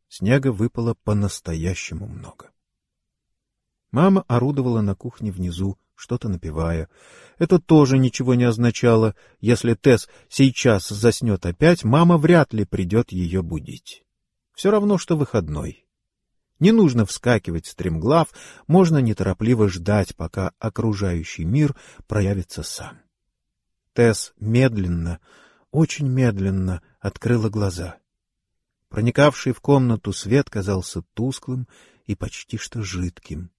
Снега выпало по-настоящему много. Мама орудовала на кухне внизу, что-то напевая. Это тоже ничего не означало. Если Тесс сейчас заснет опять, мама вряд ли придет ее будить. Все равно, что выходной. Не нужно вскакивать стремглав, можно неторопливо ждать, пока окружающий мир проявится сам. Тесс медленно, очень медленно открыла глаза. Проникавший в комнату свет казался тусклым и почти что жидким.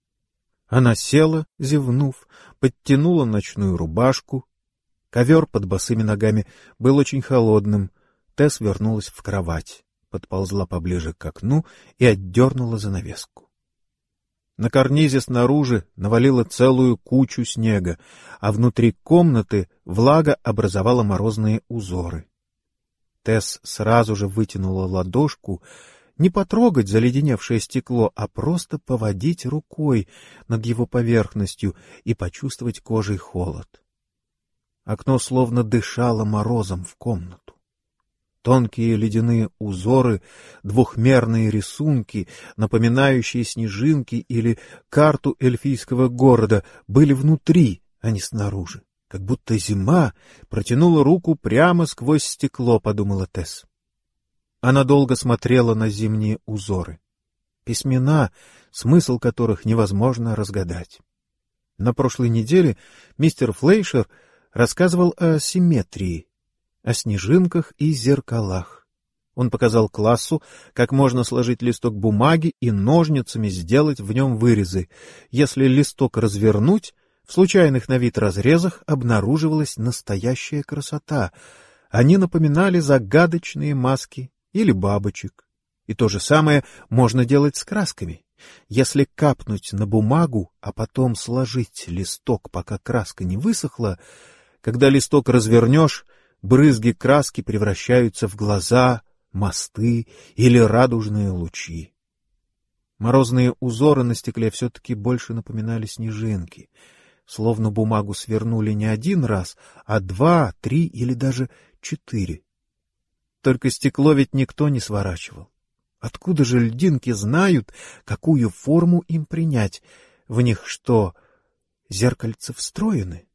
Она села, зевнув, подтянула ночную рубашку. Ковер под босыми ногами был очень холодным. Тесс вернулась в кровать, подползла поближе к окну и отдернула занавеску. На карнизе снаружи навалило целую кучу снега, а внутри комнаты влага образовала морозные узоры. Тесс сразу же вытянула ладошку, не потрогать заледеневшее стекло, а просто поводить рукой над его поверхностью и почувствовать кожей холод. Окно словно дышало морозом в комнату. Тонкие ледяные узоры, двухмерные рисунки, напоминающие снежинки или карту эльфийского города, были внутри, а не снаружи. Как будто зима протянула руку прямо сквозь стекло, подумала Тесс. Она долго смотрела на зимние узоры. Письмена, смысл которых невозможно разгадать. На прошлой неделе мистер Флейшер рассказывал о симметрии, о снежинках и зеркалах. Он показал классу, как можно сложить листок бумаги и ножницами сделать в нем вырезы. Если листок развернуть, в случайных на вид разрезах обнаруживалась настоящая красота. Они напоминали загадочные маски или бабочек. И то же самое можно делать с красками. Если капнуть на бумагу, а потом сложить листок, пока краска не высохла, когда листок развернешь, брызги краски превращаются в глаза, мосты или радужные лучи. Морозные узоры на стекле все-таки больше напоминали снежинки, словно бумагу свернули не один раз, а 2, 3 или даже 4. Только стекло ведь никто не сворачивал. Откуда же льдинки знают, какую форму им принять? В них что, зеркальца встроены?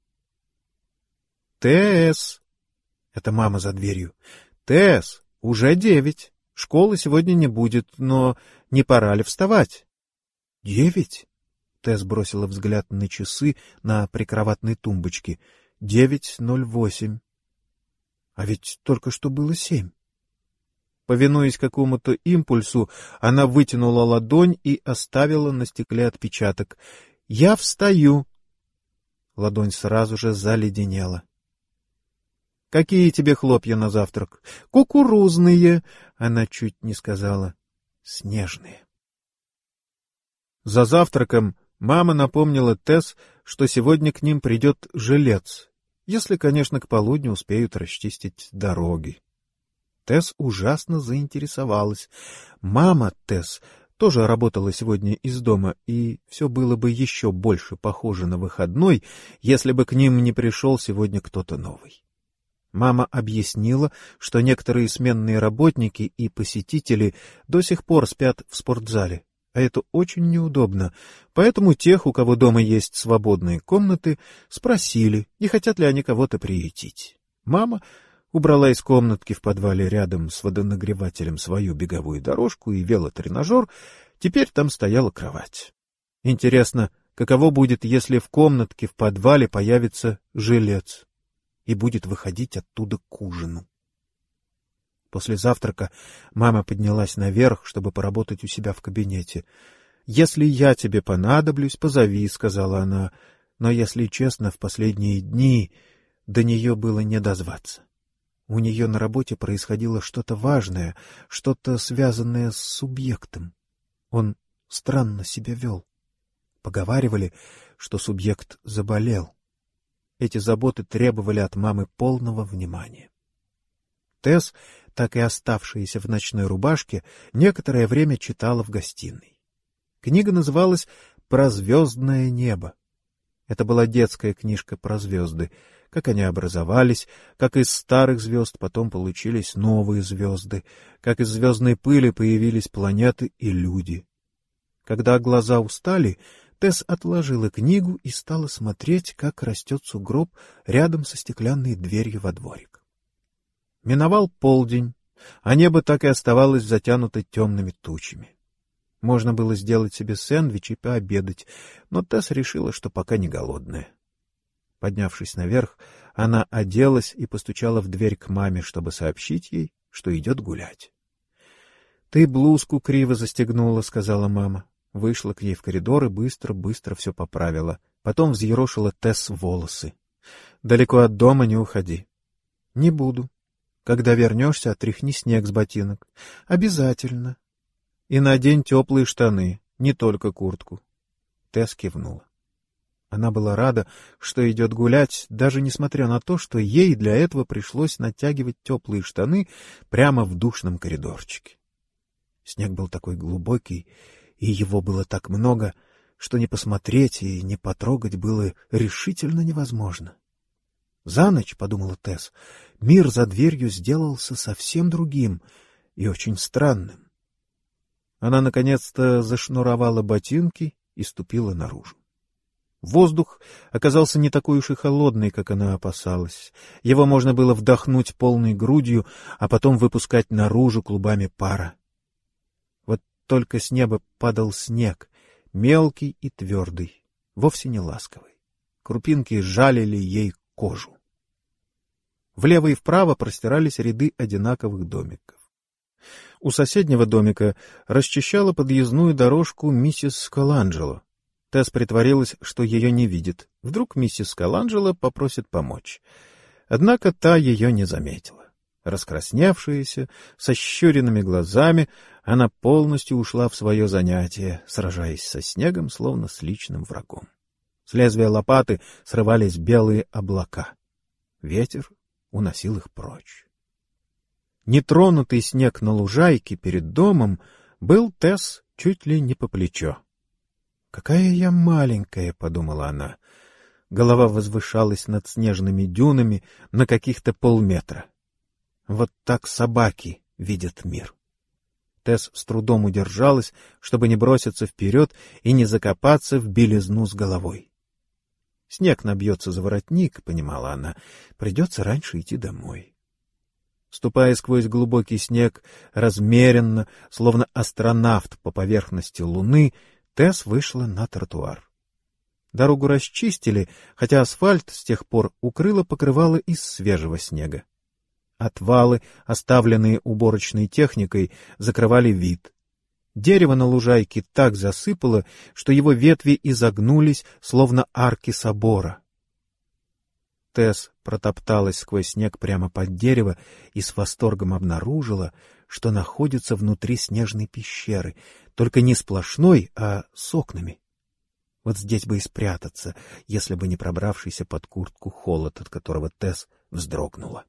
Тесс! Это мама за дверью. Тесс, уже 9. Школы сегодня не будет, но не пора ли вставать? 9? Тесс бросила взгляд на часы на прикроватной тумбочке. 9:08. А ведь только что было 7. Повинуясь какому-то импульсу, она вытянула ладонь и оставила на стекле отпечаток. «Я встаю!» Ладонь сразу же заледенела. «Какие тебе хлопья на завтрак?» «Кукурузные!» Она чуть не сказала. «Снежные». За завтраком мама напомнила Тесс, что сегодня к ним придет жилец, если, конечно, к полудню успеют расчистить дороги. Тесс ужасно заинтересовалась. Мама Тесс тоже работала сегодня из дома, и все было бы еще больше похоже на выходной, если бы к ним не пришел сегодня кто-то новый. Мама объяснила, что некоторые сменные работники и посетители до сих пор спят в спортзале, а это очень неудобно, поэтому тех, у кого дома есть свободные комнаты, спросили, не хотят ли они кого-то приютить. Мама убрала из комнатки в подвале рядом с водонагревателем свою беговую дорожку и велотренажер, теперь там стояла кровать. Интересно, каково будет, если в комнатке в подвале появится жилец и будет выходить оттуда к ужину. После завтрака мама поднялась наверх, чтобы поработать у себя в кабинете. «Если я тебе понадоблюсь, позови», — сказала она, но, если честно, в последние дни до нее было не дозваться. У нее на работе происходило что-то важное, что-то связанное с субъектом. Он странно себя вел. Поговаривали, что субъект заболел. Эти заботы требовали от мамы полного внимания. Тесс, так и оставшаяся в ночной рубашке, некоторое время читала в гостиной. Книга называлась «Про звездное небо». Это была детская книжка про звезды. как они образовались, как из старых звезд потом получились новые звезды, как из звездной пыли появились планеты и люди. Когда глаза устали, Тесс отложила книгу и стала смотреть, как растет сугроб рядом со стеклянной дверью во дворик. Миновал полдень, а небо так и оставалось затянуто темными тучами. Можно было сделать себе сэндвич и пообедать, но Тесс решила, что пока не голодная. Поднявшись наверх, она оделась и постучала в дверь к маме, чтобы сообщить ей, что идет гулять. — Ты блузку криво застегнула, — сказала мама. Вышла к ней в коридор и быстро-быстро все поправила. Потом взъерошила Тесс волосы. — Далеко от дома не уходи. — Не буду. Когда вернешься, отряхни снег с ботинок. — Обязательно. И надень теплые штаны, не только куртку. Тесс кивнула. Она была рада, что идет гулять, даже несмотря на то, что ей для этого пришлось натягивать теплые штаны прямо в душном коридорчике. Снег был такой глубокий, и его было так много, что не посмотреть и не потрогать было решительно невозможно. За ночь, — подумала Тесс, — мир за дверью сделался совсем другим и очень странным. Она наконец-то зашнуровала ботинки и ступила наружу. Воздух оказался не такой уж и холодный, как она опасалась. Его можно было вдохнуть полной грудью, а потом выпускать наружу клубами пара. Вот только с неба падал снег, мелкий и твердый, вовсе не ласковый. Крупинки жалили ей кожу. Влево и вправо простирались ряды одинаковых домиков. У соседнего домика расчищала подъездную дорожку миссис Скаланджело. Тесс притворилась, что ее не видит. Вдруг миссис Скаланджело попросит помочь. Однако та ее не заметила. Раскрасневшаяся, со щуренными глазами, она полностью ушла в свое занятие, сражаясь со снегом, словно с личным врагом. С лезвия лопаты срывались белые облака. Ветер уносил их прочь. Нетронутый снег на лужайке перед домом был Тесс чуть ли не по плечо. «Какая я маленькая», — подумала она. Голова возвышалась над снежными дюнами на каких-то полметра. Вот так собаки видят мир. Тесс с трудом удержалась, чтобы не броситься вперед и не закопаться в белизну с головой. Снег набьется за воротник, — понимала она, — придется раньше идти домой. Ступая сквозь глубокий снег, размеренно, словно астронавт по поверхности Луны, Тесс вышла на тротуар. Дорогу расчистили, хотя асфальт с тех пор укрыло покрывало из свежего снега. Отвалы, оставленные уборочной техникой, закрывали вид. Дерево на лужайке так засыпало, что его ветви изогнулись, словно арки собора. Тесс протопталась сквозь снег прямо под дерево и с восторгом обнаружила, что находится внутри снежной пещеры, только не сплошной, а с окнами. Вот здесь бы и спрятаться, если бы не пробравшийся под куртку холод, от которого Тесс вздрогнула.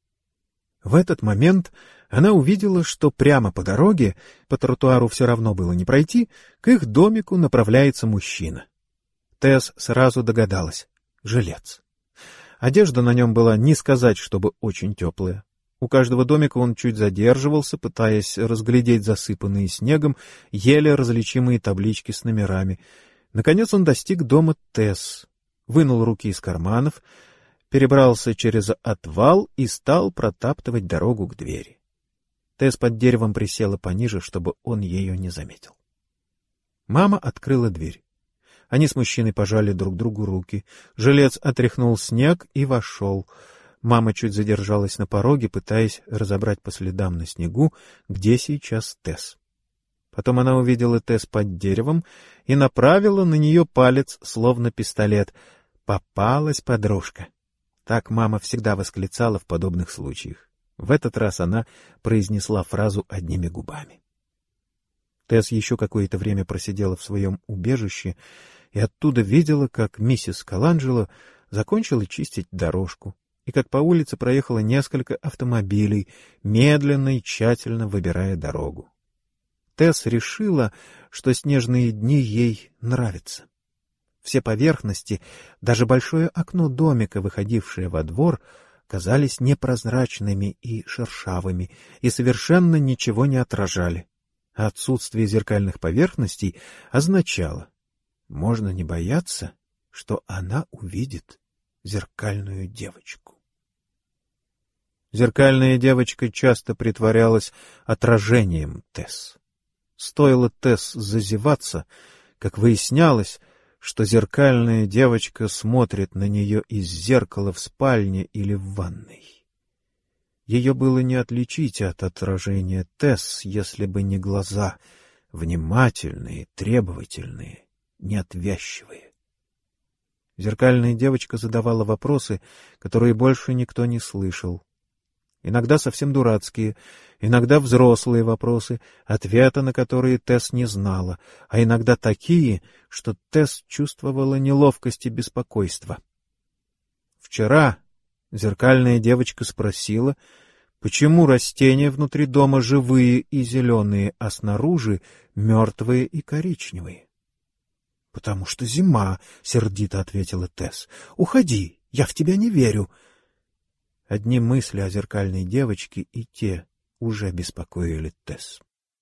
В этот момент она увидела, что прямо по дороге, по тротуару все равно было не пройти, к их домику направляется мужчина. Тесс сразу догадалась — жилец. Одежда на нем была не сказать, чтобы очень теплая. У каждого домика он чуть задерживался, пытаясь разглядеть засыпанные снегом, еле различимые таблички с номерами. Наконец он достиг дома Тесс, вынул руки из карманов, перебрался через отвал и стал протаптывать дорогу к двери. Тесс под деревом присела пониже, чтобы он ее не заметил. Мама открыла дверь. Они с мужчиной пожали друг другу руки. Жилец отряхнул снег и вошел. Мама чуть задержалась на пороге, пытаясь разобрать по следам на снегу, где сейчас Тесс. Потом она увидела Тесс под деревом и направила на нее палец, словно пистолет. «Попалась подружка!» Так мама всегда восклицала в подобных случаях. В этот раз она произнесла фразу одними губами. Тесс еще какое-то время просидела в своем убежище и оттуда видела, как миссис Коланджело закончила чистить дорожку, и как по улице проехало несколько автомобилей, медленно и тщательно выбирая дорогу. Тесс решила, что снежные дни ей нравятся. Все поверхности, даже большое окно домика, выходившее во двор, казались непрозрачными и шершавыми и совершенно ничего не отражали. А отсутствие зеркальных поверхностей означало: можно не бояться, что она увидит зеркальную девочку. Зеркальная девочка часто притворялась отражением Тесс. Стоило Тесс зазеваться, как выяснялось, что зеркальная девочка смотрит на нее из зеркала в спальне или в ванной. Ее было не отличить от отражения Тесс, если бы не глаза, внимательные, требовательные, неотвязчивые. Зеркальная девочка задавала вопросы, которые больше никто не слышал. Иногда совсем дурацкие, иногда взрослые вопросы, ответа на которые Тесс не знала, а иногда такие, что Тесс чувствовала неловкость и беспокойство. Вчера зеркальная девочка спросила, почему растения внутри дома живые и зеленые, а снаружи мертвые и коричневые. — Потому что зима, — сердито ответила Тесс. — Уходи, я в тебя не верю. Одни мысли о зеркальной девочке и те уже беспокоили Тесс.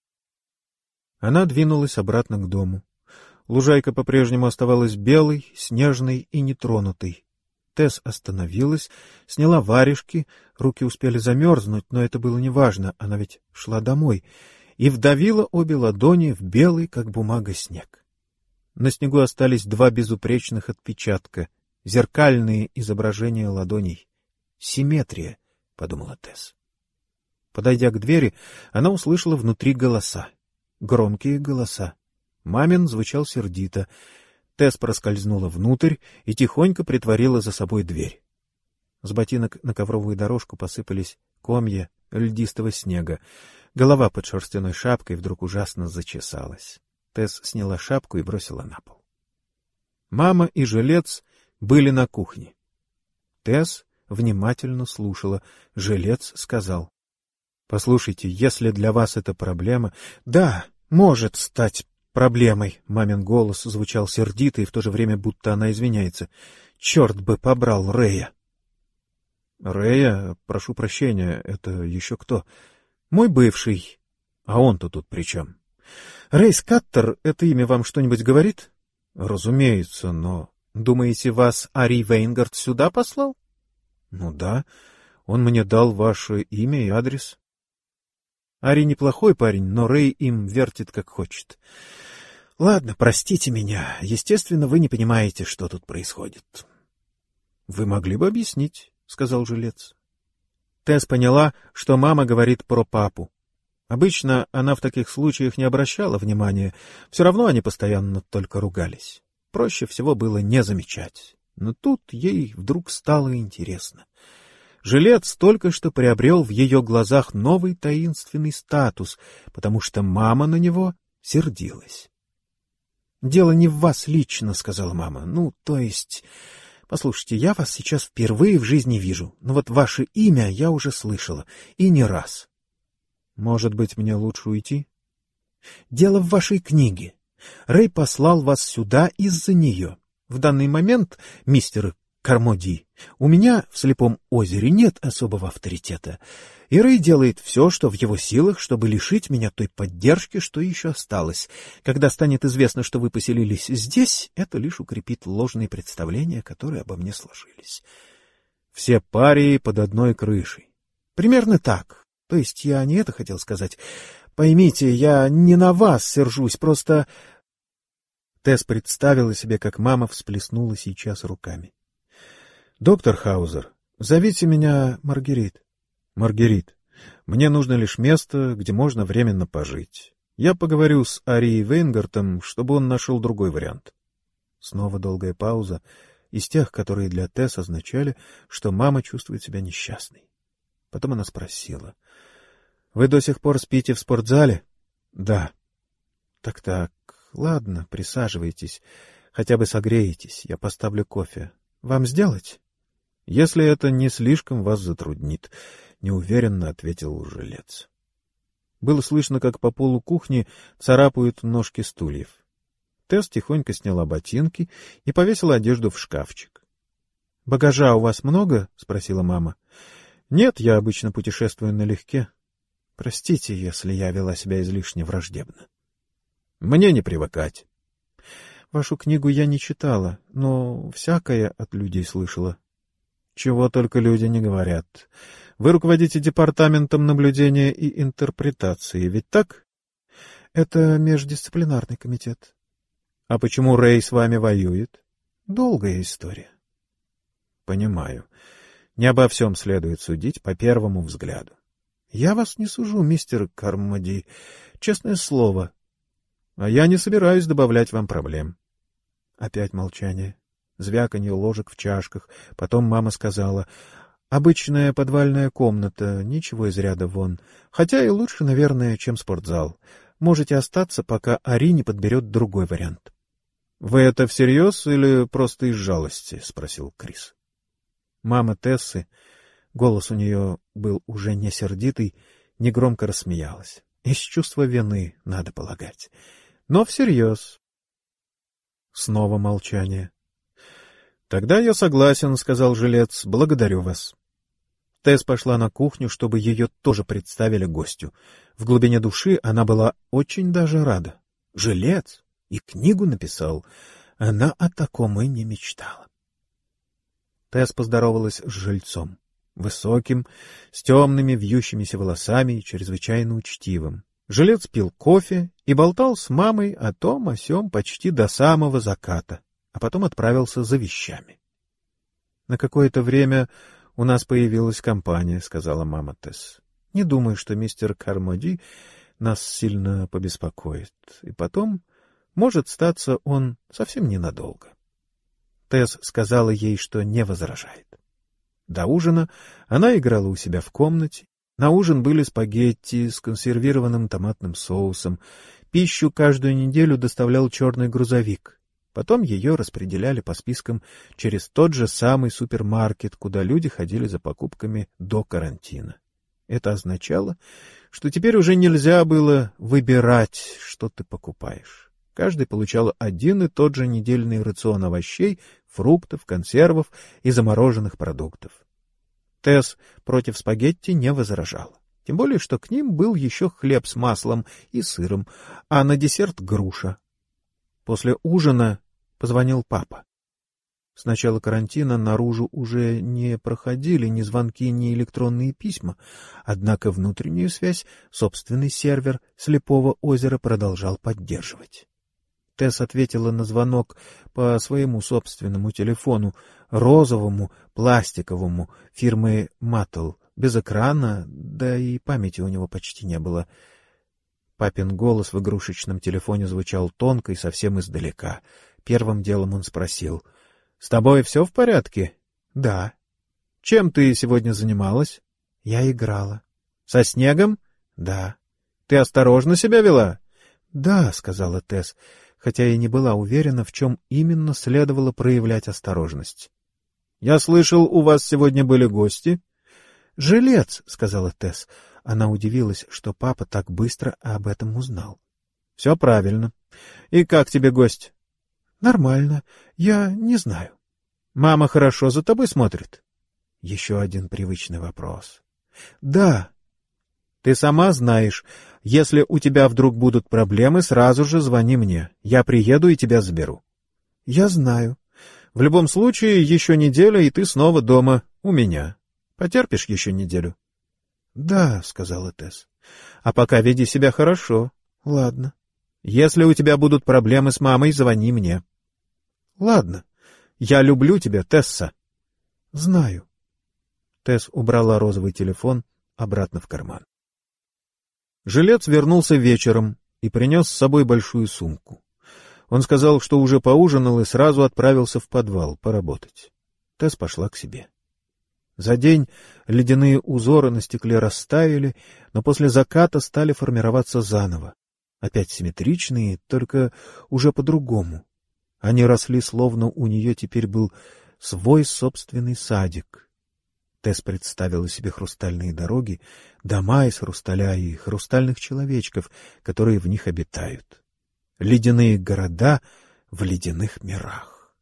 Она двинулась обратно к дому. Лужайка по-прежнему оставалась белой, снежной и нетронутой. Тесс остановилась, сняла варежки, руки успели замерзнуть, но это было неважно, она ведь шла домой, и вдавила обе ладони в белый, как бумага, снег. На снегу остались два безупречных отпечатка, зеркальные изображения ладоней. «Симметрия», — подумала Тесс. Подойдя к двери, она услышала внутри голоса. Громкие голоса. Мамин звучал сердито. Тесс проскользнула внутрь и тихонько притворила за собой дверь. С ботинок на ковровую дорожку посыпались комья льдистого снега. Голова под шерстяной шапкой вдруг ужасно зачесалась. Тесс сняла шапку и бросила на пол. Мама и жилец были на кухне. Тесс внимательно слушала. Жилец сказал: — Послушайте, если для вас это проблема... — Да, может стать проблемой. Мамин голос звучал сердито и в то же время будто она извиняется. — Черт бы побрал Рэя! — Рэя? Прошу прощения, это еще кто? — Мой бывший. — А он-то тут при чем? — Рэй Скаттер, это имя вам что-нибудь говорит? — Разумеется, но... Думаете, вас Ари Вейнгард сюда послал? — Ну да, он мне дал ваше имя и адрес. Ари неплохой парень, но Рэй им вертит как хочет. Ладно, простите меня. Естественно, вы не понимаете, что тут происходит. — Вы могли бы объяснить, — сказал жилец. Тесс поняла, что мама говорит про папу. Обычно она в таких случаях не обращала внимания, все равно они постоянно только ругались. Проще всего было не замечать. Но тут ей вдруг стало интересно. Жилец только что приобрел в ее глазах новый таинственный статус, потому что мама на него сердилась. — Дело не в вас лично, — сказала мама. — Ну, то есть... Послушайте, я вас сейчас впервые в жизни вижу, но вот ваше имя я уже слышала, и не раз. — Может быть, мне лучше уйти? — Дело в вашей книге. Рэй послал вас сюда из-за нее. В данный момент, мистер Кармоди, у меня в Слепом озере нет особого авторитета, и Рэй делает все, что в его силах, чтобы лишить меня той поддержки, что еще осталось. Когда станет известно, что вы поселились здесь, это лишь укрепит ложные представления, которые обо мне сложились. Все парии под одной крышей. Примерно так. То есть я не это хотел сказать. Поймите, я не на вас сержусь, просто... Тесс представила себе, как мама всплеснула сейчас руками. — Доктор Хаузер, зовите меня Маргерит. — Маргерит, мне нужно лишь место, где можно временно пожить. Я поговорю с Арией Вейнгартом, чтобы он нашел другой вариант. Снова долгая пауза, из тех, которые для Тесс означали, что мама чувствует себя несчастной. Потом она спросила: — Вы до сих пор спите в спортзале? — Да. — Так-так. Ладно, присаживайтесь, хотя бы согреетесь, я поставлю кофе. Вам сделать? — Если это не слишком вас затруднит, — неуверенно ответил жилец. Было слышно, как по полу кухни царапают ножки стульев. Тесс тихонько сняла ботинки и повесила одежду в шкафчик. — Багажа у вас много? — спросила мама. — Нет, я обычно путешествую налегке. Простите, если я вела себя излишне враждебно. — Мне не привыкать. — Вашу книгу я не читала, но всякое от людей слышала. — Чего только люди не говорят. Вы руководите департаментом наблюдения и интерпретации, ведь так? — Это междисциплинарный комитет. — А почему Рэй с вами воюет? — Долгая история. — Понимаю. Не обо всем следует судить по первому взгляду. — Я вас не сужу, мистер Кармоди. Честное слово. — А я не собираюсь добавлять вам проблем. Опять молчание. Звяканье ложек в чашках. Потом мама сказала: — Обычная подвальная комната, ничего из ряда вон. Хотя и лучше, наверное, чем спортзал. Можете остаться, пока Ари не подберет другой вариант. — Вы это всерьез или просто из жалости? — спросил Крис. Мама Тессы, голос у нее был уже не сердитый, негромко рассмеялась. Из чувства вины, надо полагать. Но всерьез. Снова молчание. — Тогда я согласен, — сказал жилец. — Благодарю вас. Тесс пошла на кухню, чтобы ее тоже представили гостю. В глубине души она была очень даже рада. Жилец! И книгу написал. Она о таком и не мечтала. Тесс поздоровалась с жильцом. Высоким, с темными вьющимися волосами и чрезвычайно учтивым. Жилец пил кофе и болтал с мамой о том о сём почти до самого заката, а потом отправился за вещами. — На какое-то время у нас появилась компания, — сказала мама Тесс. — Не думаю, что мистер Кармоди нас сильно побеспокоит. И потом, может статься, он совсем ненадолго. Тесс сказала ей, что не возражает. До ужина она играла у себя в комнате. На ужин были спагетти с консервированным томатным соусом. Пищу каждую неделю доставлял черный грузовик. Потом ее распределяли по спискам через тот же самый супермаркет, куда люди ходили за покупками до карантина. Это означало, что теперь уже нельзя было выбирать, что ты покупаешь. Каждый получал один и тот же недельный рацион овощей, фруктов, консервов и замороженных продуктов. Тесс против спагетти не возражала. Тем более, что к ним был еще хлеб с маслом и сыром, а на десерт — груша. После ужина позвонил папа. С начала карантина наружу уже не проходили ни звонки, ни электронные письма, однако внутреннюю связь собственный сервер Слепого озера продолжал поддерживать. Тесс ответила на звонок по своему собственному телефону, розовому, пластиковому, фирмы Матл, без экрана, да и памяти у него почти не было. Папин голос в игрушечном телефоне звучал тонко и совсем издалека. Первым делом он спросил: — С тобой все в порядке? — Да. — Чем ты сегодня занималась? — Я играла. — Со снегом? — Да. — Ты осторожно себя вела? — Да, — сказала Тесс, хотя и не была уверена, в чем именно следовало проявлять осторожность. — Я слышал, у вас сегодня были гости? — Жилец, — сказала Тесс. Она удивилась, что папа так быстро об этом узнал. — Все правильно. И как тебе гость? — Нормально. Я не знаю. — Мама хорошо за тобой смотрит? Еще один привычный вопрос. — Да. — Ты сама знаешь, если у тебя вдруг будут проблемы, сразу же звони мне. Я приеду и тебя заберу. — Я знаю. В любом случае, еще неделя, и ты снова дома, у меня. Потерпишь еще неделю? — Да, — сказала Тесс. — А пока веди себя хорошо. — Ладно. — Если у тебя будут проблемы с мамой, звони мне. — Ладно. Я люблю тебя, Тесса. — Знаю. Тесс убрала розовый телефон обратно в карман. Жилец вернулся вечером и принес с собой большую сумку. Он сказал, что уже поужинал и сразу отправился в подвал поработать. Тесс пошла к себе. За день ледяные узоры на стекле растаяли, но после заката стали формироваться заново. Опять симметричные, только уже по-другому. Они росли, словно у нее теперь был свой собственный садик. Тесс представила себе хрустальные дороги, дома из хрусталя и хрустальных человечков, которые в них обитают. Ледяные города, в ледяных мирах.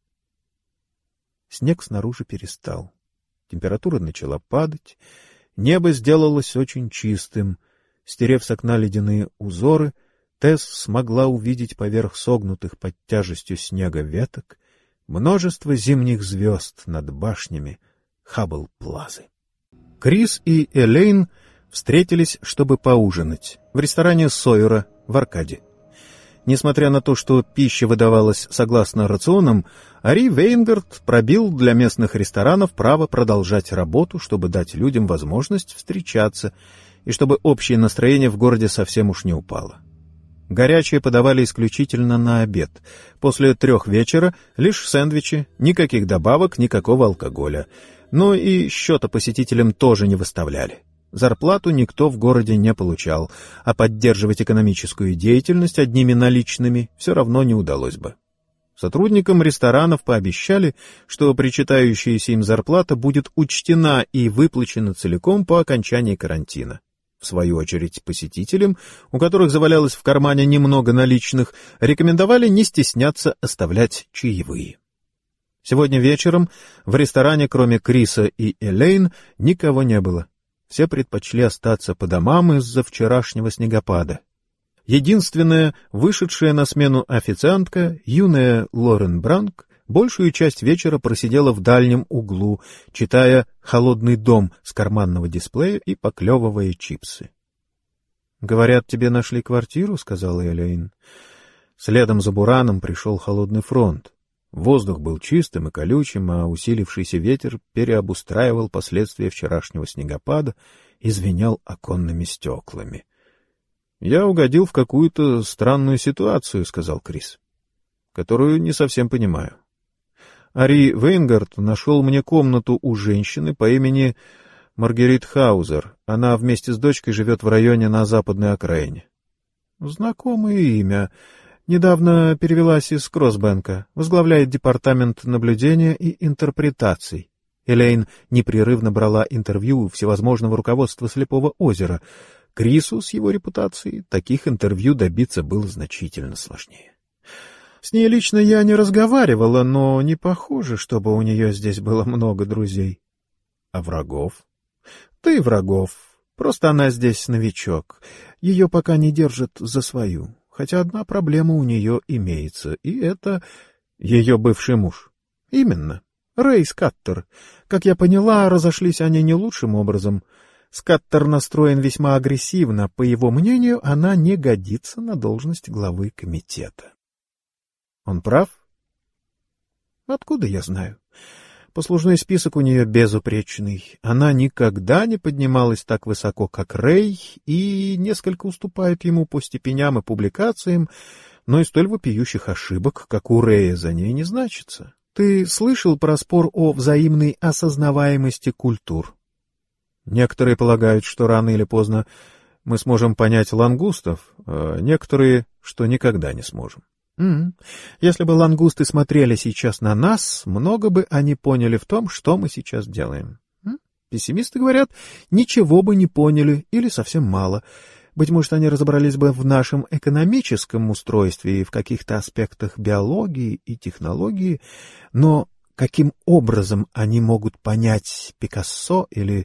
Снег снаружи перестал. Температура начала падать. Небо сделалось очень чистым. Стерев с окна ледяные узоры, Тесс смогла увидеть поверх согнутых под тяжестью снега веток множество зимних звезд над башнями Хаббл-Плазы. Крис и Элейн встретились, чтобы поужинать, в ресторане Сойера в Аркаде. Несмотря на то, что пища выдавалась согласно рационам, Ари Вейнгард пробил для местных ресторанов право продолжать работу, чтобы дать людям возможность встречаться, и чтобы общее настроение в городе совсем уж не упало. Горячее подавали исключительно на обед. После 3 вечера лишь сэндвичи, никаких добавок, никакого алкоголя. Но и счета посетителям тоже не выставляли. Зарплату никто в городе не получал, а поддерживать экономическую деятельность одними наличными все равно не удалось бы. Сотрудникам ресторанов пообещали, что причитающаяся им зарплата будет учтена и выплачена целиком по окончании карантина. В свою очередь посетителям, у которых завалялось в кармане немного наличных, рекомендовали не стесняться оставлять чаевые. Сегодня вечером в ресторане, кроме Криса и Элейн, никого не было. Все предпочли остаться по домам из-за вчерашнего снегопада. Единственная вышедшая на смену официантка, юная Лорен Бранк, большую часть вечера просидела в дальнем углу, читая «Холодный дом» с карманного дисплея и поклевывая чипсы. — Говорят, тебе нашли квартиру, — сказала Элейн. Следом за бураном пришел холодный фронт. Воздух был чистым и колючим, а усилившийся ветер переобустраивал последствия вчерашнего снегопада и звенял оконными стеклами. — Я угодил в какую-то странную ситуацию, — сказал Крис, — которую не совсем понимаю. Ари Вейнгард нашел мне комнату у женщины по имени Маргерит Хаузер. Она вместе с дочкой живет в районе на западной окраине. — Знакомое имя. Недавно перевелась из Кроссбенка, возглавляет департамент наблюдения и интерпретаций. Элейн непрерывно брала интервью у всевозможного руководства Слепого озера. Крису с его репутацией таких интервью добиться было значительно сложнее. С ней лично я не разговаривала, но не похоже, чтобы у нее здесь было много друзей. А врагов? Да и врагов. Просто она здесь новичок. Ее пока не держат за свою. Хотя одна проблема у нее имеется, и это ее бывший муж. Именно. Рэй Скаттер. Как я поняла, разошлись они не лучшим образом. Скаттер настроен весьма агрессивно. По его мнению, она не годится на должность главы комитета. Он прав? Откуда я знаю? Послужной список у нее безупречный. Она никогда не поднималась так высоко, как Рэй, и несколько уступает ему по степеням и публикациям, но и столь вопиющих ошибок, как у Рэя, за ней не значится. Ты слышал про спор о взаимной осознаваемости культур? Некоторые полагают, что рано или поздно мы сможем понять лангустов, а некоторые, что никогда не сможем. Если бы лангусты смотрели сейчас на нас, много бы они поняли в том, что мы сейчас делаем. Пессимисты говорят, ничего бы не поняли или совсем мало. Быть может, они разобрались бы в нашем экономическом устройстве и в каких-то аспектах биологии и технологии, но каким образом они могут понять Пикассо или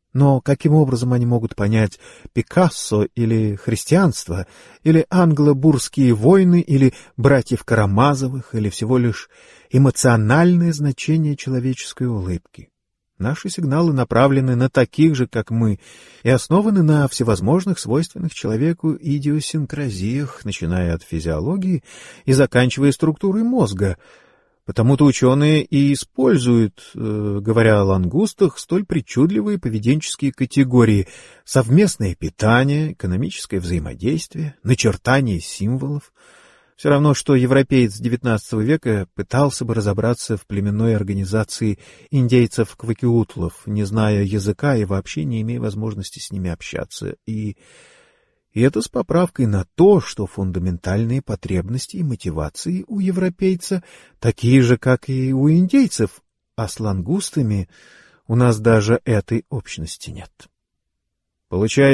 христианство, или англо-бурские войны, или братьев Карамазовых, или всего лишь эмоциональное значение человеческой улыбки? Наши сигналы направлены на таких же, как мы, и основаны на всевозможных свойственных человеку идиосинкразиях, начиная от физиологии и заканчивая структурой мозга. Потому-то ученые и используют, говоря о лангустах, столь причудливые поведенческие категории: совместное питание, экономическое взаимодействие, начертание символов. Все равно, что европеец XIX века пытался бы разобраться в племенной организации индейцев-квакиутлов, не зная языка и вообще не имея возможности с ними общаться. И это с поправкой на то, что фундаментальные потребности и мотивации у европейца такие же, как и у индейцев, а с лангустами у нас даже этой общности нет.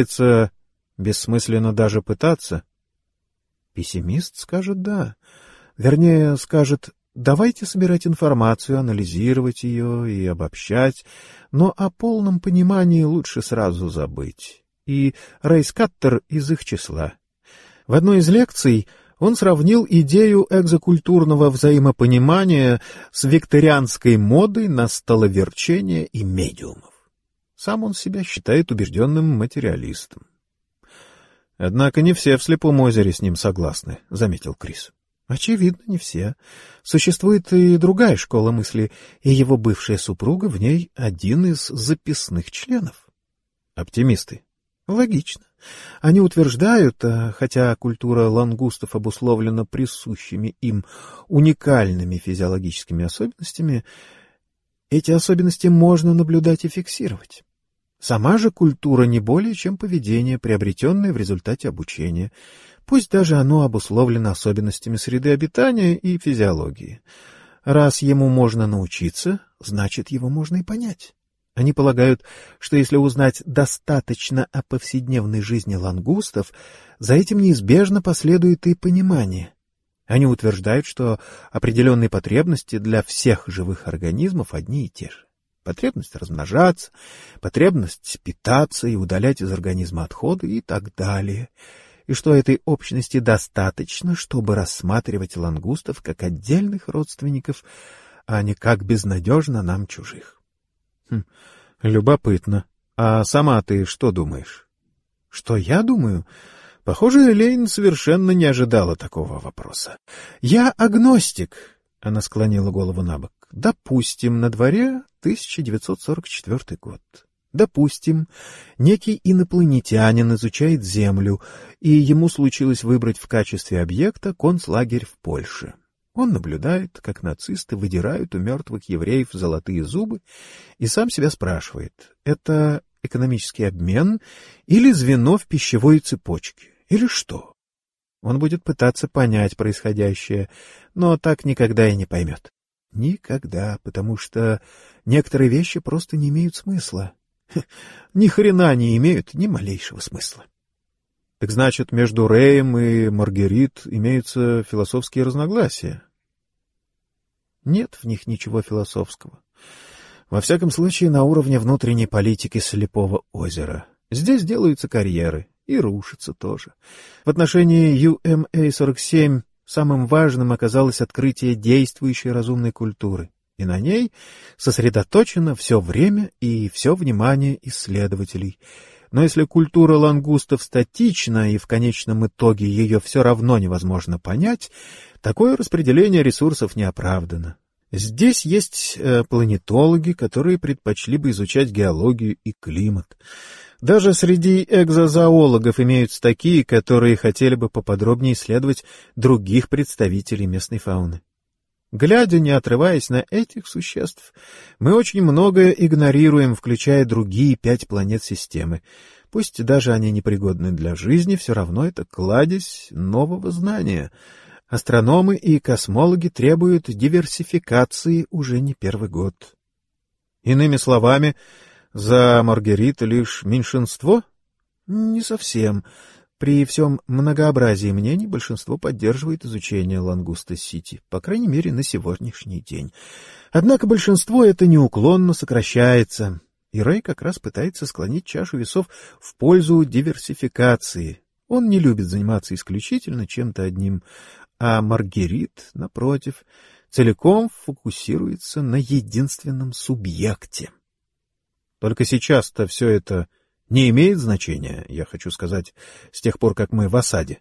Получается, бессмысленно даже пытаться? Пессимист скажет «да». Вернее, скажет: давайте собирать информацию, анализировать ее и обобщать, но о полном понимании лучше сразу забыть. И Рэй Скаттер из их числа. В одной из лекций он сравнил идею экзокультурного взаимопонимания с викторианской модой на столоверчение и медиумов. Сам он себя считает убежденным материалистом. — Однако не все в Слепом озере с ним согласны, — заметил Крис. — Очевидно, не все. Существует и другая школа мысли, и его бывшая супруга в ней один из записных членов. — Оптимисты. — Логично. Они утверждают, хотя культура лангустов обусловлена присущими им уникальными физиологическими особенностями, эти особенности можно наблюдать и фиксировать. Сама же культура не более чем поведение, приобретенное в результате обучения, пусть даже оно обусловлено особенностями среды обитания и физиологии. Раз ему можно научиться, значит, его можно и понять. Они полагают, что если узнать достаточно о повседневной жизни лангустов, за этим неизбежно последует и понимание. Они утверждают, что определенные потребности для всех живых организмов одни и те же. Потребность размножаться, потребность питаться и удалять из организма отходы и так далее. И что этой общности достаточно, чтобы рассматривать лангустов как отдельных родственников, а не как безнадежно нам чужих. Любопытно. А сама ты что думаешь? Что я думаю? Похоже, Элейн совершенно не ожидала такого вопроса. Я агностик. Она склонила голову набок. Допустим, на дворе 1944 год. Допустим, некий инопланетянин изучает Землю, и ему случилось выбрать в качестве объекта концлагерь в Польше. Он наблюдает, как нацисты выдирают у мертвых евреев золотые зубы, и сам себя спрашивает, это экономический обмен или звено в пищевой цепочке, или что? Он будет пытаться понять происходящее, но так никогда и не поймет. Никогда, потому что некоторые вещи просто не имеют смысла. Ни хрена не имеют ни малейшего смысла. Так значит, между Рэем и Маргерит имеются философские разногласия? Нет в них ничего философского. Во всяком случае, на уровне внутренней политики Слепого озера. Здесь делаются карьеры, и рушатся тоже. В отношении UMA-47 самым важным оказалось открытие действующей разумной культуры, и на ней сосредоточено все время и все внимание исследователей. Но если культура лангустов статична, и в конечном итоге ее все равно невозможно понять, такое распределение ресурсов не оправдано. Здесь есть планетологи, которые предпочли бы изучать геологию и климат. Даже среди экзозоологов имеются такие, которые хотели бы поподробнее исследовать других представителей местной фауны. Глядя, не отрываясь на этих существ, мы очень многое игнорируем, включая другие 5 планет системы. Пусть даже они непригодны для жизни, все равно это кладезь нового знания. Астрономы и космологи требуют диверсификации уже не первый год. Иными словами, за Маргерит лишь меньшинство? Не совсем. При всем многообразии мнений большинство поддерживает изучение Лангуста-Сити, по крайней мере, на сегодняшний день. Однако большинство это неуклонно сокращается, и Рэй как раз пытается склонить чашу весов в пользу диверсификации. Он не любит заниматься исключительно чем-то одним, а Маргерит, напротив, целиком фокусируется на единственном субъекте. Только сейчас-то все это не имеет значения, я хочу сказать, с тех пор, как мы в осаде.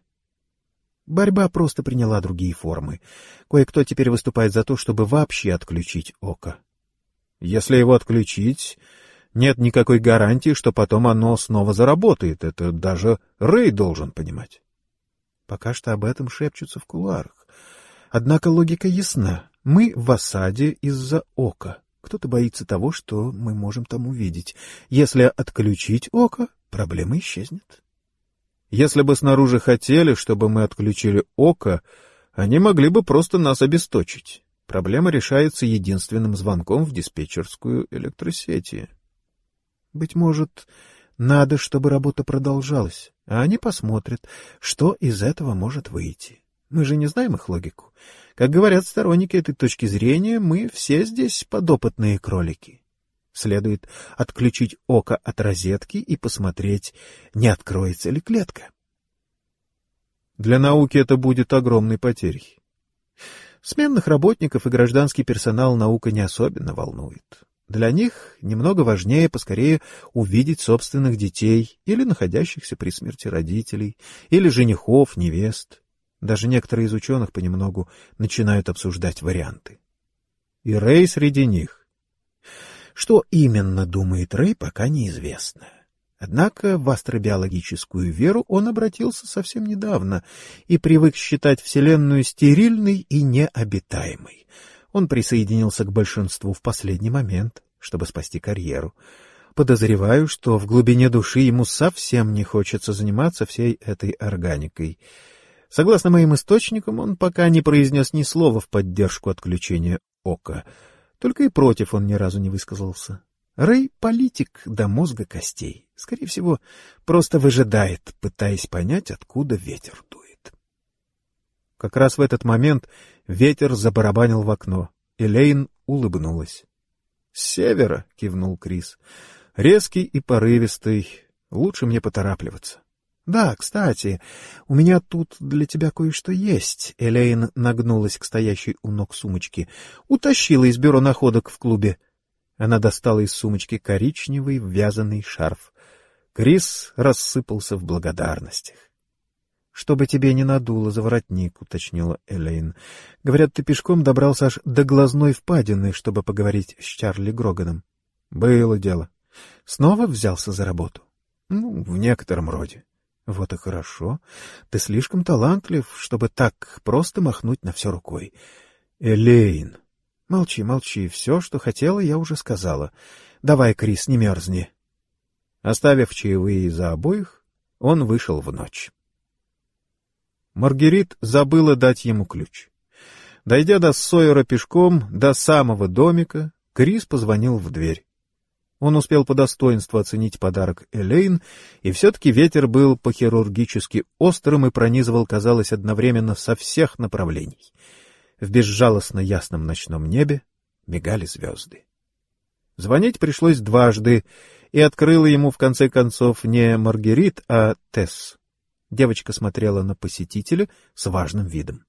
Борьба просто приняла другие формы. Кое-кто теперь выступает за то, чтобы вообще отключить око. Если его отключить, нет никакой гарантии, что потом оно снова заработает. Это даже Рэй должен понимать. Пока что об этом шепчутся в кулуарах. Однако логика ясна. Мы в осаде из-за ока. Кто-то боится того, что мы можем там увидеть. Если отключить око, проблема исчезнет. Если бы снаружи хотели, чтобы мы отключили око, они могли бы просто нас обесточить. Проблема решается единственным звонком в диспетчерскую электросети. Быть может, надо, чтобы работа продолжалась, а они посмотрят, что из этого может выйти. Мы же не знаем их логику. Как говорят сторонники этой точки зрения, мы все здесь подопытные кролики. Следует отключить око от розетки и посмотреть, не откроется ли клетка. Для науки это будет огромной потерей. Сменных работников и гражданский персонал наука не особенно волнует. Для них немного важнее поскорее увидеть собственных детей или находящихся при смерти родителей, или женихов, невест. Даже некоторые из ученых понемногу начинают обсуждать варианты. И Рэй среди них. Что именно думает Рэй, пока неизвестно. Однако в астробиологическую веру он обратился совсем недавно и привык считать Вселенную стерильной и необитаемой. Он присоединился к большинству в последний момент, чтобы спасти карьеру. Подозреваю, что в глубине души ему совсем не хочется заниматься всей этой органикой. Согласно моим источникам, он пока не произнес ни слова в поддержку отключения ока. Только и против он ни разу не высказался. Рэй — политик до мозга костей. Скорее всего, просто выжидает, пытаясь понять, откуда ветер дует. Как раз в этот момент ветер забарабанил в окно. Элейн улыбнулась. — С севера, — кивнул Крис. — Резкий и порывистый. Лучше мне поторапливаться. — Да, кстати, у меня тут для тебя кое-что есть. Элейн нагнулась к стоящей у ног сумочке. Утащила из бюро находок в клубе. Она достала из сумочки коричневый вязаный шарф. Крис рассыпался в благодарностях. — Чтобы тебе не надуло за воротник, — уточнила Элейн. — Говорят, ты пешком добрался аж до глазной впадины, чтобы поговорить с Чарли Гроганом. — Было дело. — Снова взялся за работу? — Ну, в некотором роде. — Вот и хорошо. Ты слишком талантлив, чтобы так просто махнуть на все рукой. — Элейн! — Молчи, молчи. Все, что хотела, я уже сказала. Давай, Крис, не мерзни. Оставив чаевые за обоих, он вышел в ночь. Маргерит забыла дать ему ключ. Дойдя до Сойера пешком, до самого домика, Крис позвонил в дверь. Он успел по достоинству оценить подарок Элейн, и все-таки ветер был по-хирургически острым и пронизывал, казалось, одновременно со всех направлений. В безжалостно ясном ночном небе мигали звезды. Звонить пришлось дважды, и открыла ему в конце концов не Маргерит, а Тесс. Девочка смотрела на посетителя с важным видом.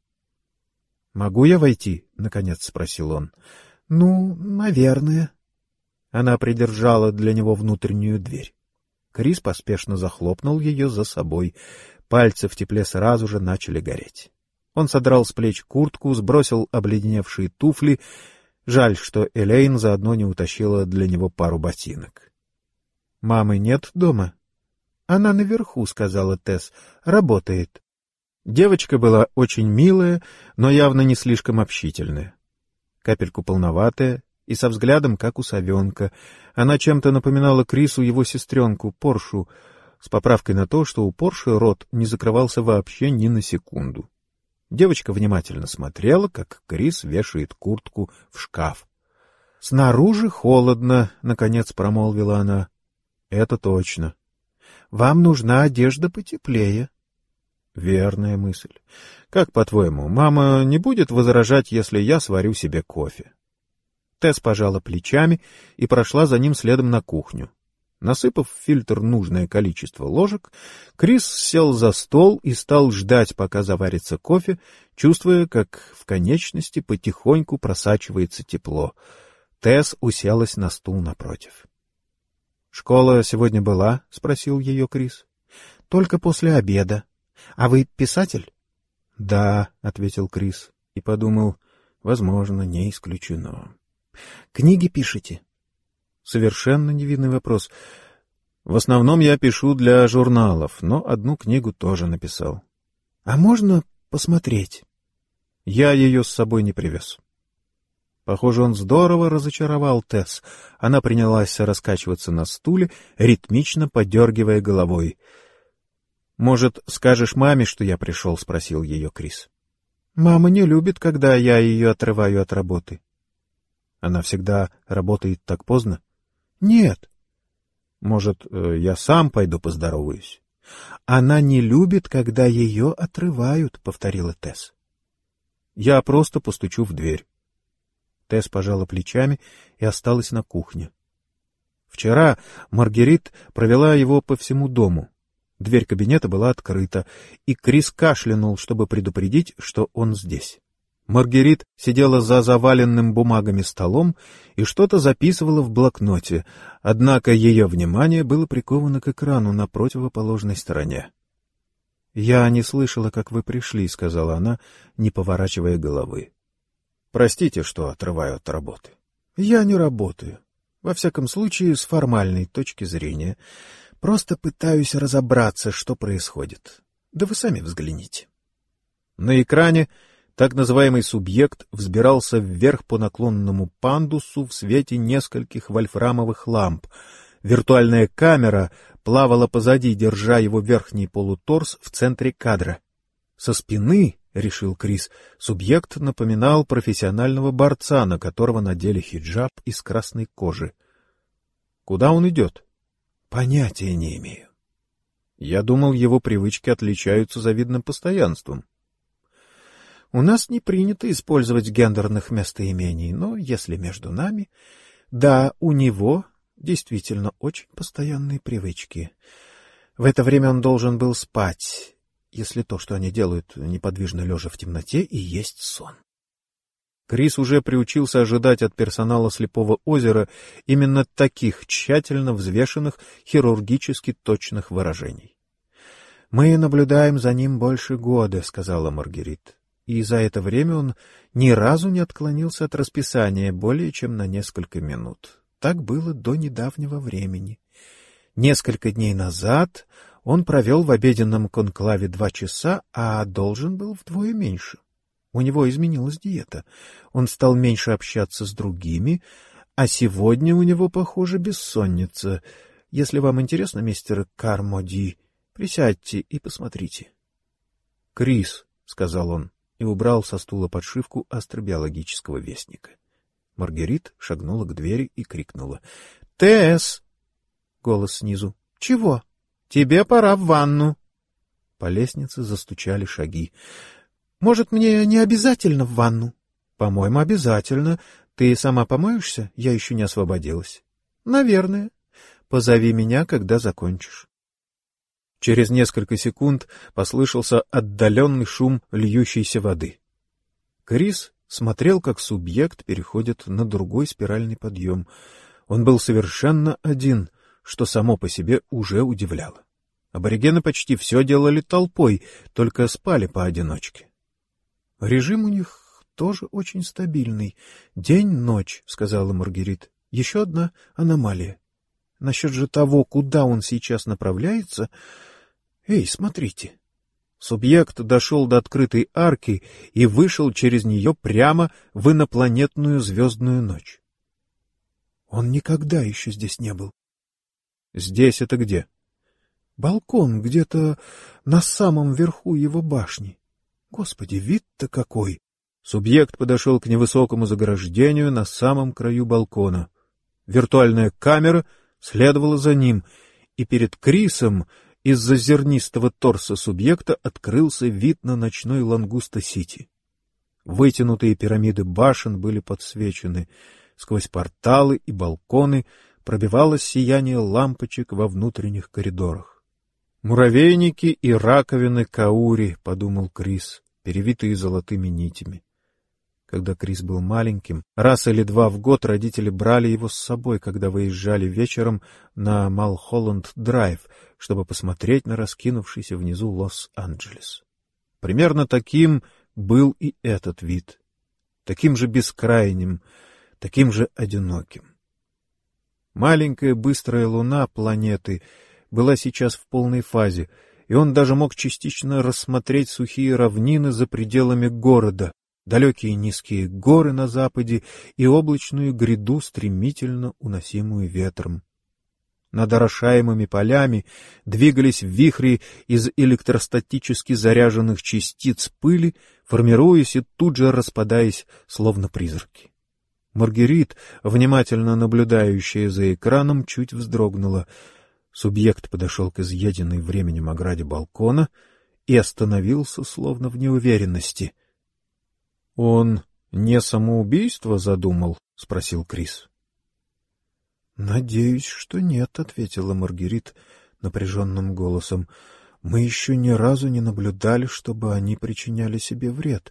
— Могу я войти? — наконец спросил он. — Ну, наверное. Она придержала для него внутреннюю дверь. Крис поспешно захлопнул ее за собой. Пальцы в тепле сразу же начали гореть. Он содрал с плеч куртку, сбросил обледеневшие туфли. Жаль, что Элейн заодно не утащила для него пару ботинок. — Мамы нет дома? — Она наверху, — сказала Тесс. — Работает. Девочка была очень милая, но явно не слишком общительная. Капельку полноватая и со взглядом, как у совенка. Она чем-то напоминала Крису его сестренку Поршу, с поправкой на то, что у Порши рот не закрывался вообще ни на секунду. Девочка внимательно смотрела, как Крис вешает куртку в шкаф. — Снаружи холодно, — наконец промолвила она. — Это точно. — Вам нужна одежда потеплее. — Верная мысль. Как, по-твоему, мама не будет возражать, если я сварю себе кофе? Тесс пожала плечами и прошла за ним следом на кухню. Насыпав в фильтр нужное количество ложек, Крис сел за стол и стал ждать, пока заварится кофе, чувствуя, как в конечности потихоньку просачивается тепло. Тесс уселась на стул напротив. — Школа сегодня была? — спросил ее Крис. — Только после обеда. А вы писатель? — Да, — ответил Крис и подумал, возможно, не исключено. — Книги пишете? Совершенно невинный вопрос. В основном я пишу для журналов, но одну книгу тоже написал. — А можно посмотреть? Я ее с собой не привез. Похоже, он здорово разочаровал Тесс. Она принялась раскачиваться на стуле, ритмично подергивая головой. — Может, скажешь маме, что я пришел? — спросил ее Крис. — Мама не любит, когда я ее отрываю от работы. — Она всегда работает так поздно? — Нет. — Может, я сам пойду поздороваюсь? — Она не любит, когда ее отрывают, — повторила Тесс. Я просто постучу в дверь. Тесс пожала плечами и осталась на кухне. Вчера Маргерит провела его по всему дому. Дверь кабинета была открыта, и Крис кашлянул, чтобы предупредить, что он здесь. Маргерит сидела за заваленным бумагами столом и что-то записывала в блокноте, однако ее внимание было приковано к экрану на противоположной стороне. — Я не слышала, как вы пришли, — сказала она, не поворачивая головы. — Простите, что отрываю от работы. — Я не работаю. Во всяком случае, с формальной точки зрения. Просто пытаюсь разобраться, что происходит. Да вы сами взгляните. На экране так называемый субъект взбирался вверх по наклонному пандусу в свете нескольких вольфрамовых ламп. Виртуальная камера плавала позади, держа его верхний полуторс в центре кадра. Со спины, решил Крис, субъект напоминал профессионального борца, на которого надели хиджаб из красной кожи. Куда он идет? Понятия не имею. Я думал, его привычки отличаются завидным постоянством. У нас не принято использовать гендерных местоимений, но если между нами... Да, у него действительно очень постоянные привычки. В это время он должен был спать, если то, что они делают, неподвижно лежа в темноте, и есть сон. Крис уже приучился ожидать от персонала Слепого озера именно таких тщательно взвешенных, хирургически точных выражений. — Мы наблюдаем за ним больше года, — сказала Маргерит, — и за это время он ни разу не отклонился от расписания более чем на несколько минут. Так было до недавнего времени. Несколько дней назад он провел в обеденном конклаве 2 часа, а должен был вдвое меньше. У него изменилась диета. Он стал меньше общаться с другими, а сегодня у него, похоже, бессонница. Если вам интересно, мистер Кармоди, присядьте и посмотрите. — Крис, — сказал он и убрал со стула подшивку астробиологического вестника. Маргерит шагнула к двери и крикнула. — Тесс! Голос снизу. — Чего? — Тебе пора в ванну. По лестнице застучали шаги. — Может, мне не обязательно в ванну? — По-моему, обязательно. Ты сама помоешься? Я еще не освободилась. — Наверное. Позови меня, когда закончишь. Через несколько секунд послышался отдаленный шум льющейся воды. Крис смотрел, как субъект переходит на другой спиральный подъем. Он был совершенно один, что само по себе уже удивляло. Аборигены почти все делали толпой, только спали поодиночке. Режим у них тоже очень стабильный. День-ночь, — сказала Маргерит. Еще одна аномалия. Насчет же того, куда он сейчас направляется... Эй, смотрите. Субъект дошел до открытой арки и вышел через нее прямо в инопланетную звездную ночь. Он никогда еще здесь не был. Здесь это где? Балкон где-то на самом верху его башни. Господи, вид-то какой! Субъект подошел к невысокому заграждению на самом краю балкона. Виртуальная камера следовала за ним, и перед Крисом из-за зернистого торса субъекта открылся вид на ночной Лангуста-Сити. Вытянутые пирамиды башен были подсвечены. Сквозь порталы и балконы пробивалось сияние лампочек во внутренних коридорах. «Муравейники и раковины Каури», — подумал Крис, перевитые золотыми нитями. Когда Крис был маленьким, раз или два в год родители брали его с собой, когда выезжали вечером на Малхолланд-драйв, чтобы посмотреть на раскинувшийся внизу Лос-Анджелес. Примерно таким был и этот вид. Таким же бескрайним, таким же одиноким. Маленькая быстрая луна планеты была сейчас в полной фазе, и он даже мог частично рассмотреть сухие равнины за пределами города, далекие низкие горы на западе и облачную гряду, стремительно уносимую ветром. Над орошаемыми полями двигались вихри из электростатически заряженных частиц пыли, формируясь и тут же распадаясь, словно призраки. Маргерит, внимательно наблюдающая за экраном, чуть вздрогнула. Субъект подошел к изъеденной временем ограде балкона и остановился, словно в неуверенности. — Он не самоубийство задумал? — спросил Крис. — Надеюсь, что нет, — ответила Маргерит напряженным голосом. — Мы еще ни разу не наблюдали, чтобы они причиняли себе вред.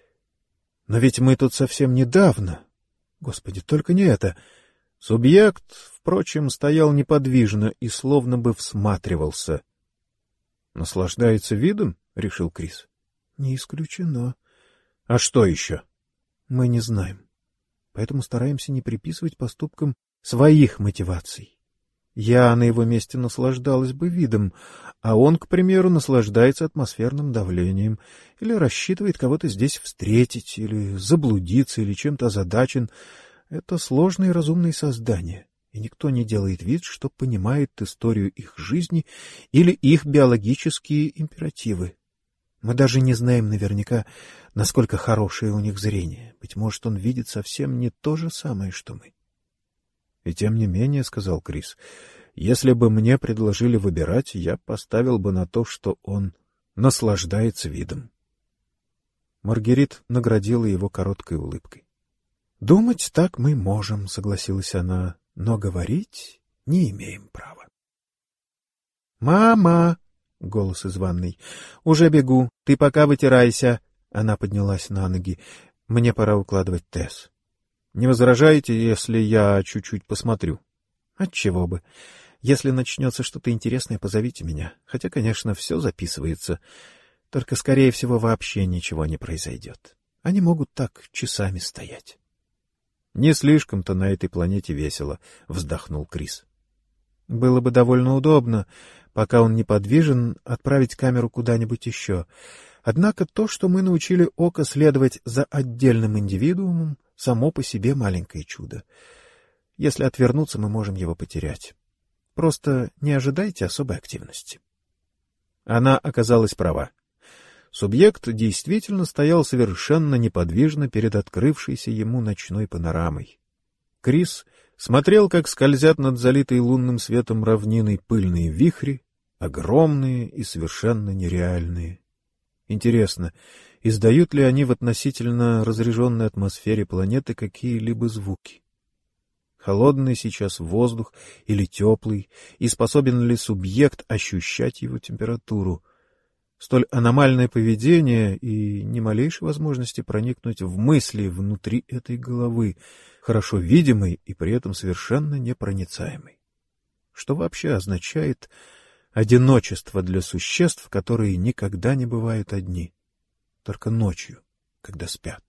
Но ведь мы тут совсем недавно. Господи, только не это. Субъект, впрочем, стоял неподвижно и словно бы всматривался. — Наслаждается видом? — решил Крис. — Не исключено. — А что еще? — Мы не знаем. Поэтому стараемся не приписывать поступкам своих мотиваций. Я на его месте наслаждалась бы видом, а он, к примеру, наслаждается атмосферным давлением или рассчитывает кого-то здесь встретить, или заблудиться, или чем-то озадачен. Это сложные разумные создания, и никто не делает вид, что понимает историю их жизни или их биологические императивы. Мы даже не знаем наверняка, насколько хорошее у них зрение. Быть может, он видит совсем не то же самое, что мы. — И тем не менее, — сказал Крис, — если бы мне предложили выбирать, я поставил бы на то, что он наслаждается видом. Маргерит наградила его короткой улыбкой. — Думать так мы можем, — согласилась она, — но говорить не имеем права. — Мама! — голос из ванной. — Уже бегу. Ты пока вытирайся. Она поднялась на ноги. — Мне пора укладывать Тесс. — Не возражаете, если я чуть-чуть посмотрю? — Отчего бы. Если начнется что-то интересное, позовите меня. Хотя, конечно, все записывается. Только, скорее всего, вообще ничего не произойдет. Они могут так часами стоять. — Не слишком-то на этой планете весело, — вздохнул Крис. — Было бы довольно удобно, пока он неподвижен, отправить камеру куда-нибудь еще. Однако то, что мы научили око следовать за отдельным индивидуумом, само по себе маленькое чудо. Если отвернуться, мы можем его потерять. Просто не ожидайте особой активности. Она оказалась права. Субъект действительно стоял совершенно неподвижно перед открывшейся ему ночной панорамой. Крис смотрел, как скользят над залитой лунным светом равниной пыльные вихри, огромные и совершенно нереальные. Интересно, издают ли они в относительно разряженной атмосфере планеты какие-либо звуки? Холодный сейчас воздух или теплый, и способен ли субъект ощущать его температуру? Столь аномальное поведение и ни малейшей возможности проникнуть в мысли внутри этой головы, хорошо видимой и при этом совершенно непроницаемой. Что вообще означает одиночество для существ, которые никогда не бывают одни, только ночью, когда спят?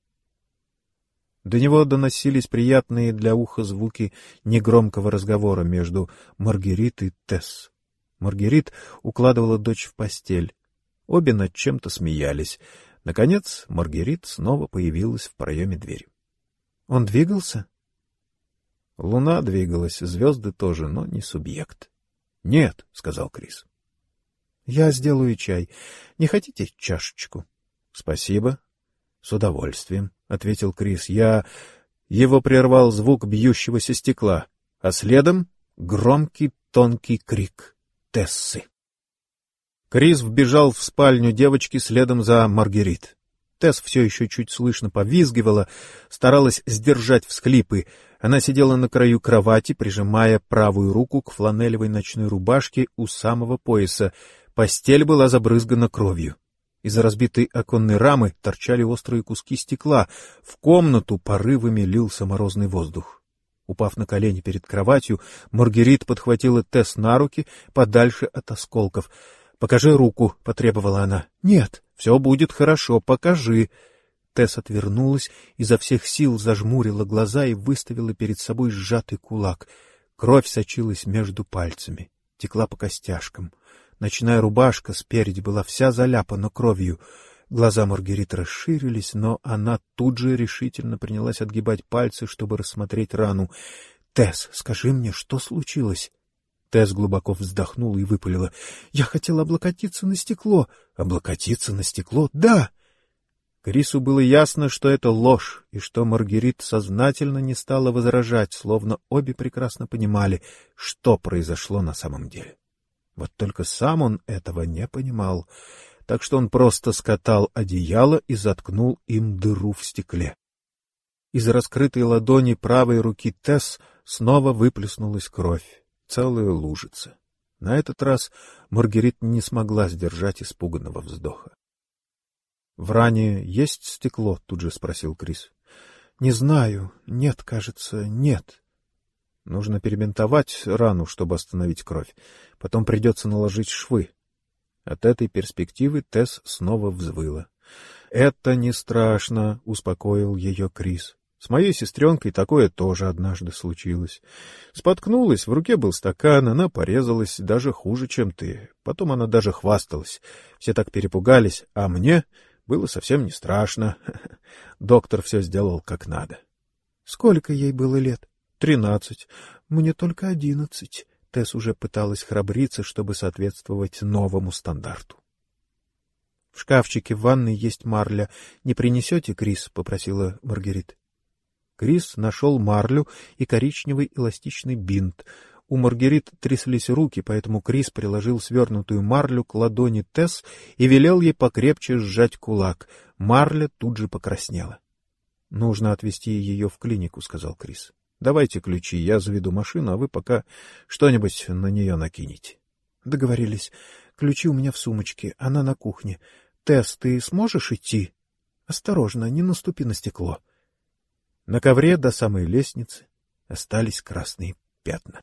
До него доносились приятные для уха звуки негромкого разговора между Маргерит и Тесс. Маргерит укладывала дочь в постель. Обе над чем-то смеялись. Наконец Маргерит снова появилась в проеме двери. — Он двигался? — Луна двигалась, звезды тоже, но не субъект. — Нет, — сказал Крис. — Я сделаю чай. Не хотите чашечку? — Спасибо. — С удовольствием, — ответил Крис. — Его прервал звук бьющегося стекла, а следом громкий тонкий крик Тессы. Крис вбежал в спальню девочки следом за Маргерит. Тесс все еще чуть слышно повизгивала, старалась сдержать всхлипы. Она сидела на краю кровати, прижимая правую руку к фланелевой ночной рубашке у самого пояса. Постель была забрызгана кровью. Из-за разбитой оконной рамы торчали острые куски стекла. В комнату порывами лился морозный воздух. Упав на колени перед кроватью, Маргерит подхватила Тесс на руки подальше от осколков. — Покажи руку, — потребовала она. — Нет, все будет хорошо, покажи. Тесс отвернулась, изо всех сил зажмурила глаза и выставила перед собой сжатый кулак. Кровь сочилась между пальцами, текла по костяшкам. Ночная рубашка спереди была вся заляпана кровью. Глаза Маргерит расширились, но она тут же решительно принялась отгибать пальцы, чтобы рассмотреть рану. — Тесс, скажи мне, что случилось? Тесс глубоко вздохнула и выпалила. — Я хотела облокотиться на стекло. — Облокотиться на стекло? — Да! Крису было ясно, что это ложь, и что Маргерит сознательно не стала возражать, словно обе прекрасно понимали, что произошло на самом деле. Вот только сам он этого не понимал. так что он просто скатал одеяло и заткнул им дыру в стекле. Из раскрытой ладони правой руки Тесс снова выплеснулась кровь, целая лужица. На этот раз Маргерит не смогла сдержать испуганного вздоха. — В ране есть стекло? — тут же спросил Крис. — Не знаю. Нет, кажется, нет. Нужно перебинтовать рану, чтобы остановить кровь. Потом придется наложить швы. От этой перспективы Тесс снова взвыла. — Это не страшно, — успокоил ее Крис. С моей сестренкой такое тоже однажды случилось. Споткнулась, в руке был стакан, она порезалась даже хуже, чем ты. Потом она даже хвасталась. Все так перепугались, а мне было совсем не страшно. Доктор все сделал как надо. — Сколько ей было лет? 13. Мне только 11. Тесс уже пыталась храбриться, чтобы соответствовать новому стандарту. — В шкафчике в ванной есть марля. Не принесете, Крис? — попросила Маргерит. Крис нашел марлю и коричневый эластичный бинт. У Маргерит тряслись руки, поэтому Крис приложил свернутую марлю к ладони Тесс и велел ей покрепче сжать кулак. Марля тут же покраснела. — Нужно отвезти ее в клинику, — сказал Крис. — Давайте ключи, я заведу машину, а вы пока что-нибудь на нее накинете. — Договорились. Ключи у меня в сумочке, она на кухне. Тесс, ты сможешь идти? Осторожно, не наступи на стекло. На ковре до самой лестницы остались красные пятна.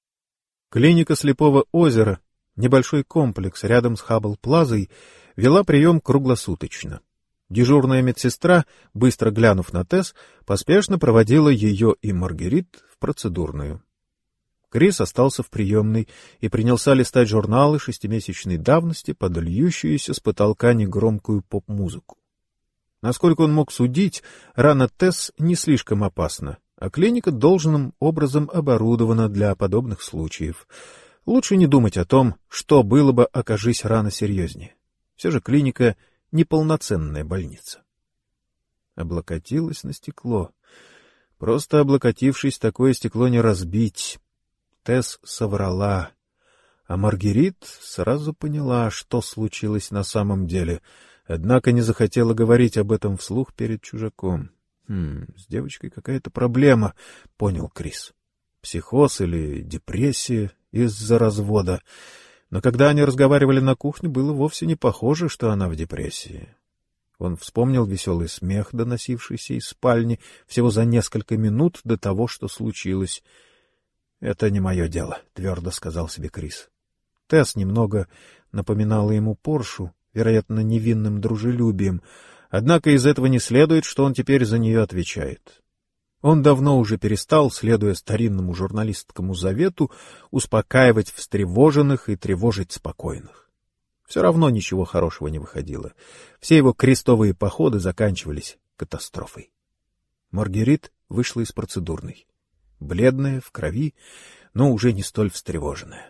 Клиника Слепого озера, небольшой комплекс рядом с Хаббл-плазой, вела прием круглосуточно. Дежурная медсестра, быстро глянув на Тесс, поспешно проводила ее и Маргерит в процедурную. Крис остался в приемной и принялся листать журналы 6-месячной давности под льющуюся с потолка негромкую поп-музыку. Насколько он мог судить, рана Тесс не слишком опасна, а клиника должным образом оборудована для подобных случаев. Лучше не думать о том, что было бы, окажись рана серьезнее. Все же клиника — неполноценная больница. Облокотилась на стекло. Просто облокотившись, такое стекло не разбить. Тесс соврала. А Маргерит сразу поняла, что случилось на самом деле — однако не захотела говорить об этом вслух перед чужаком. С девочкой какая-то проблема, — понял Крис. Психоз или депрессия из-за развода. Но когда они разговаривали на кухне, было вовсе не похоже, что она в депрессии. Он вспомнил веселый смех, доносившийся из спальни всего за несколько минут до того, что случилось. — Это не мое дело, — твердо сказал себе Крис. Тесс немного напоминала ему Поршу, вероятно, невинным дружелюбием, однако из этого не следует, что он теперь за нее отвечает. Он давно уже перестал, следуя старинному журналистскому завету, успокаивать встревоженных и тревожить спокойных. Все равно ничего хорошего не выходило. Все его крестовые походы заканчивались катастрофой. Маргерит вышла из процедурной. Бледная, в крови, но уже не столь встревоженная.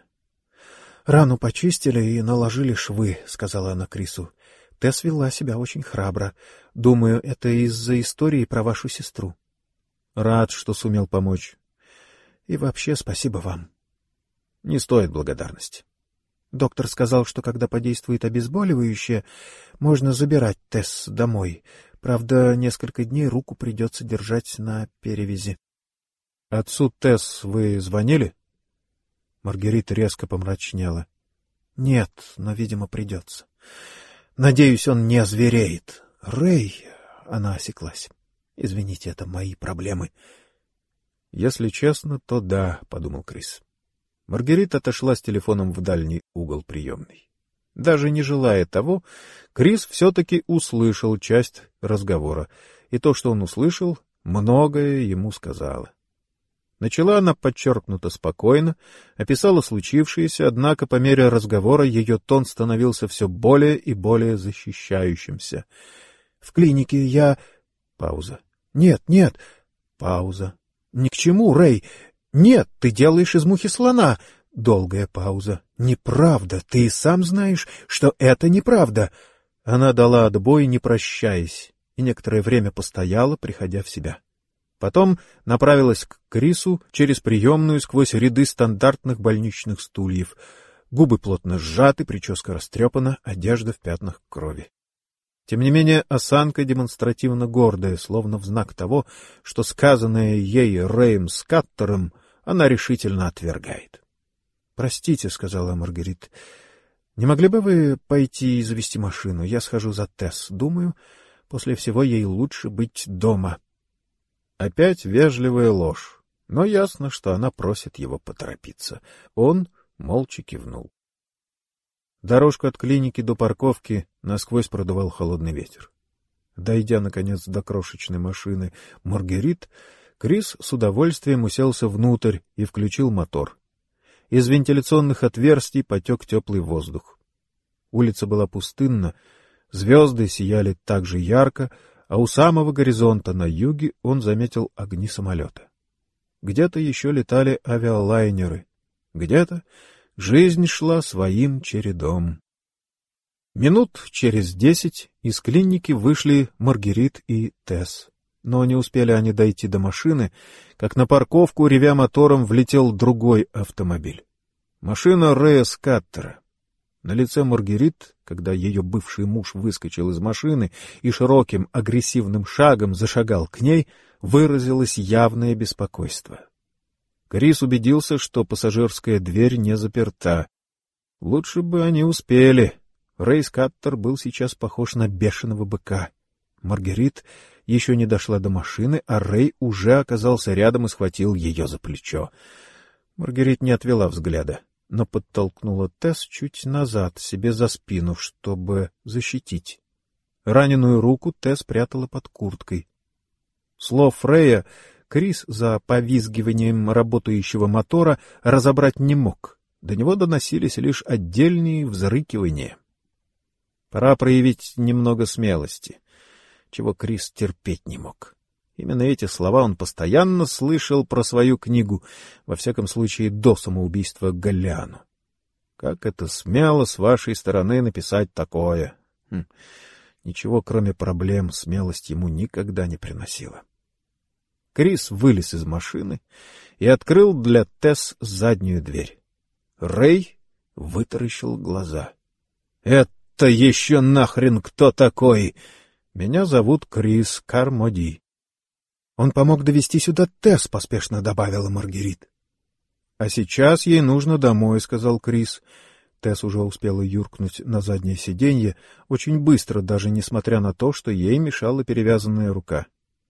— Рану почистили и наложили швы, — сказала она Крису. — Тесс вела себя очень храбро. Думаю, это из-за истории про вашу сестру. — Рад, что сумел помочь. — И вообще спасибо вам. — Не стоит благодарности. Доктор сказал, что когда подействует обезболивающее, можно забирать Тесс домой. Правда, несколько дней руку придется держать на перевязи. — Отцу Тесс вы звонили? Маргарита резко помрачнела. — Нет, но, видимо, придется. Надеюсь, он не озвереет. Рэй... Она осеклась. — Извините, это мои проблемы. — Если честно, то да, — подумал Крис. Маргарита отошла с телефоном в дальний угол приемной. Даже не желая того, Крис все-таки услышал часть разговора, и то, что он услышал, многое ему сказала. Начала она подчеркнуто спокойно, описала случившееся, однако по мере разговора ее тон становился все более и более защищающимся. — В клинике я... Пауза. — Нет, нет. Пауза. — Ни к чему, Рэй. Нет, ты делаешь из мухи слона. Долгая пауза. — Неправда. Ты и сам знаешь, что это неправда. Она дала отбой, не прощаясь, и некоторое время постояла, приходя в себя. Потом направилась к Крису через приемную сквозь ряды стандартных больничных стульев. Губы плотно сжаты, прическа растрепана, одежда в пятнах крови. Тем не менее, осанка демонстративно гордая, словно в знак того, что сказанное ей Рэем Скаттером она решительно отвергает. — Простите, — сказала Маргарит, — не могли бы вы пойти и завести машину? Я схожу за Тесс. Думаю, после всего ей лучше быть дома. Опять вежливая ложь, но ясно, что она просит его поторопиться. Он молча кивнул. Дорожку от клиники до парковки насквозь продувал холодный ветер. Дойдя, наконец, до крошечной машины Маргарит, Крис с удовольствием уселся внутрь и включил мотор. Из вентиляционных отверстий потек теплый воздух. Улица была пустынна, звезды сияли так же ярко, а у самого горизонта на юге он заметил огни самолета. Где-то еще летали авиалайнеры, где-то жизнь шла своим чередом. Минут через 10 из клиники вышли Маргарит и Тесс. Но не успели они дойти до машины, как на парковку, ревя мотором, влетел другой автомобиль. Машина Рэя Скаттера. На лице Маргарит, когда ее бывший муж выскочил из машины и широким агрессивным шагом зашагал к ней, выразилось явное беспокойство. Крис убедился, что пассажирская дверь не заперта. Лучше бы они успели. Рэй Скаттер был сейчас похож на бешеного быка. Маргарит еще не дошла до машины, а Рэй уже оказался рядом и схватил ее за плечо. Маргарит не отвела взгляда, но подтолкнула Тесс чуть назад, себе за спину, чтобы защитить. Раненую руку Тесс прятала под курткой. Слов Рэя Крис за повизгиванием работающего мотора разобрать не мог. До него доносились лишь отдельные взрыкивания. Пора проявить немного смелости, чего Крис терпеть не мог. Именно эти слова он постоянно слышал про свою книгу, во всяком случае до самоубийства Галлиану. Как это смело с вашей стороны написать такое? Ничего, кроме проблем, смелость ему никогда не приносила. Крис вылез из машины и открыл для Тесс заднюю дверь. Рэй вытаращил глаза. — Это еще нахрен кто такой? — Меня зовут Крис Кармоди. — Он помог довести сюда Тесс, — поспешно добавила Маргарит. — А сейчас ей нужно домой, — сказал Крис. Тесс уже успела юркнуть на заднее сиденье, очень быстро, даже несмотря на то, что ей мешала перевязанная рука.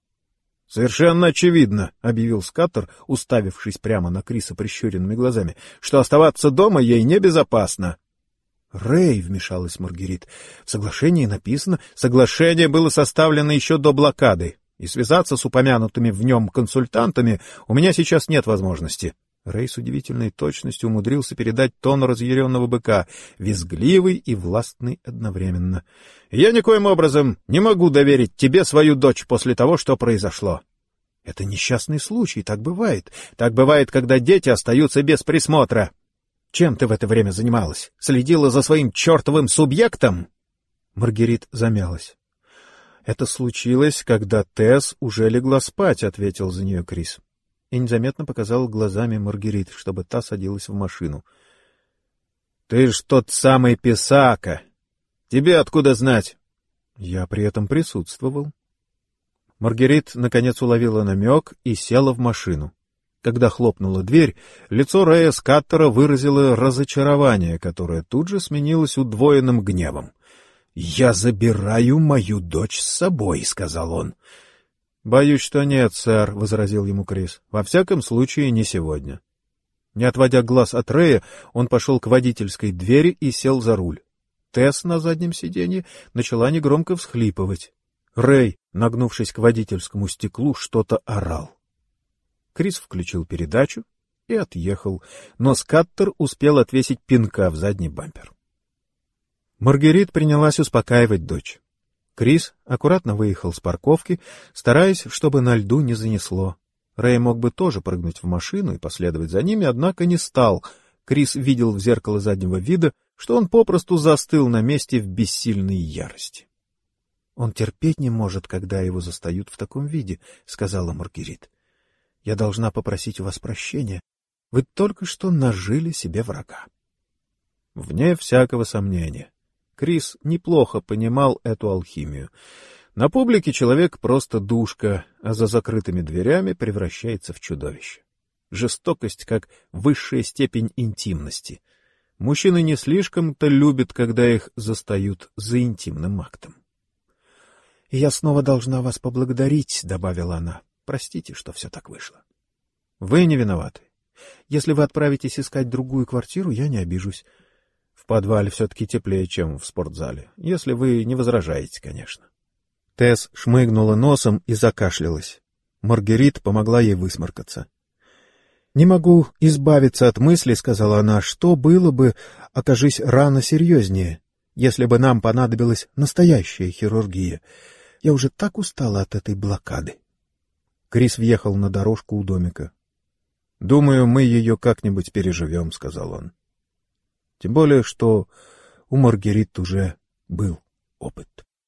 — Совершенно очевидно, — объявил Скаттер, уставившись прямо на Криса прищуренными глазами, — что оставаться дома ей небезопасно. — Рэй, — вмешалась Маргарит, — в соглашении написано... Соглашение было составлено еще до блокады, и связаться с упомянутыми в нем консультантами у меня сейчас нет возможности. Рэй с удивительной точностью умудрился передать тон разъяренного быка, визгливый и властный одновременно. — Я никоим образом не могу доверить тебе свою дочь после того, что произошло. — Это несчастный случай, так бывает. Так бывает, когда дети остаются без присмотра. Чем ты в это время занималась? Следила за своим чертовым субъектом? Маргарит замялась. — Это случилось, когда Тесс уже легла спать, — ответил за нее Крис. И незаметно показал глазами Маргарит, чтобы та садилась в машину. — Ты ж тот самый писака. Тебе откуда знать? Я при этом присутствовал. Маргарит наконец уловила намек и села в машину. Когда хлопнула дверь, лицо Рэя Скаттера выразило разочарование, которое тут же сменилось удвоенным гневом. — Я забираю мою дочь с собой, — сказал он. — Боюсь, что нет, сэр, — возразил ему Крис. — Во всяком случае, не сегодня. Не отводя глаз от Рэя, он пошел к водительской двери и сел за руль. Тесс на заднем сиденье начала негромко всхлипывать. Рэй, нагнувшись к водительскому стеклу, что-то орал. Крис включил передачу и отъехал, но Скаттер успел отвесить пинка в задний бампер. Маргарит принялась успокаивать дочь. Крис аккуратно выехал с парковки, стараясь, чтобы на льду не занесло. Рэй мог бы тоже прыгнуть в машину и последовать за ними, однако не стал. Крис видел в зеркало заднего вида, что он попросту застыл на месте в бессильной ярости. — Он терпеть не может, когда его застают в таком виде, — сказала Маргарит. — Я должна попросить у вас прощения. Вы только что нажили себе врага. Вне всякого сомнения. Крис неплохо понимал эту алхимию. На публике человек просто душка, а за закрытыми дверями превращается в чудовище. Жестокость как высшая степень интимности. Мужчины не слишком-то любят, когда их застают за интимным актом. — И я снова должна вас поблагодарить, — добавила она. — Простите, что все так вышло. — Вы не виноваты. Если вы отправитесь искать другую квартиру, я не обижусь. В подвале все-таки теплее, чем в спортзале, если вы не возражаете, конечно. Тесс шмыгнула носом и закашлялась. Маргерит помогла ей высморкаться. — Не могу избавиться от мысли, — сказала она, — что было бы, окажись рана серьезнее, если бы нам понадобилась настоящая хирургия. Я уже так устала от этой блокады. Крис въехал на дорожку у домика. — Думаю, мы ее как-нибудь переживем, — сказал он. Тем более, что у Маргерит уже был опыт.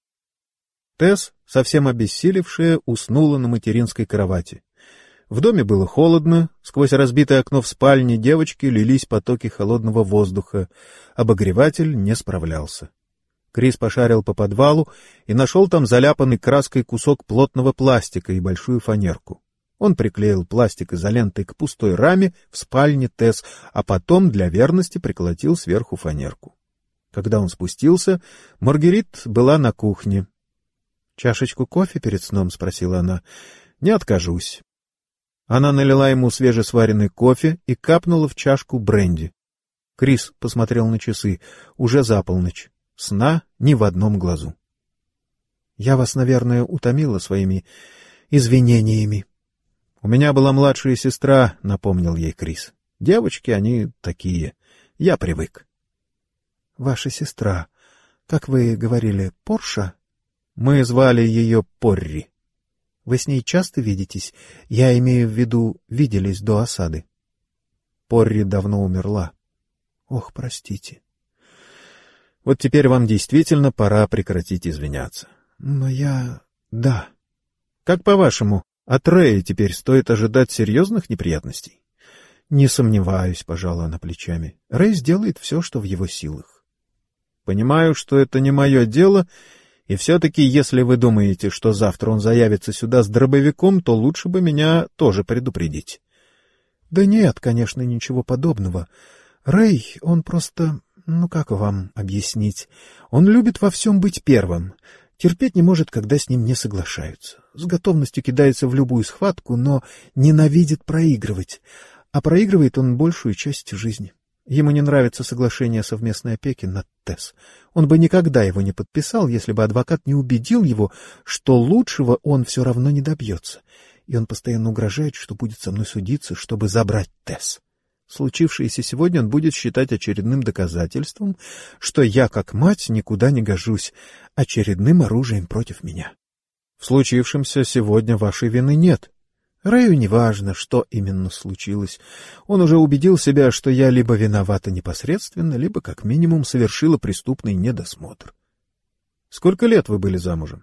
Тесс, совсем обессилевшая, уснула на материнской кровати. В доме было холодно, сквозь разбитое окно в спальне девочки лились потоки холодного воздуха, обогреватель не справлялся. Крис пошарил по подвалу и нашел там заляпанный краской кусок плотного пластика и большую фанерку. Он приклеил пластик изолентой к пустой раме в спальне Тесс, а потом для верности приколотил сверху фанерку. Когда он спустился, Маргерит была на кухне. — Чашечку кофе перед сном? — спросила она. — Не откажусь. Она налила ему свежесваренный кофе и капнула в чашку бренди. Крис посмотрел на часы. Уже за полночь. Сна ни в одном глазу. — Я вас, наверное, утомила своими извинениями. — У меня была младшая сестра, — напомнил ей Крис. — Девочки, они такие. Я привык. — Ваша сестра, как вы говорили, Порша? — Мы звали ее Порри. — Вы с ней часто видитесь? Я имею в виду, виделись до осады. Порри давно умерла. — Ох, простите. — Вот теперь вам действительно пора прекратить извиняться. — Но я... Да. — Как по-вашему, от Рэя теперь стоит ожидать серьезных неприятностей? — Не сомневаюсь, — пожала она плечами. — Рэй сделает все, что в его силах. — Понимаю, что это не мое дело, и все-таки, если вы думаете, что завтра он заявится сюда с дробовиком, то лучше бы меня тоже предупредить. — Да нет, конечно, ничего подобного. Рэй, он просто... Ну, как вам объяснить? Он любит во всем быть первым. Терпеть не может, когда с ним не соглашаются. С готовностью кидается в любую схватку, но ненавидит проигрывать. А проигрывает он большую часть жизни. Ему не нравится соглашение о совместной опеке над Тесс. Он бы никогда его не подписал, если бы адвокат не убедил его, что лучшего он все равно не добьется. И он постоянно угрожает, что будет со мной судиться, чтобы забрать Тесс. Случившееся сегодня он будет считать очередным доказательством, что я, как мать, никуда не гожусь, очередным оружием против меня. В случившемся сегодня вашей вины нет. Рэю не важно, что именно случилось. Он уже убедил себя, что я либо виновата непосредственно, либо как минимум совершила преступный недосмотр. Сколько лет вы были замужем?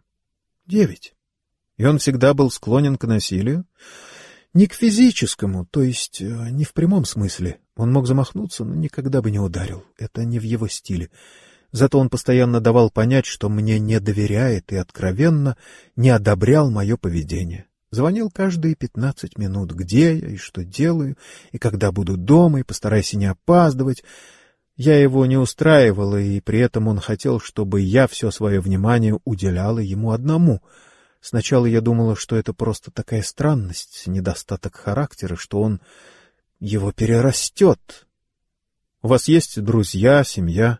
9. И он всегда был склонен к насилию? Не к физическому, то есть не в прямом смысле. Он мог замахнуться, но никогда бы не ударил. Это не в его стиле. Зато он постоянно давал понять, что мне не доверяет и откровенно не одобрял мое поведение. Звонил каждые 15 минут, где я и что делаю, и когда буду дома, и постарайся не опаздывать. Я его не устраивала, и при этом он хотел, чтобы я все свое внимание уделяла ему одному. Сначала я думала, что это просто такая странность, недостаток характера, что он его перерастет. У вас есть друзья, семья?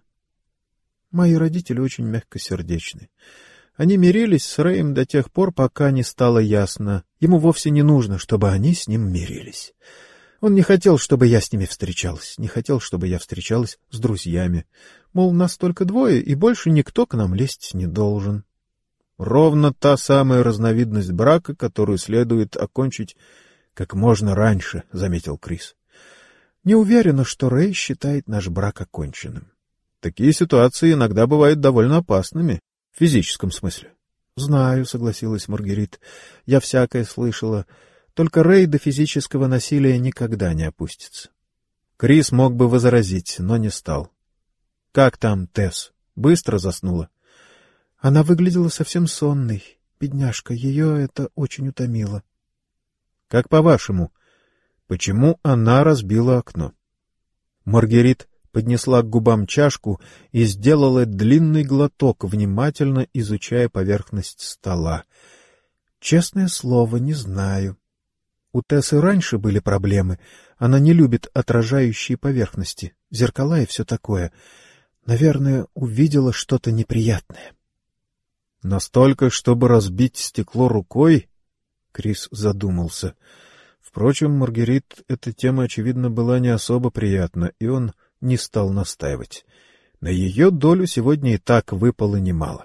Мои родители очень мягкосердечны. Они мирились с Рэем до тех пор, пока не стало ясно. Ему вовсе не нужно, чтобы они с ним мирились. Он не хотел, чтобы я с ними встречалась, не хотел, чтобы я встречалась с друзьями. Мол, нас только двое, и больше никто к нам лезть не должен. Ровно та самая разновидность брака, которую следует окончить как можно раньше, — заметил Крис. Не уверена, что Рэй считает наш брак оконченным. Такие ситуации иногда бывают довольно опасными, в физическом смысле. — Знаю, — согласилась Маргерит. — Я всякое слышала. Только Рэй до физического насилия никогда не опустится. Крис мог бы возразить, но не стал. Как там Тесс? Быстро заснула? Она выглядела совсем сонной. Бедняжка, ее это очень утомило. Как по-вашему, почему она разбила окно? Маргерит поднесла к губам чашку и сделала длинный глоток, внимательно изучая поверхность стола. Честное слово, не знаю. У Тессы раньше были проблемы. Она не любит отражающие поверхности, зеркала и все такое. Наверное, увидела что-то неприятное. Настолько, чтобы разбить стекло рукой? Крис задумался. Впрочем, Маргерит эта тема, очевидно, была не особо приятна, и он не стал настаивать. На ее долю сегодня и так выпало немало.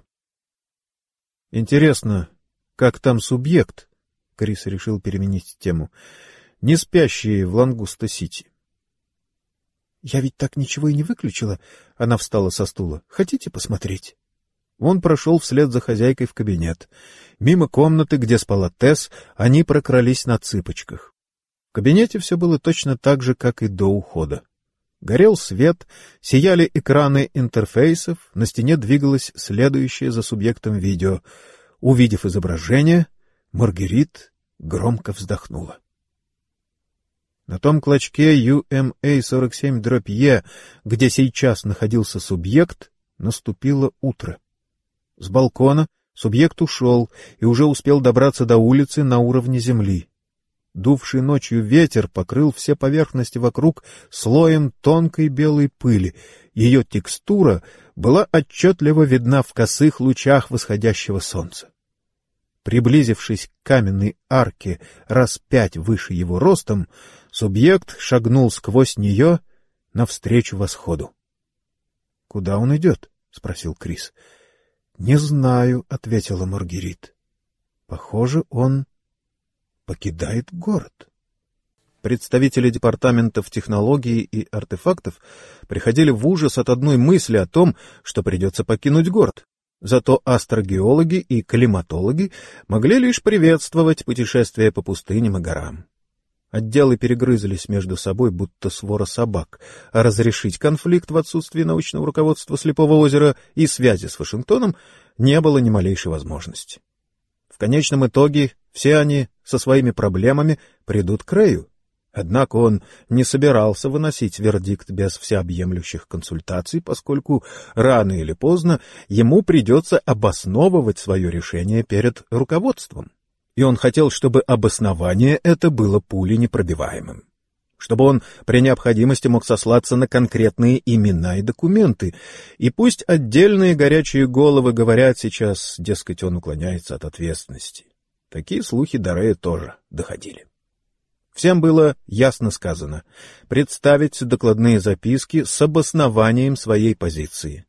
Интересно, как там субъект? Крис решил переменить тему. Не спящие в Лангуста-Сити. Я ведь так ничего и не выключила. Она встала со стула. Хотите посмотреть? Он прошел вслед за хозяйкой в кабинет. Мимо комнаты, где спала Тесс, они прокрались на цыпочках. В кабинете все было точно так же, как и до ухода. Горел свет, сияли экраны интерфейсов, на стене двигалось следующее за субъектом видео. Увидев изображение, Маргерит громко вздохнула. На том клочке UMA-47-E, где сейчас находился субъект, наступило утро. С балкона субъект ушел и уже успел добраться до улицы на уровне земли. Дувший ночью ветер покрыл все поверхности вокруг слоем тонкой белой пыли. Ее текстура была отчетливо видна в косых лучах восходящего солнца. Приблизившись к каменной арке раз 5 выше его ростом, субъект шагнул сквозь нее навстречу восходу. — Куда он идет? — спросил Крис. — Не знаю, — ответила Маргерит. — Похоже, он покидает город. Представители департаментов технологий и артефактов приходили в ужас от одной мысли о том, что придется покинуть город. Зато астрогеологи и климатологи могли лишь приветствовать путешествие по пустыням и горам. Отделы перегрызлись между собой, будто свора собак, а разрешить конфликт в отсутствии научного руководства Слепого озера и связи с Вашингтоном не было ни малейшей возможности. В конечном итоге все они со своими проблемами придут к Рэю. Однако он не собирался выносить вердикт без всеобъемлющих консультаций, поскольку рано или поздно ему придется обосновывать свое решение перед руководством. И он хотел, чтобы обоснование это было пуленепробиваемым. Чтобы он при необходимости мог сослаться на конкретные имена и документы. И пусть отдельные горячие головы говорят сейчас, дескать, он уклоняется от ответственности. Такие слухи до Рэя тоже доходили. Всем было ясно сказано — представить докладные записки с обоснованием своей позиции.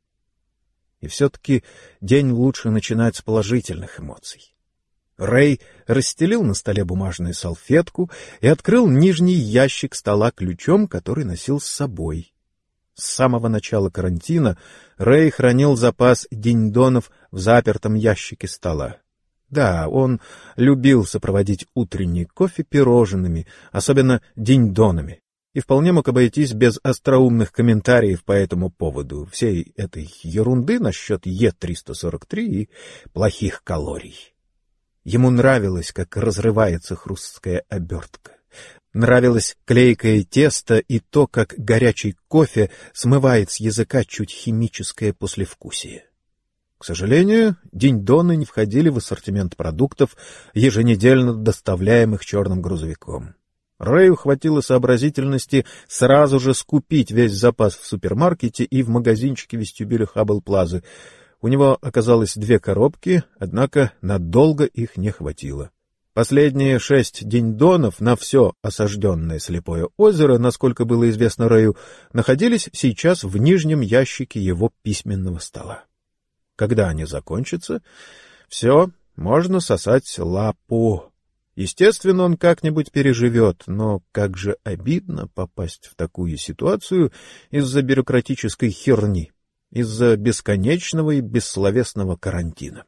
И все-таки день лучше начинать с положительных эмоций. Рэй расстелил на столе бумажную салфетку и открыл нижний ящик стола ключом, который носил с собой. С самого начала карантина Рэй хранил запас деньдонов в запертом ящике стола. Да, он любил сопроводить утренний кофе пирожными, особенно деньдонами, и вполне мог обойтись без остроумных комментариев по этому поводу, всей этой ерунды насчет Е343 и плохих калорий. Ему нравилось, как разрывается хрусткая обертка. Нравилось клейкое тесто и то, как горячий кофе смывает с языка чуть химическое послевкусие. К сожалению, деньдоны не входили в ассортимент продуктов, еженедельно доставляемых черным грузовиком. Рэю хватило сообразительности сразу же скупить весь запас в супермаркете и в магазинчике вестибюля Хаббл-Плазы. У него оказалось 2 коробки, однако надолго их не хватило. Последние 6 деньдонов на все осажденное Слепое озеро, насколько было известно Рэю, находились сейчас в нижнем ящике его письменного стола. Когда они закончатся, все, можно сосать лапу. Естественно, он как-нибудь переживет, но как же обидно попасть в такую ситуацию из-за бюрократической херни, из-за бесконечного и бессловесного карантина.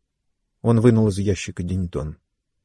Он вынул из ящика деньдон.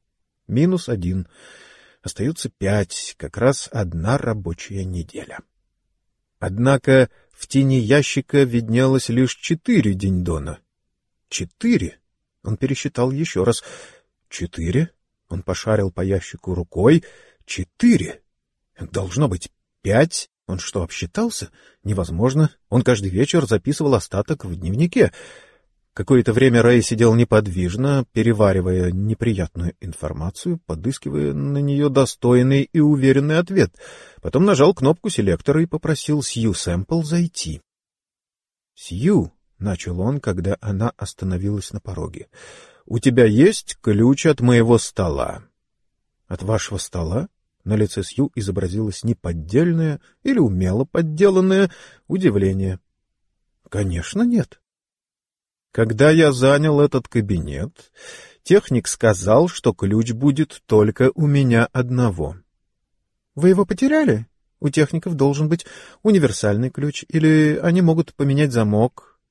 -1. Остается 5, как раз 1 рабочая неделя. Однако в тени ящика виднелось лишь 4 динь-дона. 4? Он пересчитал еще раз. 4? Он пошарил по ящику рукой. 4? Должно быть 5. Он что, обсчитался? Невозможно. Он каждый вечер записывал остаток в дневнике. Какое-то время Рэй сидел неподвижно, переваривая неприятную информацию, подыскивая на нее достойный и уверенный ответ. Потом нажал кнопку селектора и попросил Сью Сэмпл зайти. «Сью», — начал он, когда она остановилась на пороге, — «у тебя есть ключ от моего стола?» «От вашего стола?» На лице Сью изобразилось неподдельное или умело подделанное удивление. «Конечно, нет». Когда я занял этот кабинет, техник сказал, что ключ будет только у меня одного. Вы его потеряли? У техников должен быть универсальный ключ, или они могут поменять замок.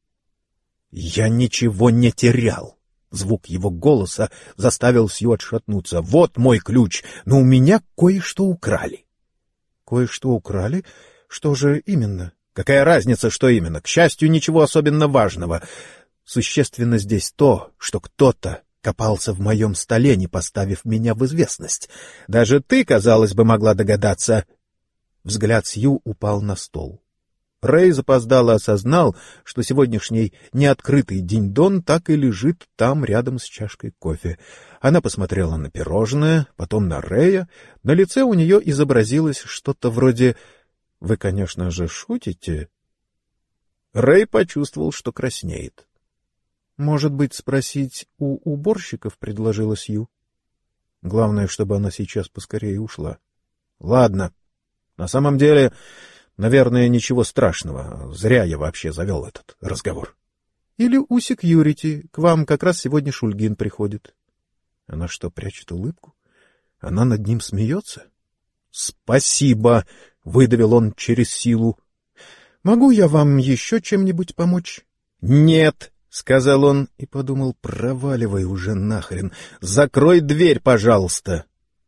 Я ничего не терял. Звук его голоса заставил Сью отшатнуться. Вот мой ключ, но у меня кое-что украли. Кое-что украли? Что же именно? Какая разница, что именно? К счастью, ничего особенно важного. Существенно здесь то, что кто-то копался в моем столе, не поставив меня в известность. Даже ты, казалось бы, могла догадаться. Взгляд Сью упал на стол. Рэй запоздало осознал, что сегодняшний неоткрытый динь-дон так и лежит там рядом с чашкой кофе. Она посмотрела на пирожное, потом на Рэя. На лице у нее изобразилось что-то вроде «Вы, конечно же, шутите?» Рэй почувствовал, что краснеет. «Может быть, спросить у уборщиков?» — предложила Сью. Главное, чтобы она сейчас поскорее ушла. «Ладно. На самом деле, наверное, ничего страшного. Зря я вообще завел этот разговор». «Или у секьюрити. К вам как раз сегодня Шульгин приходит». Она что, прячет улыбку? Она над ним смеется? «Спасибо!» — выдавил он через силу. «Могу я вам еще чем-нибудь помочь?» «Нет!» — сказал он и подумал, проваливай уже нахрен. Закрой дверь, пожалуйста.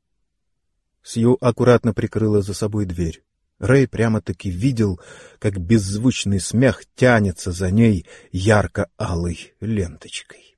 Сью аккуратно прикрыла за собой дверь. Рэй прямо-таки видел, как беззвучный смех тянется за ней ярко-алой ленточкой.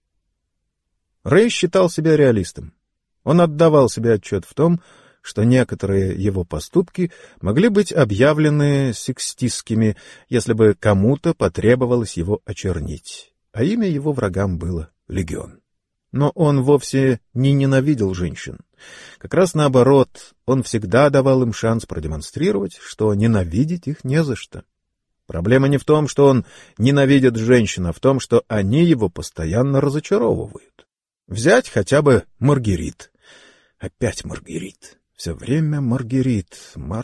Рэй считал себя реалистом. Он отдавал себе отчет в том, что некоторые его поступки могли быть объявлены секстистскими, если бы кому-то потребовалось его очернить, а имя его врагам было легион. Но он вовсе не ненавидел женщин. Как раз наоборот, он всегда давал им шанс продемонстрировать, что ненавидеть их не за что. Проблема не в том, что он ненавидит женщин, а в том, что они его постоянно разочаровывают. Взять хотя бы Маргерит. Опять Маргерит. Все время Маргерит.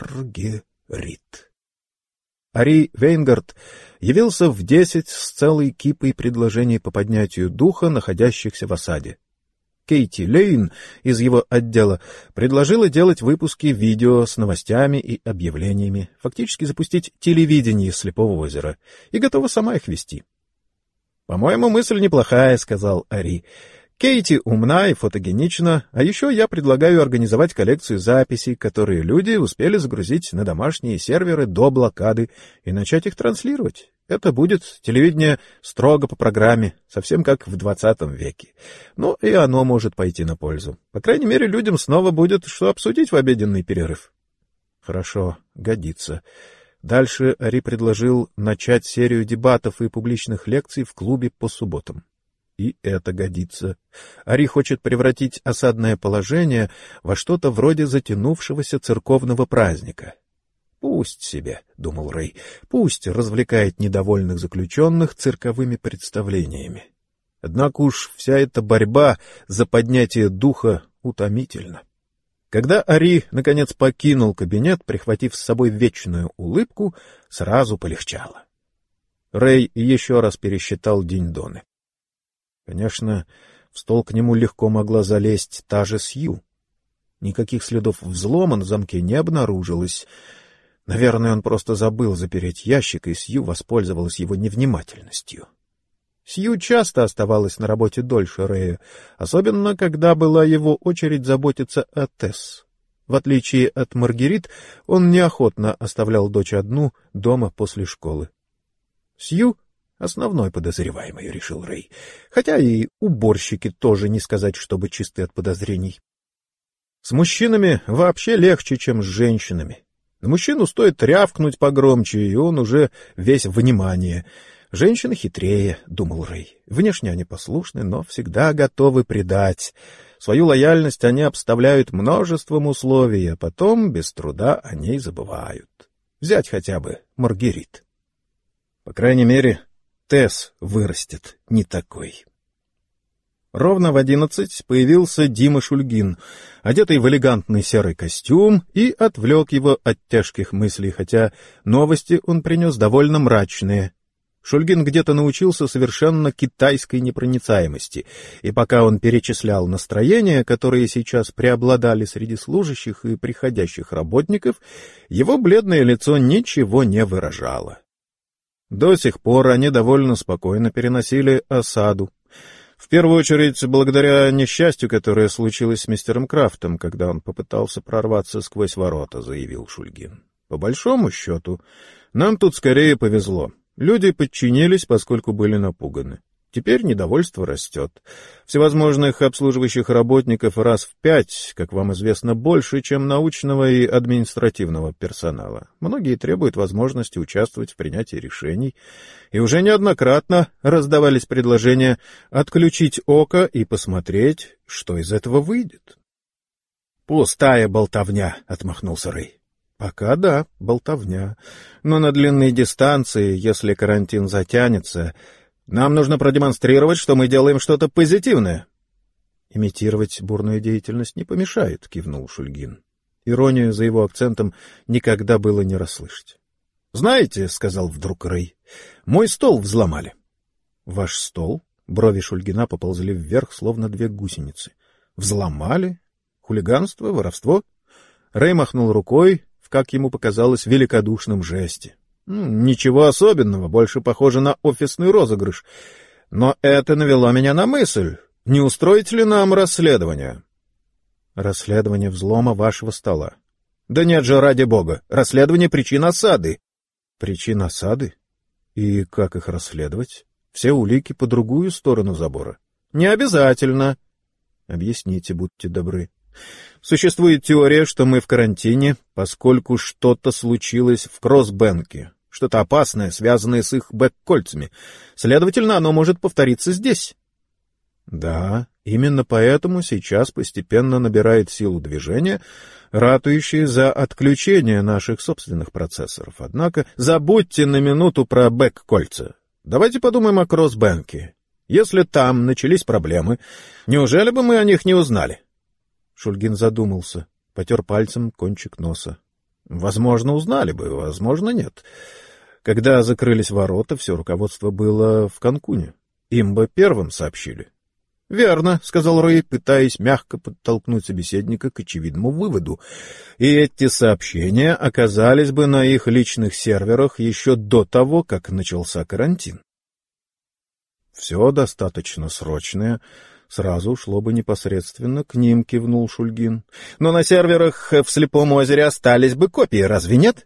Ари Вейнгард явился в 10 с целой кипой предложений по поднятию духа, находящихся в осаде. Кейти Лейн из его отдела предложила делать выпуски видео с новостями и объявлениями, фактически запустить телевидение из Слепого озера, и готова сама их вести. «По-моему, мысль неплохая», — сказал Ари. Кейти умна и фотогенична, а еще я предлагаю организовать коллекцию записей, которые люди успели загрузить на домашние серверы до блокады и начать их транслировать. Это будет телевидение строго по программе, совсем как в 20 веке. Ну, и оно может пойти на пользу. По крайней мере, людям снова будет что обсудить в обеденный перерыв. Хорошо, годится. Дальше Ари предложил начать серию дебатов и публичных лекций в клубе по субботам. И это годится. Ари хочет превратить осадное положение во что-то вроде затянувшегося церковного праздника. «Пусть себе», — думал Рэй, — «пусть развлекает недовольных заключенных цирковыми представлениями». Однако уж вся эта борьба за поднятие духа утомительна. Когда Ари, наконец, покинул кабинет, прихватив с собой вечную улыбку, сразу полегчало. Рэй еще раз пересчитал динь-доны. Конечно, в стол к нему легко могла залезть та же Сью. Никаких следов взлома на замке не обнаружилось. Наверное, он просто забыл запереть ящик, и Сью воспользовалась его невнимательностью. Сью часто оставалась на работе дольше Рэя, особенно когда была его очередь заботиться о Тесс. В отличие от Маргерит, он неохотно оставлял дочь одну дома после школы. Сью — основной подозреваемый, — решил Рэй, хотя и уборщики тоже не сказать, чтобы чисты от подозрений. С мужчинами вообще легче, чем с женщинами. На мужчину стоит рявкнуть погромче, и он уже весь внимание. Женщины хитрее, — думал Рэй. Внешне они послушны, но всегда готовы предать. Свою лояльность они обставляют множеством условий, а потом без труда о ней забывают. Взять хотя бы Маргерит. По крайней мере, Тесс вырастет не такой. Ровно в 11 появился Дима Шульгин, одетый в элегантный серый костюм, и отвлек его от тяжких мыслей, хотя новости он принес довольно мрачные. Шульгин где-то научился совершенно китайской непроницаемости, и пока он перечислял настроения, которые сейчас преобладали среди служащих и приходящих работников, его бледное лицо ничего не выражало. До сих пор они довольно спокойно переносили осаду. В первую очередь, благодаря несчастью, которое случилось с мистером Крафтом, когда он попытался прорваться сквозь ворота, — заявил Шульгин. По большому счету, нам тут скорее повезло. Люди подчинились, поскольку были напуганы. Теперь недовольство растет. Всевозможных обслуживающих работников раз в 5, как вам известно, больше, чем научного и административного персонала. Многие требуют возможности участвовать в принятии решений, и уже неоднократно раздавались предложения отключить око и посмотреть, что из этого выйдет. — Пустая болтовня, — отмахнулся Рэй. — Пока да, болтовня. Но на длинной дистанции, если карантин затянется, нам нужно продемонстрировать, что мы делаем что-то позитивное. — Имитировать бурную деятельность не помешает, — кивнул Шульгин. Иронию за его акцентом никогда было не расслышать. — Знаете, — сказал вдруг Рэй, — мой стол взломали. — Ваш стол? Брови Шульгина поползли вверх, словно две гусеницы. — Взломали? Хулиганство? Воровство? Рэй махнул рукой, как ему показалось, великодушном жесте. Ничего особенного, больше похоже на офисный розыгрыш. Но это навело меня на мысль, не устроить ли нам расследование? Расследование взлома вашего стола. Да нет же, ради бога, расследование причин осады. Причин осады? И как их расследовать? Все улики по другую сторону забора. Не обязательно. Объясните, будьте добры. Существует теория, что мы в карантине, поскольку что-то случилось в Кроссбенке, что-то опасное, связанное с их бэк-кольцами. Следовательно, оно может повториться здесь. Да, именно поэтому сейчас постепенно набирает силу движение, ратующее за отключение наших собственных процессоров. Однако забудьте на минуту про бэк-кольца. Давайте подумаем о Кроссбенке. Если там начались проблемы, неужели бы мы о них не узнали? Шульгин задумался, потер пальцем кончик носа. Возможно, узнали бы, возможно, нет. Когда закрылись ворота, все руководство было в Канкуне. Им бы первым сообщили. — Верно, — сказал Рэй, пытаясь мягко подтолкнуть собеседника к очевидному выводу. И эти сообщения оказались бы на их личных серверах еще до того, как начался карантин. Все достаточно срочное сразу шло бы непосредственно к ним, — кивнул Шульгин. — Но на серверах в Слепом озере остались бы копии, разве нет?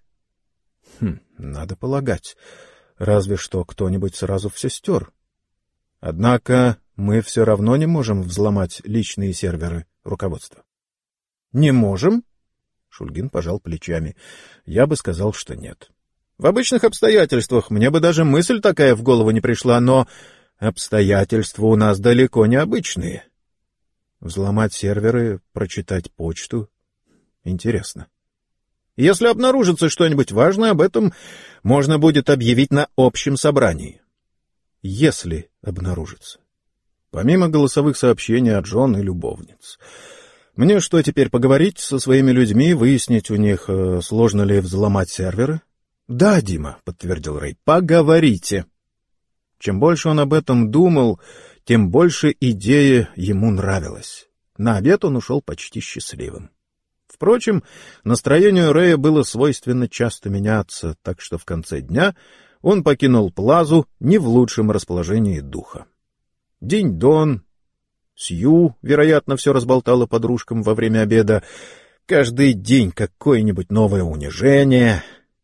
— Надо полагать. Разве что кто-нибудь сразу все стер. Однако мы все равно не можем взломать личные серверы руководства. — Не можем? Шульгин пожал плечами. — Я бы сказал, что нет. В обычных обстоятельствах мне бы даже мысль такая в голову не пришла, но обстоятельства у нас далеко не обычные. Взломать серверы, прочитать почту. Интересно. Если обнаружится что-нибудь важное, об этом можно будет объявить на общем собрании. Если обнаружится. Помимо голосовых сообщений от жен и любовниц. Мне что, теперь поговорить со своими людьми, выяснить у них, сложно ли взломать серверы? — Да, Дима, — подтвердил Рэй, — поговорите. Чем больше он об этом думал, тем больше идея ему нравилась. На обед он ушел почти счастливым. Впрочем, настроению Рэя было свойственно часто меняться, так что в конце дня он покинул Плазу не в лучшем расположении духа. Динь-дон, Сью, вероятно, все разболтала подружкам во время обеда. Каждый день какое-нибудь новое унижение.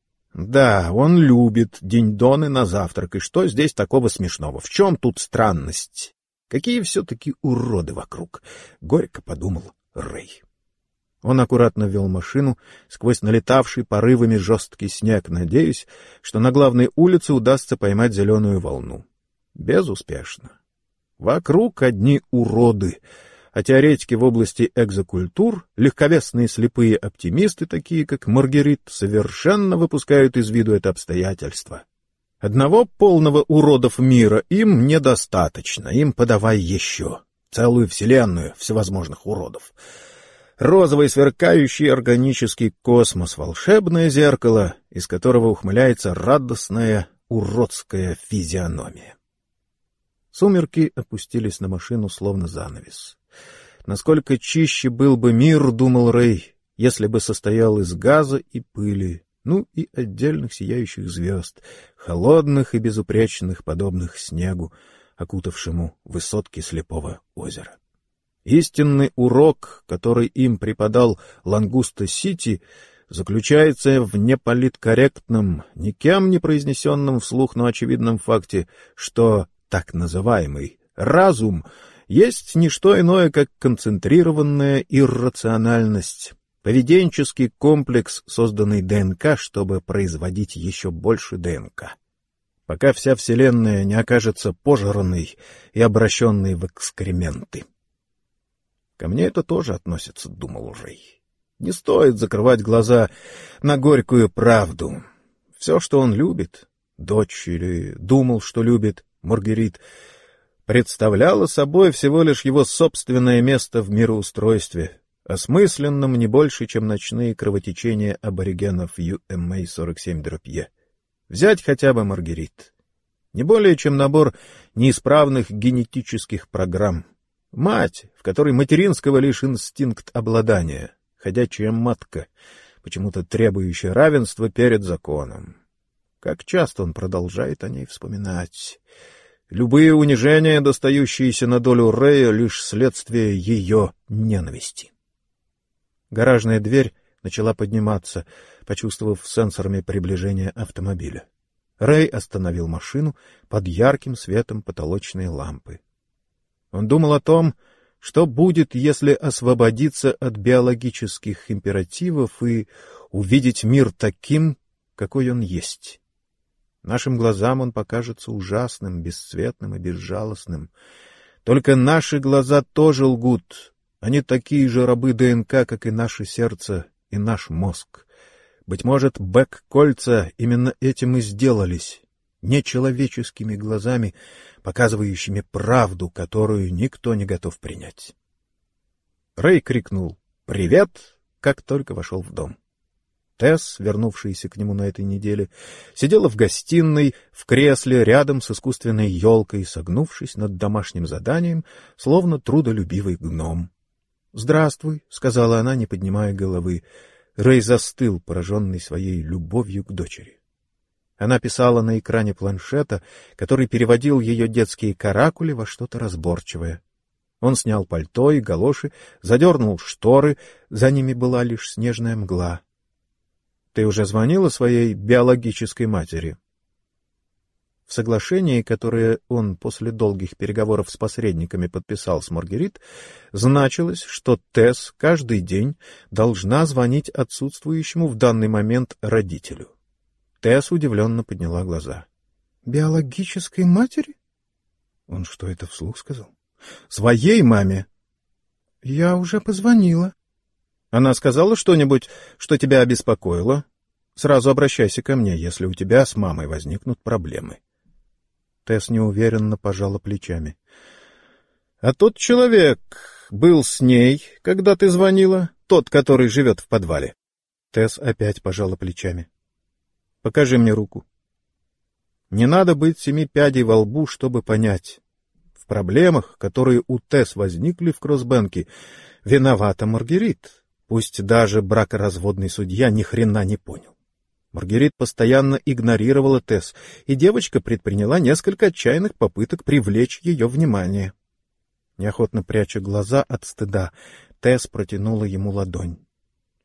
Да, он любит динь-доны на завтрак, и что здесь такого смешного? В чем тут странность? Какие все-таки уроды вокруг! Горько подумал Рэй. Он аккуратно вел машину сквозь налетавший порывами жесткий снег, надеясь, что на главной улице удастся поймать зеленую волну. Безуспешно. Вокруг одни уроды, а теоретики в области экзокультур, легковесные слепые оптимисты, такие как Маргерит, совершенно выпускают из виду это обстоятельство. Одного полного уродов мира им недостаточно, им подавай еще. Целую вселенную всевозможных уродов. Розовый сверкающий органический космос, волшебное зеркало, из которого ухмыляется радостная уродская физиономия. Сумерки опустились на машину словно занавес. Насколько чище был бы мир, думал Рэй, если бы состоял из газа и пыли, ну и отдельных сияющих звезд, холодных и безупречных, подобных снегу, окутавшему высотки слепого озера. Истинный урок, который им преподал Лангуста-Сити, заключается в неполиткорректном, никем не произнесенном вслух, но очевидном факте, что так называемый разум есть не что иное, как концентрированная иррациональность, поведенческий комплекс, созданный ДНК, чтобы производить еще больше ДНК. Пока вся Вселенная не окажется пожранной и обращенной в экскременты. Ко мне это тоже относится, думал Рэй. Не стоит закрывать глаза на горькую правду. Все, что он любит, дочь или думал, что любит, Маргерит, представляло собой всего лишь его собственное место в мироустройстве, осмысленном не больше, чем ночные кровотечения аборигенов UMA-47-E. Взять хотя бы Маргерит. Не более, чем набор неисправных генетических программ. Мать, в которой материнского лишь инстинкт обладания, ходячая матка, почему-то требующая равенства перед законом. Как часто он продолжает о ней вспоминать. Любые унижения, достающиеся на долю Рэя, лишь следствие ее ненависти. Гаражная дверь начала подниматься, почувствовав сенсорами приближение автомобиля. Рэй остановил машину под ярким светом потолочной лампы. Он думал о том, что будет, если освободиться от биологических императивов и увидеть мир таким, какой он есть. Нашим глазам он покажется ужасным, бесцветным и безжалостным. Только наши глаза тоже лгут. Они такие же рабы ДНК, как и наше сердце и наш мозг. Быть может, бэк-кольца именно этим и сделались, нечеловеческими глазами, показывающими правду, которую никто не готов принять. Рэй крикнул «Привет!», как только вошел в дом. Тесс, вернувшаяся к нему на этой неделе, сидела в гостиной, в кресле, рядом с искусственной елкой, согнувшись над домашним заданием, словно трудолюбивый гном. «Здравствуй», — сказала она, не поднимая головы. Рэй застыл, пораженный своей любовью к дочери. Она писала на экране планшета, который переводил ее детские каракули во что-то разборчивое. Он снял пальто и галоши, задернул шторы, за ними была лишь снежная мгла. — Ты уже звонила своей биологической матери? В соглашении, которое он после долгих переговоров с посредниками подписал с Маргерит, значилось, что Тесс каждый день должна звонить отсутствующему в данный момент родителю. Тесс удивленно подняла глаза. — Биологической матери? Он что, это вслух сказал? — Своей маме. — Я уже позвонила. — Она сказала что-нибудь, что тебя обеспокоило? Сразу обращайся ко мне, если у тебя с мамой возникнут проблемы. Тесс неуверенно пожала плечами. — А тот человек был с ней, когда ты звонила? Тот, который живет в подвале? Тесс опять пожала плечами. — Покажи мне руку. Не надо быть 7 пядей во лбу, чтобы понять. В проблемах, которые у Тесс возникли в Кроссбенке, виновата Маргерит. Пусть даже бракоразводный судья ни хрена не понял. Маргерит постоянно игнорировала Тесс, и девочка предприняла несколько отчаянных попыток привлечь ее внимание. Неохотно пряча глаза от стыда, Тесс протянула ему ладонь.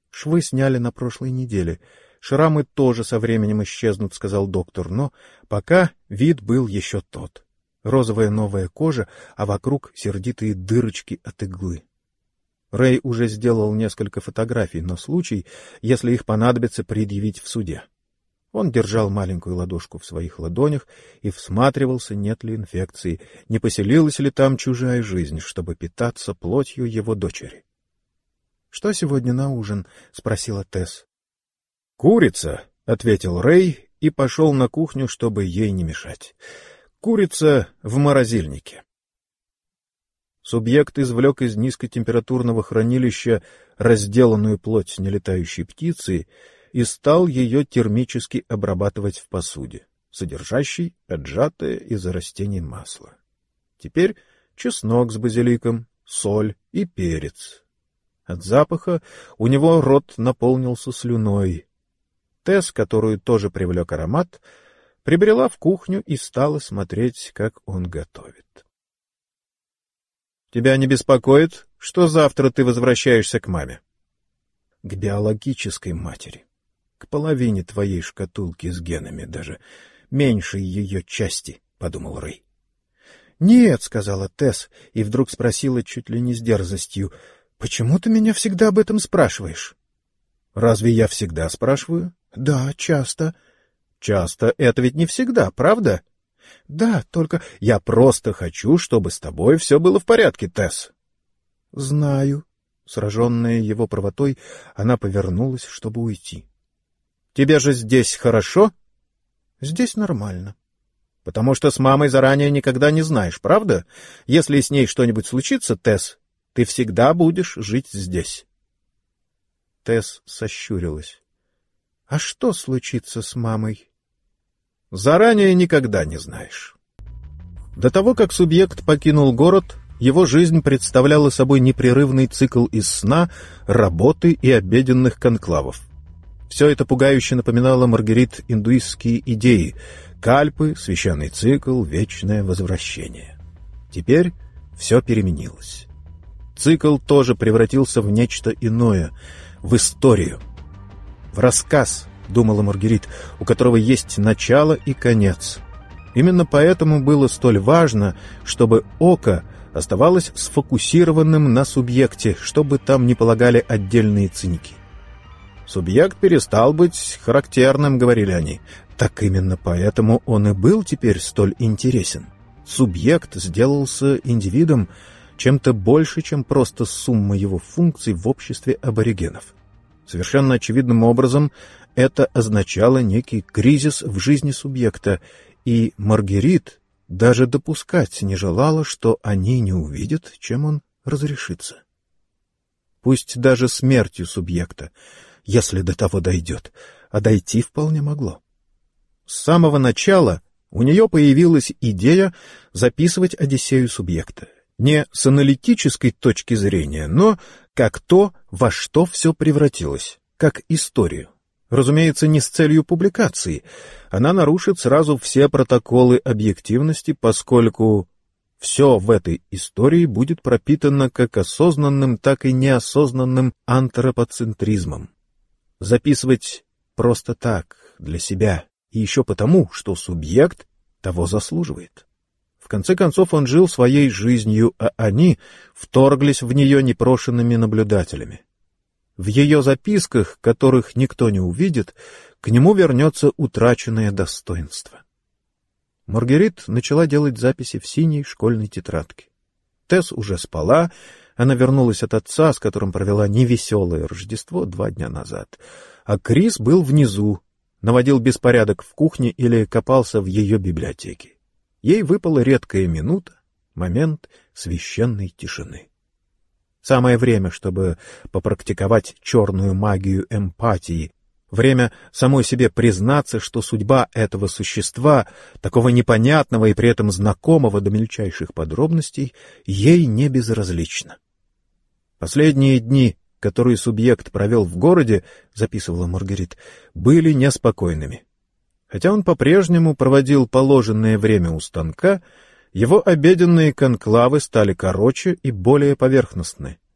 Швы сняли на прошлой неделе. Шрамы тоже со временем исчезнут, сказал доктор, но пока вид был еще тот. Розовая новая кожа, а вокруг сердитые дырочки от иглы. Рэй уже сделал несколько фотографий на случай, если их понадобится предъявить в суде. Он держал маленькую ладошку в своих ладонях и всматривался, нет ли инфекции, не поселилась ли там чужая жизнь, чтобы питаться плотью его дочери. — Что сегодня на ужин? — спросила Тесс. — Курица, — ответил Рэй и пошел на кухню, чтобы ей не мешать. Курица в морозильнике. Субъект извлек из низкотемпературного хранилища разделанную плоть нелетающей птицы и стал ее термически обрабатывать в посуде, содержащей отжатое из растений масло. Теперь чеснок с базиликом, соль и перец. От запаха у него рот наполнился слюной. Тесс, которую тоже привлек аромат, прибрела в кухню и стала смотреть, как он готовит. — Тебя не беспокоит, что завтра ты возвращаешься к маме? — К биологической матери. К половине твоей шкатулки с генами, даже меньшей ее части, — подумал Рэй. — Нет, — сказала Тесс, и вдруг спросила чуть ли не с дерзостью, — почему ты меня всегда об этом спрашиваешь? — Разве я всегда спрашиваю? — Да, часто. — Часто — это ведь не всегда, правда? — Да, только я просто хочу, чтобы с тобой все было в порядке, Тесс. — Знаю. Сраженная его правотой, она повернулась, чтобы уйти. — Тебе же здесь хорошо? — Здесь нормально. — Потому что с мамой заранее никогда не знаешь, правда? Если с ней что-нибудь случится, Тесс, ты всегда будешь жить здесь. Тесс сощурилась. — А что случится с мамой? — Заранее никогда не знаешь. До того, как субъект покинул город, его жизнь представляла собой непрерывный цикл из сна, работы и обеденных конклавов. Все это пугающе напоминало Маргерит индуистские идеи — кальпы, священный цикл, вечное возвращение. Теперь все переменилось. Цикл тоже превратился в нечто иное, в историю. В рассказ, думала Маргерит, у которого есть начало и конец. Именно поэтому было столь важно, чтобы око оставалось сфокусированным на субъекте, чтобы там не полагали отдельные циники. Субъект перестал быть характерным, говорили они. Так именно поэтому он и был теперь столь интересен. Субъект сделался индивидом, чем-то больше, чем просто сумма его функций в обществе аборигенов. Совершенно очевидным образом это означало некий кризис в жизни субъекта, и Маргерит даже допускать не желала, что они не увидят, чем он разрешится. Пусть даже смертью субъекта, если до того дойдет, а дойти вполне могло. С самого начала у нее появилась идея записывать Одиссею субъекта. Не с аналитической точки зрения, но как то, во что все превратилось, как историю. Разумеется, не с целью публикации. Она нарушит сразу все протоколы объективности, поскольку все в этой истории будет пропитано как осознанным, так и неосознанным антропоцентризмом. Записывать просто так, для себя, и еще потому, что субъект того заслуживает. В конце концов, он жил своей жизнью, а они вторглись в нее непрошенными наблюдателями. В ее записках, которых никто не увидит, к нему вернется утраченное достоинство. Маргерит начала делать записи в синей школьной тетрадке. Тесс уже спала, она вернулась от отца, с которым провела невеселое Рождество 2 дня назад, а Крис был внизу, наводил беспорядок в кухне или копался в ее библиотеке. Ей выпала редкая минута, момент священной тишины. Самое время, чтобы попрактиковать черную магию эмпатии, время самой себе признаться, что судьба этого существа, такого непонятного и при этом знакомого до мельчайших подробностей, ей не безразлична. Последние дни, которые субъект провел в городе, записывала Маргерит, были неспокойными. Хотя он по-прежнему проводил положенное время у станка, его обеденные конклавы стали короче и более поверхностны.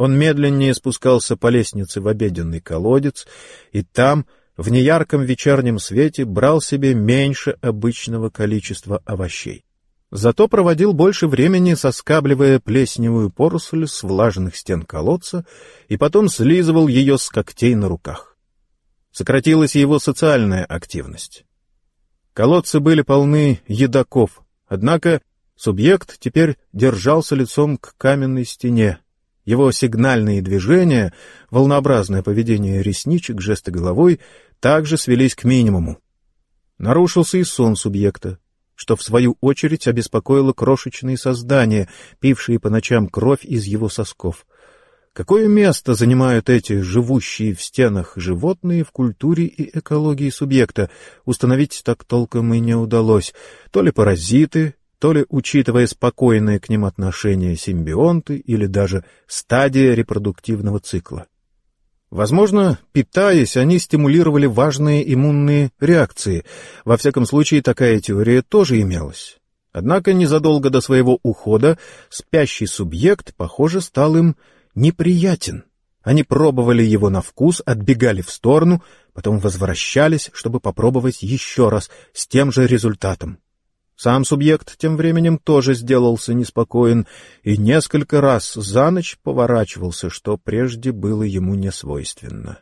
Он медленнее спускался по лестнице в обеденный колодец, и там, в неярком вечернем свете, брал себе меньше обычного количества овощей. Зато проводил больше времени, соскабливая плесневую поросль с влажных стен колодца, и потом слизывал ее с когтей на руках. Сократилась его социальная активность. Колодцы были полны едоков, однако субъект теперь держался лицом к каменной стене. Его сигнальные движения, волнообразное поведение ресничек, жесты головой также свелись к минимуму. Нарушился и сон субъекта, что в свою очередь обеспокоило крошечные создания, пившие по ночам кровь из его сосков. Какое место занимают эти живущие в стенах животные в культуре и экологии субъекта, установить так толком и не удалось. То ли паразиты, то ли, учитывая спокойное к ним отношение, симбионты или даже стадия репродуктивного цикла. Возможно, питаясь, они стимулировали важные иммунные реакции. Во всяком случае, такая теория тоже имелась. Однако незадолго до своего ухода спящий субъект, похоже, стал им неприятен. Они пробовали его на вкус, отбегали в сторону, потом возвращались, чтобы попробовать еще раз с тем же результатом. Сам субъект тем временем тоже сделался неспокоен и несколько раз за ночь поворачивался, что прежде было ему не свойственно.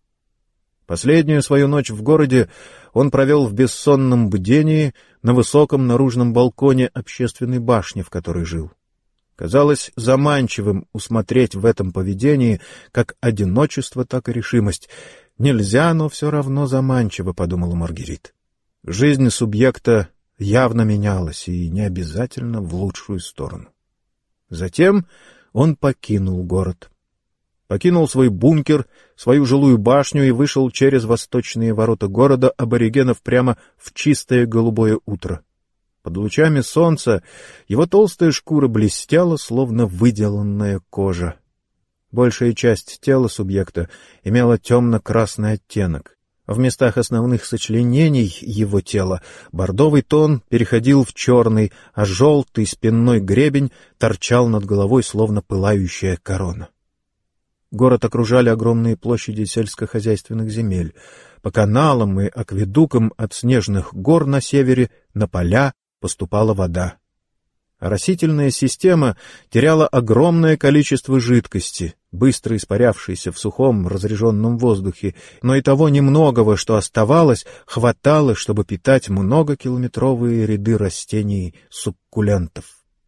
Последнюю свою ночь в городе он провел в бессонном бдении на высоком наружном балконе общественной башни, в которой жил. Казалось заманчивым усмотреть в этом поведении как одиночество, так и решимость. «Нельзя, но все равно заманчиво», — подумала Маргерит. Жизнь субъекта явно менялась, и не обязательно в лучшую сторону. Затем он покинул город. Покинул свой бункер, свою жилую башню и вышел через восточные ворота города аборигенов прямо в чистое голубое утро. Под лучами солнца его толстая шкура блестела, словно выделанная кожа. Большая часть тела субъекта имела темно-красный оттенок. В местах основных сочленений его тела бордовый тон переходил в черный, а желтый спинной гребень торчал над головой, словно пылающая корона. Город окружали огромные площади сельскохозяйственных земель. По каналам и акведукам от снежных гор на севере на поля поступала вода. Растительная система теряла огромное количество жидкости, быстро испарявшейся в сухом разреженном воздухе, но и того немногого, что оставалось, хватало, чтобы питать многокилометровые ряды растений-суккулентов.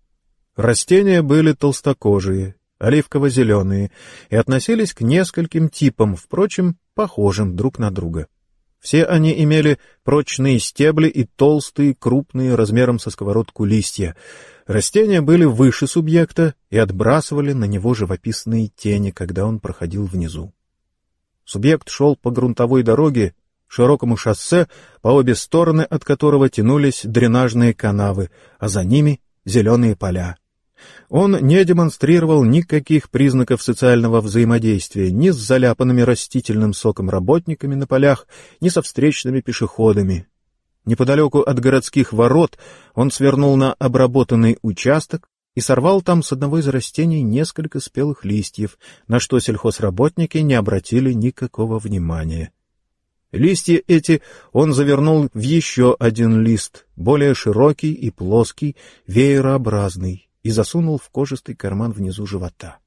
Растения были толстокожие, оливково-зеленые, и относились к нескольким типам, впрочем, похожим друг на друга. Все они имели прочные стебли и толстые, крупные, размером со сковородку листья. Растения были выше субъекта и отбрасывали на него живописные тени, когда он проходил внизу. Субъект шел по грунтовой дороге, широкому шоссе, по обе стороны от которого тянулись дренажные канавы, а за ними зеленые поля. Он не демонстрировал никаких признаков социального взаимодействия ни с заляпанными растительным соком работниками на полях, ни со встречными пешеходами. Неподалеку от городских ворот он свернул на обработанный участок и сорвал там с одного из растений несколько спелых листьев, на что сельхозработники не обратили никакого внимания. Листья эти он завернул в еще один лист, более широкий и плоский, веерообразный, и засунул в кожистый карман внизу живота.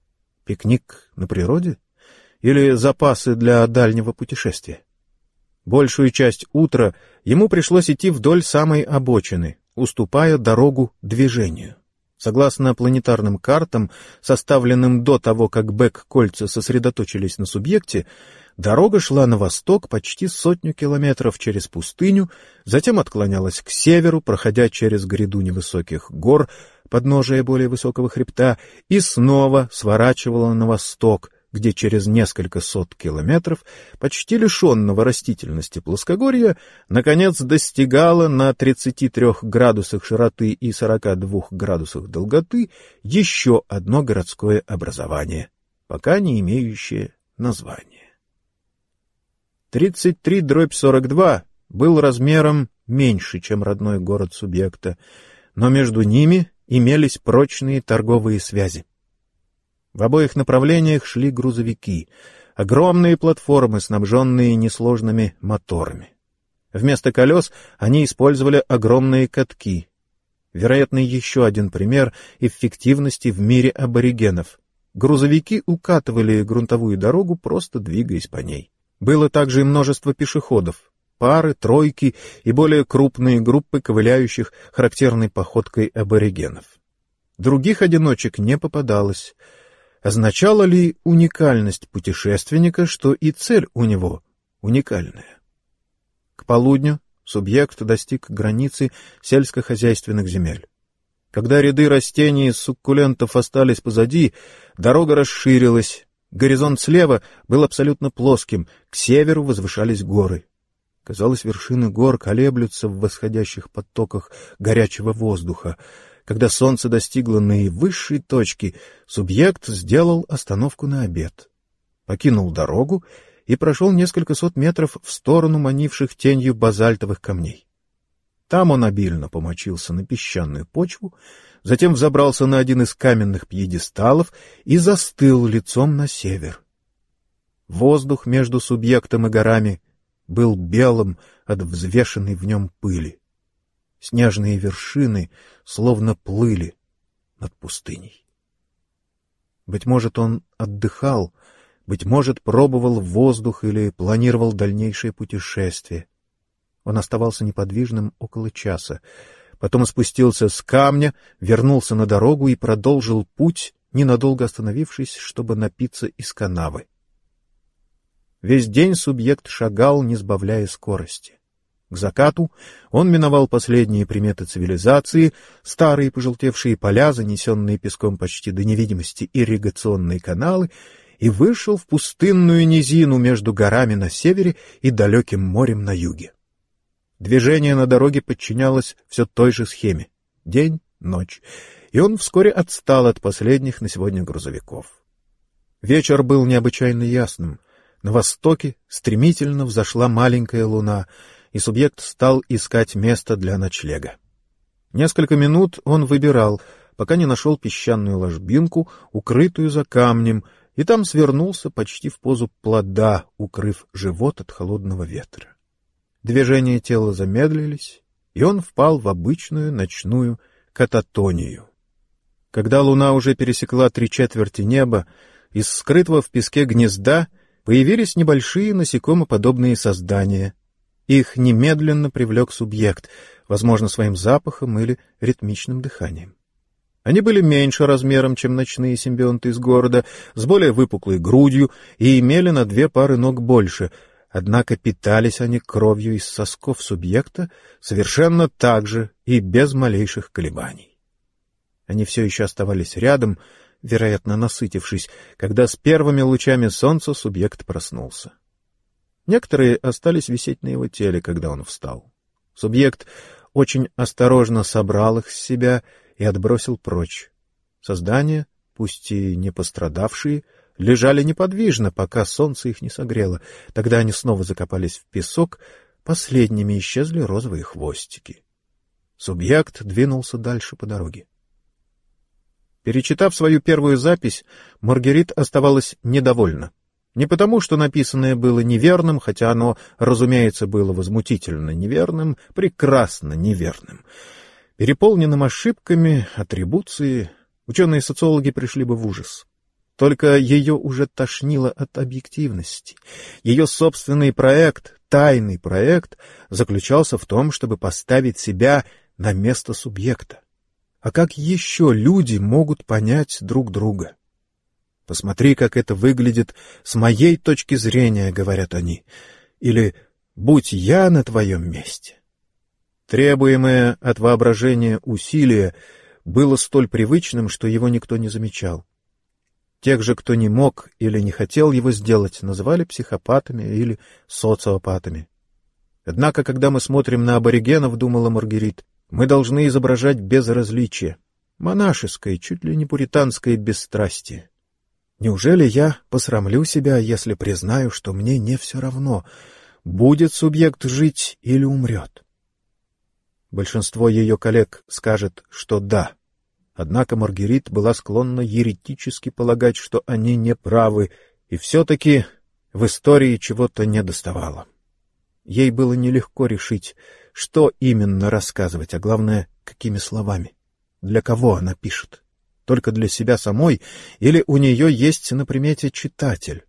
Пикник на природе? Или запасы для дальнего путешествия? Большую часть утра ему пришлось идти вдоль самой обочины, уступая дорогу движению. Согласно планетарным картам, составленным до того, как Бек-кольца сосредоточились на субъекте, дорога шла на восток почти 100 километров через пустыню, затем отклонялась к северу, проходя через гряду невысоких гор, подножия более высокого хребта, и снова сворачивала на восток, где через несколько сот километров, почти лишенного растительности плоскогорья, наконец достигала на 33 градусах широты и 42 градусах долготы еще одно городское образование, пока не имеющее названия. 33/42 был размером меньше, чем родной город субъекта, но между ними имелись прочные торговые связи. В обоих направлениях шли грузовики, огромные платформы, снабженные несложными моторами. Вместо колес они использовали огромные катки. Вероятно, еще один пример эффективности в мире аборигенов. Грузовики укатывали грунтовую дорогу, просто двигаясь по ней. Было также и множество пешеходов, пары, тройки и более крупные группы ковыляющих характерной походкой аборигенов. Других одиночек не попадалось. Означала ли уникальность путешественника, что и цель у него уникальная? К полудню субъект достиг границы сельскохозяйственных земель. Когда ряды растений и суккулентов остались позади, дорога расширилась. Горизонт слева был абсолютно плоским, к северу возвышались горы. Казалось, вершины гор колеблются в восходящих потоках горячего воздуха. Когда солнце достигло наивысшей точки, субъект сделал остановку на обед. Покинул дорогу и прошел несколько сот метров в сторону манивших тенью базальтовых камней. Там он обильно помочился на песчаную почву, затем взобрался на один из каменных пьедесталов и застыл лицом на север. Воздух между субъектом и горами был белым от взвешенной в нем пыли. Снежные вершины словно плыли над пустыней. Быть может, он отдыхал, быть может, пробовал воздух или планировал дальнейшее путешествие. Он оставался неподвижным около часа, потом спустился с камня, вернулся на дорогу и продолжил путь, ненадолго остановившись, чтобы напиться из канавы. Весь день субъект шагал, не сбавляя скорости. К закату он миновал последние приметы цивилизации, старые пожелтевшие поля, занесенные песком почти до невидимости ирригационные каналы, и вышел в пустынную низину между горами на севере и далеким морем на юге. Движение на дороге подчинялось все той же схеме — день, ночь, и он вскоре отстал от последних на сегодня грузовиков. Вечер был необычайно ясным. На востоке стремительно взошла маленькая луна, и субъект стал искать место для ночлега. Несколько минут он выбирал, пока не нашел песчаную ложбинку, укрытую за камнем, и там свернулся почти в позу плода, укрыв живот от холодного ветра. Движения тела замедлились, и он впал в обычную ночную кататонию. Когда луна уже пересекла 3/4 неба, из скрытого в песке гнезда появились небольшие насекомоподобные создания. Их немедленно привлек субъект, возможно, своим запахом или ритмичным дыханием. Они были меньше размером, чем ночные симбионты из города, с более выпуклой грудью и имели на 2 пары ног больше, однако питались они кровью из сосков субъекта совершенно так же и без малейших колебаний. Они все еще оставались рядом, вероятно, насытившись, когда с первыми лучами солнца субъект проснулся. Некоторые остались висеть на его теле, когда он встал. Субъект очень осторожно собрал их с себя и отбросил прочь. Создания, пусть и не пострадавшие, лежали неподвижно, пока солнце их не согрело. Тогда они снова закопались в песок, последними исчезли розовые хвостики. Субъект двинулся дальше по дороге. Перечитав свою первую запись, Маргерит оставалась недовольна. Не потому, что написанное было неверным, хотя оно, разумеется, было возмутительно неверным, прекрасно неверным. Переполненным ошибками, атрибуцией, ученые-социологи пришли бы в ужас. Только ее уже тошнило от объективности. Ее собственный проект, тайный проект, заключался в том, чтобы поставить себя на место субъекта. А как еще люди могут понять друг друга? «Посмотри, как это выглядит с моей точки зрения», — говорят они, или «будь я на твоем месте». Требуемое от воображения усилие было столь привычным, что его никто не замечал. Тех же, кто не мог или не хотел его сделать, называли психопатами или социопатами. Однако, когда мы смотрим на аборигенов, думала Маргерит, мы должны изображать безразличие, монашеское, чуть ли не пуританское бесстрастие. Неужели я посрамлю себя, если признаю, что мне не все равно, будет субъект жить или умрет? Большинство ее коллег скажет, что да. Однако Маргерит была склонна еретически полагать, что они не правы, и все-таки в истории чего-то недоставало. Ей было нелегко решить, что именно рассказывать, а главное, какими словами. Для кого она пишет? Только для себя самой или у нее есть на примете читатель?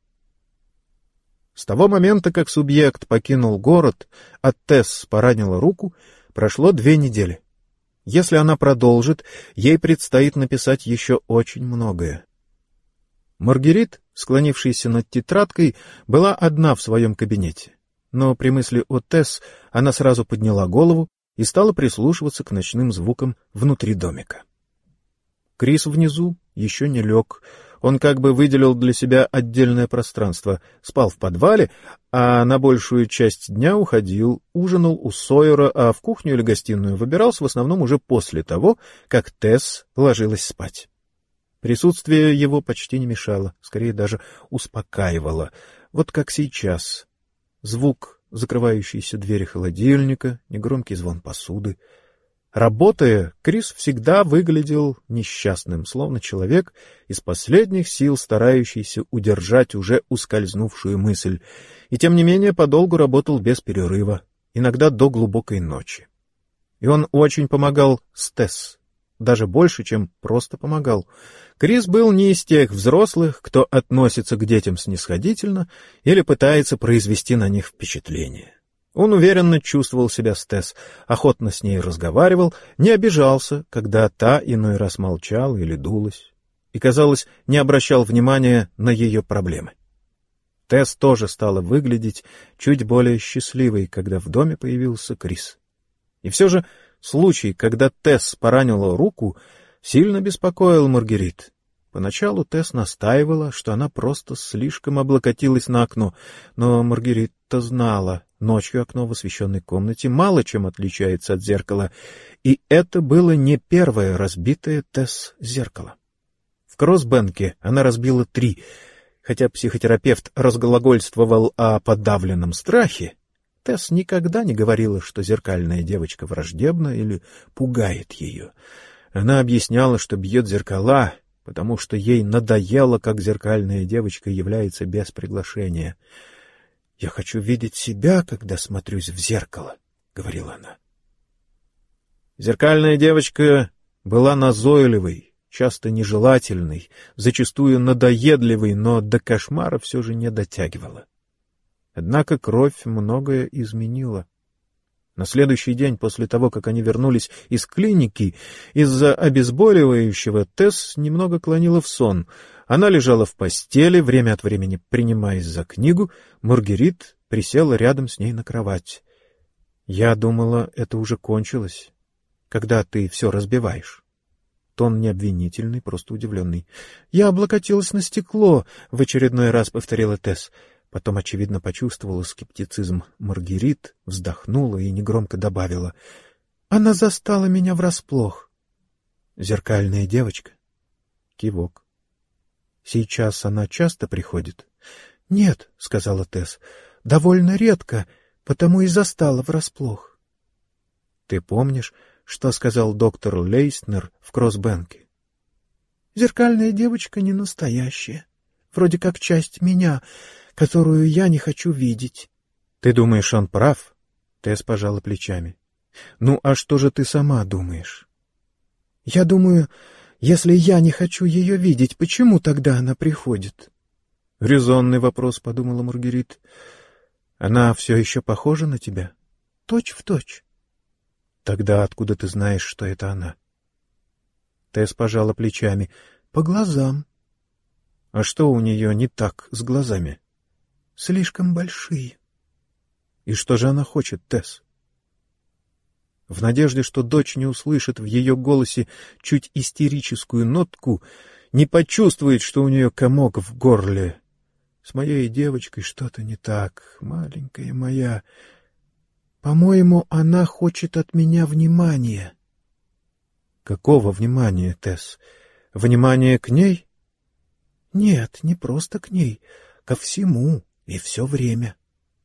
С того момента, как субъект покинул город, а Тесс поранила руку, прошло 2 недели. Если она продолжит, ей предстоит написать еще очень многое. Маргерит, склонившаяся над тетрадкой, была одна в своем кабинете. Но при мысли о Тесс она сразу подняла голову и стала прислушиваться к ночным звукам внутри домика. Крис внизу еще не лег. Он как бы выделил для себя отдельное пространство, спал в подвале, а на большую часть дня уходил, ужинал у Сойера, а в кухню или гостиную выбирался в основном уже после того, как Тесс ложилась спать. Присутствие его почти не мешало, скорее даже успокаивало, вот как сейчас. Звук закрывающейся двери холодильника, негромкий звон посуды. Работая, Крис всегда выглядел несчастным, словно человек из последних сил, старающийся удержать уже ускользнувшую мысль, и тем не менее подолгу работал без перерыва, иногда до глубокой ночи. И он очень помогал с Тесс, даже больше, чем просто помогал. Крис был не из тех взрослых, кто относится к детям снисходительно или пытается произвести на них впечатление. Он уверенно чувствовал себя с Тесс, охотно с ней разговаривал, не обижался, когда та иной раз молчала или дулась, и, казалось, не обращал внимания на ее проблемы. Тесс тоже стала выглядеть чуть более счастливой, когда в доме появился Крис. И все же случай, когда Тесс поранила руку, сильно беспокоил Маргерит. Поначалу Тесс настаивала, что она просто слишком облокотилась на окно, но Маргерит-то знала, ночью окно в освещенной комнате мало чем отличается от зеркала, и это было не первое разбитое Тесс зеркало. В Кроссбенке она разбила 3, хотя психотерапевт разглагольствовал о подавленном страхе. Тесс никогда не говорила, что зеркальная девочка враждебна или пугает ее. Она объясняла, что бьет зеркала, потому что ей надоело, как зеркальная девочка является без приглашения. «Я хочу видеть себя, когда смотрюсь в зеркало», — говорила она. Зеркальная девочка была назойливой, часто нежелательной, зачастую надоедливой, но до кошмара все же не дотягивала. Однако кровь многое изменила. На следующий день после того, как они вернулись из клиники, из-за обезболивающего Тесс немного клонила в сон. Она лежала в постели, время от времени принимаясь за книгу. Маргерит присела рядом с ней на кровать. «Я думала, это уже кончилось, когда ты все разбиваешь». Тон не обвинительный, просто удивленный. «Я облокотилась на стекло», — в очередной раз повторила Тесс. Потом, очевидно, почувствовала скептицизм Маргерит, вздохнула и негромко добавила: «Она застала меня врасплох». «Зеркальная девочка?» Кивок. «Сейчас она часто приходит?» «Нет», — сказала Тесс, — «довольно редко, потому и застала врасплох». «Ты помнишь, что сказал доктор Лейснер в Кроссбенке?» «Зеркальная девочка не настоящая, вроде как часть меня, которую я не хочу видеть». «Ты думаешь, он прав?» Тесс пожала плечами. «Ну, а что же ты сама думаешь?» «Я думаю, если я не хочу ее видеть, почему тогда она приходит?» «Резонный вопрос», — подумала Маргерит. «Она все еще похожа на тебя?» «Точь в точь». «Тогда откуда ты знаешь, что это она?» Тесс пожала плечами. «По глазам». «А что у нее не так с глазами?» «Слишком большие». «И что же она хочет, Тесс?» В надежде, что дочь не услышит в ее голосе чуть истерическую нотку, не почувствует, что у нее комок в горле. «С моей девочкой что-то не так, маленькая моя. По-моему, она хочет от меня внимания». «Какого внимания, Тесс? Внимание к ней?» «Нет, не просто к ней, ко всему и все время».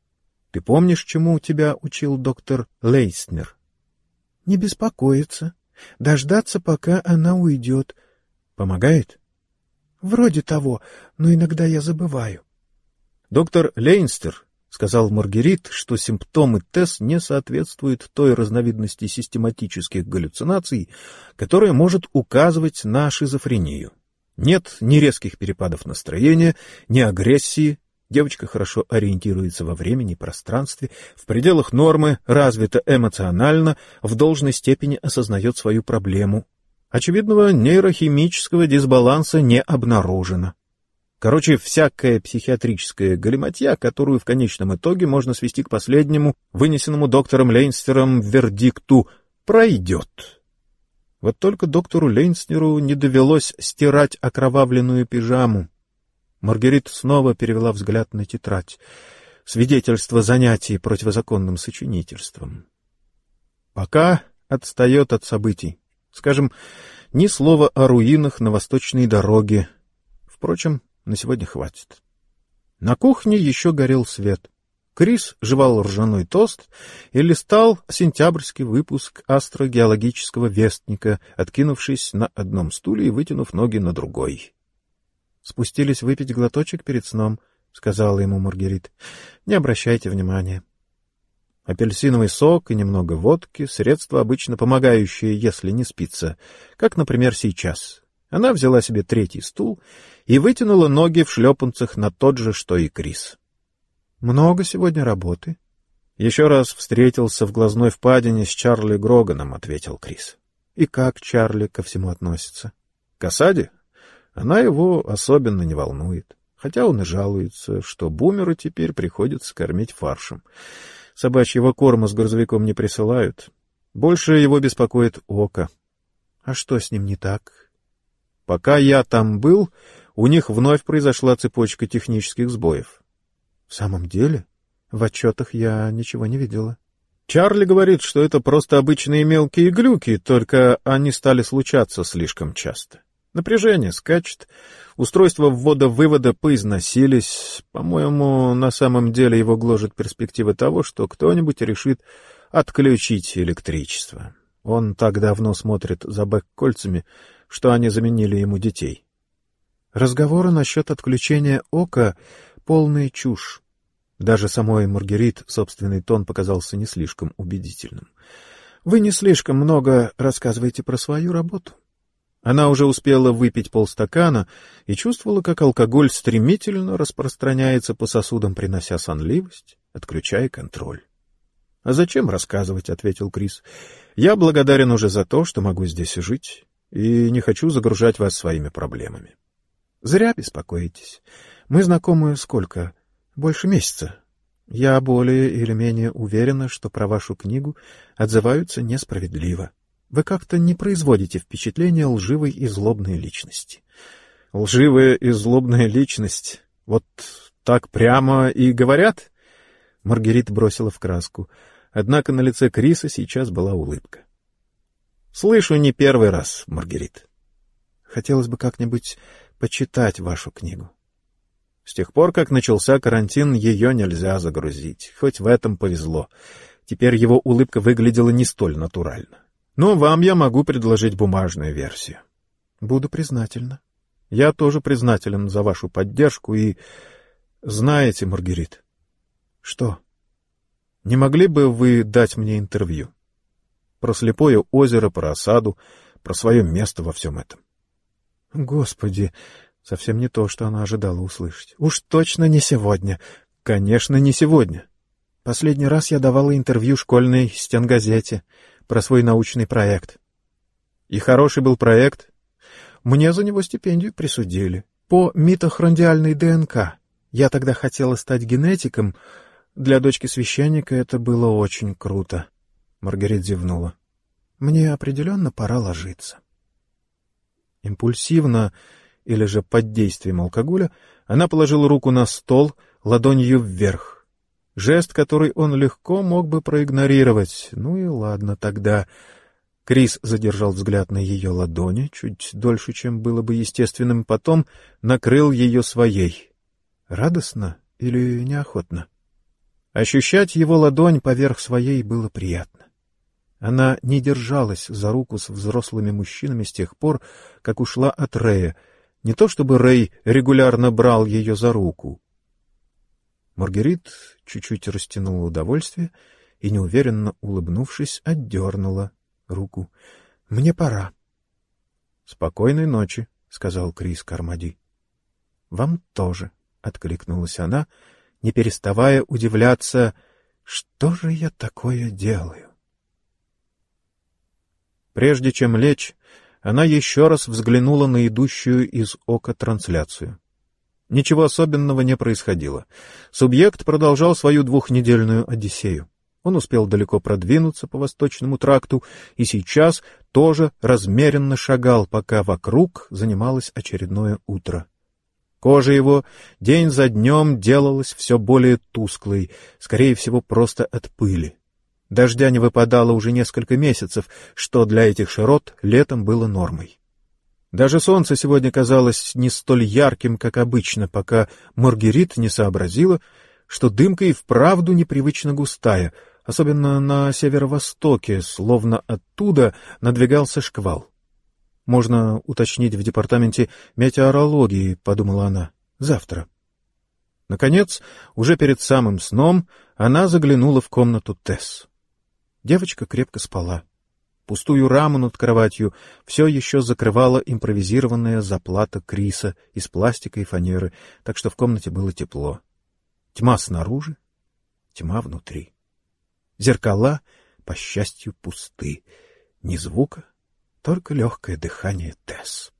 «Ты помнишь, чему тебя учил доктор Лейснер?» «Не беспокоиться, Дождаться, пока она уйдет. Помогает? Вроде того, но иногда я забываю. Доктор Лейнстер сказал Маргерит, что симптомы Тесс не соответствуют той разновидности систематических галлюцинаций, которая может указывать на шизофрению. Нет ни резких перепадов настроения, ни агрессии. Девочка хорошо ориентируется во времени и пространстве, в пределах нормы, развита эмоционально, в должной степени осознает свою проблему. Очевидного нейрохимического дисбаланса не обнаружено. Короче, всякая психиатрическая галиматья, которую в конечном итоге можно свести к последнему, вынесенному доктором Лейнстером вердикту, пройдет. Вот только доктору Лейнстеру не довелось стирать окровавленную пижаму. Маргерит снова перевела взгляд на тетрадь. Свидетельство занятий противозаконным сочинительством. Пока отстает от событий. Скажем, ни слова о руинах на восточной дороге. Впрочем, на сегодня хватит. На кухне еще горел свет. Крис жевал ржаной тост и листал сентябрьский выпуск астрогеологического вестника, откинувшись на одном стуле и вытянув ноги на другой. — Спустились выпить глоточек перед сном, — сказала ему Маргерит. — Не обращайте внимания. Апельсиновый сок и немного водки — средства, обычно помогающие, если не спится, как, например, сейчас. Она взяла себе третий стул и вытянула ноги в шлепанцах на тот же, что и Крис. — Много сегодня работы? — Еще раз встретился в глазной впадине с Чарли Гроганом, — ответил Крис. — И как Чарли ко всему относится? — К осаде? Она его особенно не волнует, хотя он и жалуется, что бумеру теперь приходится кормить фаршем. Собачьего корма с грузовиком не присылают. Больше его беспокоит око. А что с ним не так? Пока я там был, у них вновь произошла цепочка технических сбоев. В самом деле? В отчетах я ничего не видела. Чарли говорит, что это просто обычные мелкие глюки, только они стали случаться слишком часто. Напряжение скачет, устройства ввода-вывода поизносились. По-моему, на самом деле его гложет перспектива того, что кто-нибудь решит отключить электричество. Он так давно смотрит за бэк-кольцами, что они заменили ему детей. Разговоры насчет отключения ока — полная чушь. Даже самой Маргерит собственный тон показался не слишком убедительным. Вы не слишком много рассказываете про свою работу. Она уже успела выпить полстакана и чувствовала, как алкоголь стремительно распространяется по сосудам, принося сонливость, отключая контроль. — А зачем рассказывать? — ответил Крис. — Я благодарен уже за то, что могу здесь жить, и не хочу загружать вас своими проблемами. — Зря беспокоитесь. Мы знакомы сколько? Больше месяца. Я более или менее уверена, что про вашу книгу отзываются несправедливо. Вы как-то не производите впечатления лживой и злобной личности. Лживая и злобная личность? Вот так прямо и говорят? Маргерит бросила в краску. Однако на лице Криса сейчас была улыбка. Слышу не первый раз, Маргерит. Хотелось бы как-нибудь почитать вашу книгу. С тех пор, как начался карантин, ее нельзя загрузить. Хоть в этом повезло. Теперь его улыбка выглядела не столь натурально. Но вам я могу предложить бумажную версию. Буду признательна. Я тоже признателен за вашу поддержку и... Знаете, Маргерит... Что? Не могли бы вы дать мне интервью? Про слепое озеро, про осаду, про свое место во всем этом. Господи, совсем не то, что она ожидала услышать. Уж точно не сегодня. Конечно, не сегодня. Последний раз я давала интервью школьной стенгазете про свой научный проект. И хороший был проект. Мне за него стипендию присудили. По митохондриальной ДНК. Я тогда хотела стать генетиком. Для дочки священника это было очень круто. Маргарет зевнула. Мне определенно пора ложиться. Импульсивно, или же под действием алкоголя, она положила руку на стол, ладонью вверх. Жест, который он легко мог бы проигнорировать. Ну и ладно тогда. Крис задержал взгляд на ее ладони, чуть дольше, чем было бы естественным, потом накрыл ее своей. Радостно или неохотно? Ощущать его ладонь поверх своей было приятно. Она не держалась за руку с взрослыми мужчинами с тех пор, как ушла от Рэя. Не то чтобы Рэй регулярно брал ее за руку. Маргерит чуть-чуть растянула удовольствие и, неуверенно улыбнувшись, отдернула руку. — Мне пора. — Спокойной ночи, — сказал Крис Кармоди. — Вам тоже, — откликнулась она, не переставая удивляться, что же я такое делаю. Прежде чем лечь, она еще раз взглянула на идущую из ока трансляцию. Ничего особенного не происходило. Субъект продолжал свою двухнедельную одиссею. Он успел далеко продвинуться по Восточному тракту и сейчас тоже размеренно шагал, пока вокруг занималось очередное утро. Кожа его день за днем делалась все более тусклой, скорее всего, просто от пыли. Дождя не выпадало уже несколько месяцев, что для этих широт летом было нормой. Даже солнце сегодня казалось не столь ярким, как обычно, пока Маргерит не сообразила, что дымка и вправду непривычно густая, особенно на северо-востоке, словно оттуда надвигался шквал. «Можно уточнить в департаменте метеорологии», — подумала она, — «завтра». Наконец, уже перед самым сном, она заглянула в комнату Тесс. Девочка крепко спала. Пустую раму над кроватью все еще закрывала импровизированная заплата Криса из пластика и фанеры, так что в комнате было тепло. Тьма снаружи, тьма внутри. Зеркала, по счастью, пусты. Ни звука, только легкое дыхание Тесс.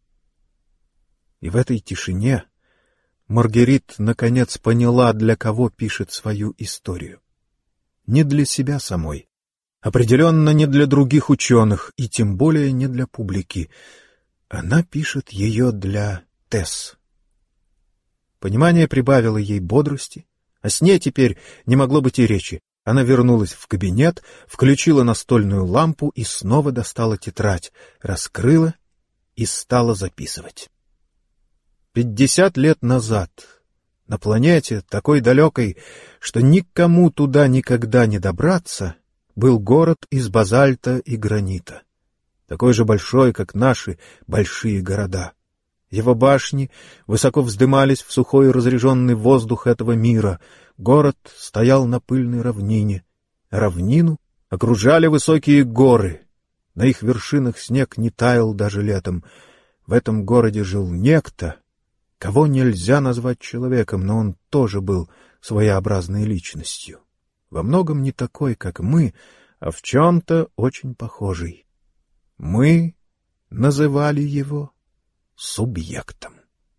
И в этой тишине Маргерит наконец поняла, для кого пишет свою историю. Не для себя самой. Определенно не для других ученых, и тем более не для публики. Она пишет ее для Тесс. Понимание прибавило ей бодрости. О сне теперь не могло быть и речи. Она вернулась в кабинет, включила настольную лампу и снова достала тетрадь, раскрыла и стала записывать. 50 лет назад, на планете, такой далекой, что никому туда никогда не добраться, был город из базальта и гранита, такой же большой, как наши большие города. Его башни высоко вздымались в сухой разреженный воздух этого мира. Город стоял на пыльной равнине. Равнину окружали высокие горы. На их вершинах снег не таял даже летом. В этом городе жил некто, кого нельзя назвать человеком, но он тоже был своеобразной личностью. Во многом не такой, как мы, а в чем-то очень похожий. Мы называли его субъектом.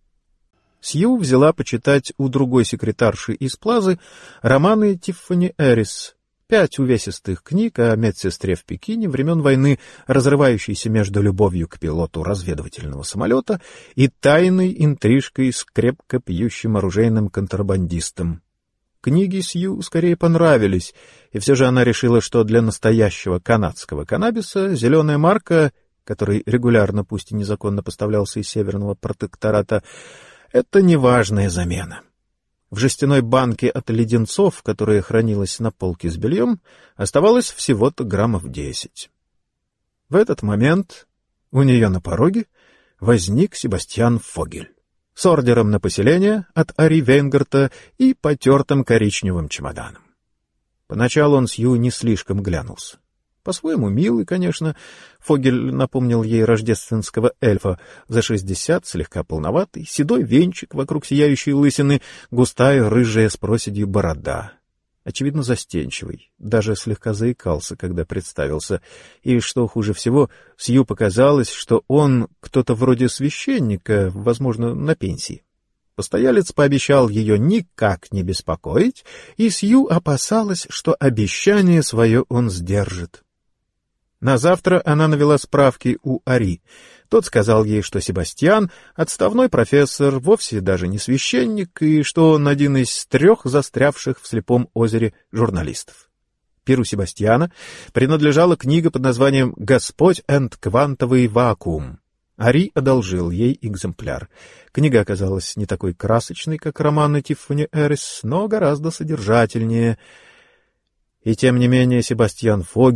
Сью взяла почитать у другой секретарши из Плазы романы Тиффани Эрис, 5 увесистых книг о медсестре в Пекине времен войны, разрывающейся между любовью к пилоту разведывательного самолета и тайной интрижкой с крепко пьющим оружейным контрабандистом. Книги Сью скорее понравились, и все же она решила, что для настоящего канадского каннабиса зеленая марка, который регулярно, пусть и незаконно поставлялся из Северного протектората, это неважная замена. В жестяной банке от леденцов, которая хранилась на полке с бельем, оставалось всего-то граммов 10. В этот момент у нее на пороге возник Себастьян Фогель с ордером на поселение от Ари Вейнгарта и потертым коричневым чемоданом. Поначалу он Сью не слишком глянулся. По-своему милый, конечно. Фогель напомнил ей рождественского эльфа за 60, слегка полноватый, седой венчик вокруг сияющей лысины, густая рыжая с проседью борода. Очевидно, застенчивый, даже слегка заикался, когда представился. И, что хуже всего, Сью показалось, что он кто-то вроде священника, возможно, на пенсии. Постоялец пообещал ее никак не беспокоить, и Сью опасалась, что обещание свое он сдержит. На завтра она навела справки у Ари. Тот сказал ей, что Себастьян — отставной профессор, вовсе даже не священник, и что он один из 3 застрявших в слепом озере журналистов. Перу Себастьяна принадлежала книга под названием «Господь энд квантовый вакуум». Ари одолжил ей экземпляр. Книга оказалась не такой красочной, как романы Тиффани Эрис, но гораздо содержательнее. И тем не менее Себастьян Фогель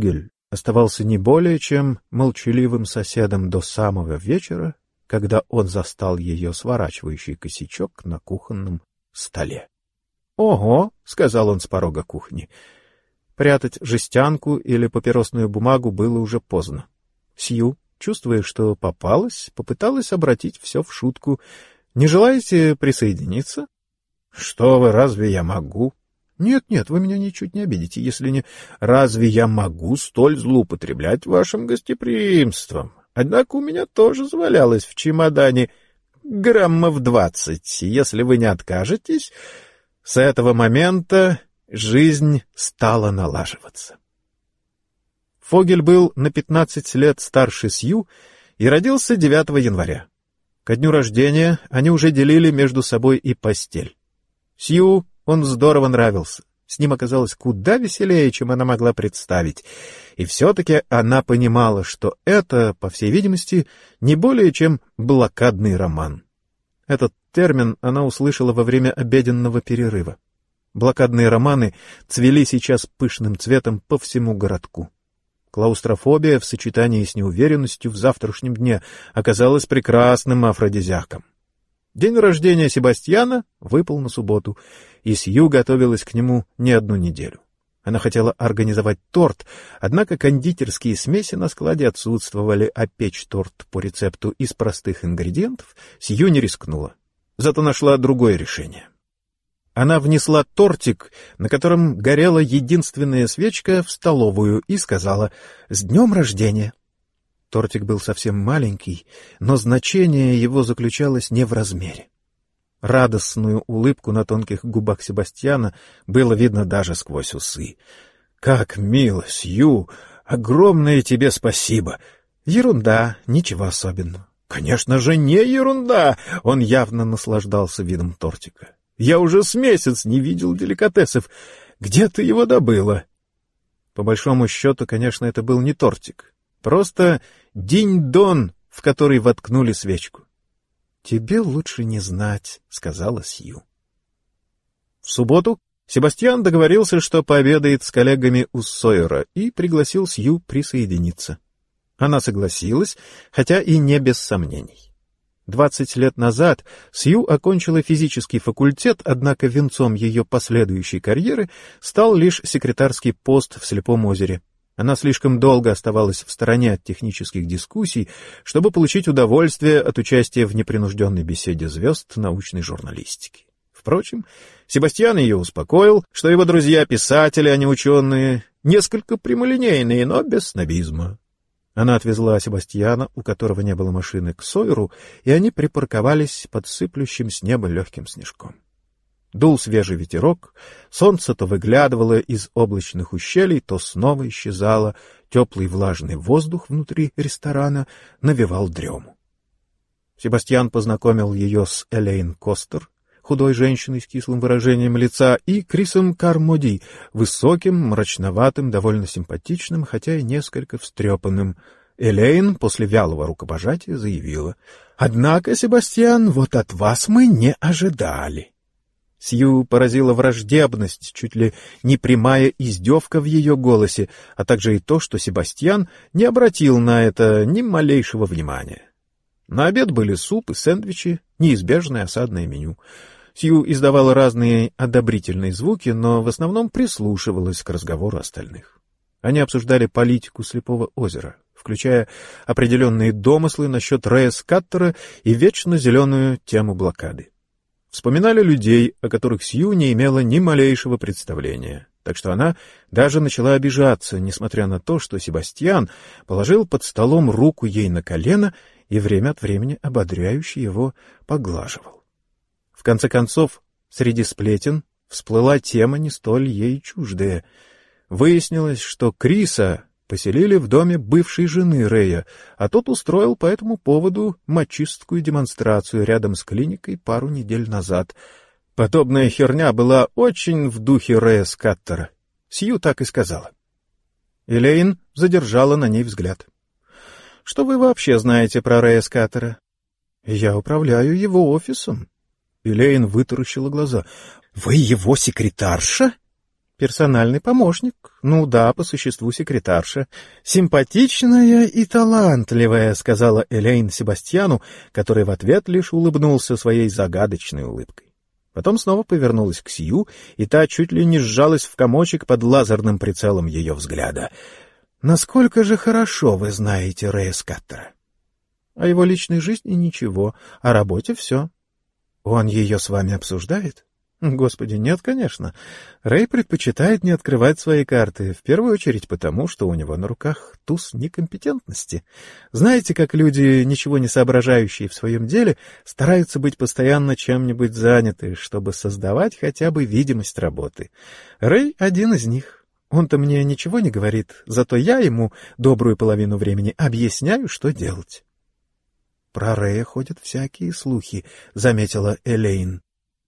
оставался не более чем молчаливым соседом до самого вечера, когда он застал ее сворачивающий косячок на кухонном столе. — Ого! — сказал он с порога кухни. Прятать жестянку или папиросную бумагу было уже поздно. Сью, чувствуя, что попалась, попыталась обратить все в шутку. — Не желаете присоединиться? — Что вы, разве я могу? — Нет, вы меня ничуть не обидите, если не... — Разве я могу столь злоупотреблять вашим гостеприимством? Однако у меня тоже завалялось в чемодане граммов 20. Если вы не откажетесь, с этого момента жизнь стала налаживаться. Фогель был на 15 лет старше Сью и родился 9 января. Ко дню рождения они уже делили между собой и постель. Сью он здорово нравился. С ним оказалось куда веселее, чем она могла представить. И все-таки она понимала, что это, по всей видимости, не более чем блокадный роман. Этот термин она услышала во время обеденного перерыва. Блокадные романы цвели сейчас пышным цветом по всему городку. Клаустрофобия в сочетании с неуверенностью в завтрашнем дне оказалась прекрасным афродизиаком. День рождения Себастьяна выпал на субботу, и Сью готовилась к нему не одну неделю. Она хотела организовать торт, однако кондитерские смеси на складе отсутствовали, а печь торт по рецепту из простых ингредиентов Сью не рискнула. Зато нашла другое решение. Она внесла тортик, на котором горела единственная свечка, в столовую и сказала «С днем рождения!». Тортик был совсем маленький, но значение его заключалось не в размере. Радостную улыбку на тонких губах Себастьяна было видно даже сквозь усы. — Как мило, Сью! Огромное тебе спасибо! — Ерунда, ничего особенного. — Конечно же, не ерунда! Он явно наслаждался видом тортика. — Я уже с месяц не видел деликатесов. Где ты его добыла? По большому счету, конечно, это был не тортик. Просто динь-дон, в который воткнули свечку. — Тебе лучше не знать, — сказала Сью. В субботу Себастьян договорился, что пообедает с коллегами у Сойера, и пригласил Сью присоединиться. Она согласилась, хотя и не без сомнений. 20 лет назад Сью окончила физический факультет, однако венцом ее последующей карьеры стал лишь секретарский пост в Слепом озере. Она слишком долго оставалась в стороне от технических дискуссий, чтобы получить удовольствие от участия в непринужденной беседе звезд научной журналистики. Впрочем, Себастьян ее успокоил, что его друзья-писатели, а не ученые, несколько прямолинейные, но без снобизма. Она отвезла Себастьяна, у которого не было машины, к Сойеру, и они припарковались под сыплющим с неба легким снежком. Дул свежий ветерок, солнце то выглядывало из облачных ущелий, то снова исчезало, теплый влажный воздух внутри ресторана навевал дрему. Себастьян познакомил ее с Элейн Костер, худой женщиной с кислым выражением лица, и Крисом Кармоди, высоким, мрачноватым, довольно симпатичным, хотя и несколько встрепанным. Элейн после вялого рукопожатия заявила: «Однако, Себастьян, вот от вас мы не ожидали». Сью поразила враждебность, чуть ли не прямая издевка в ее голосе, а также и то, что Себастьян не обратил на это ни малейшего внимания. На обед были суп и сэндвичи, неизбежное осадное меню. Сью издавала разные одобрительные звуки, но в основном прислушивалась к разговору остальных. Они обсуждали политику Слепого озера, включая определенные домыслы насчет Рэя Скаттера и вечно зеленую тему блокады. Вспоминали людей, о которых Сью не имела ни малейшего представления, так что она даже начала обижаться, несмотря на то, что Себастьян положил под столом руку ей на колено и время от времени ободряюще его поглаживал. В конце концов, среди сплетен всплыла тема не столь ей чуждая. Выяснилось, что Криса поселили в доме бывшей жены Рэя, а тот устроил по этому поводу мачистскую демонстрацию рядом с клиникой пару недель назад. Подобная херня была очень в духе Рэя Скаттера. Сью так и сказала. Элейн задержала на ней взгляд. — Что вы вообще знаете про Рэя Скаттера? — Я управляю его офисом. Элейн вытаращила глаза. — Вы его секретарша? Персональный помощник. Ну да, по существу секретарша. Симпатичная и талантливая, сказала Элейн Себастьяну, который в ответ лишь улыбнулся своей загадочной улыбкой. Потом снова повернулась к Сью, и та чуть ли не сжалась в комочек под лазерным прицелом ее взгляда. «Насколько же хорошо вы знаете Рэя Скаттера?» «О его личной жизни ничего, о работе все». «Он ее с вами обсуждает?» «Господи, нет, конечно. Рэй предпочитает не открывать свои карты, в первую очередь потому, что у него на руках туз некомпетентности. Знаете, как люди, ничего не соображающие в своем деле, стараются быть постоянно чем-нибудь заняты, чтобы создавать хотя бы видимость работы. Рэй один из них. Он-то мне ничего не говорит, зато я ему добрую половину времени объясняю, что делать». «Про Рэя ходят всякие слухи», — заметила Элейн.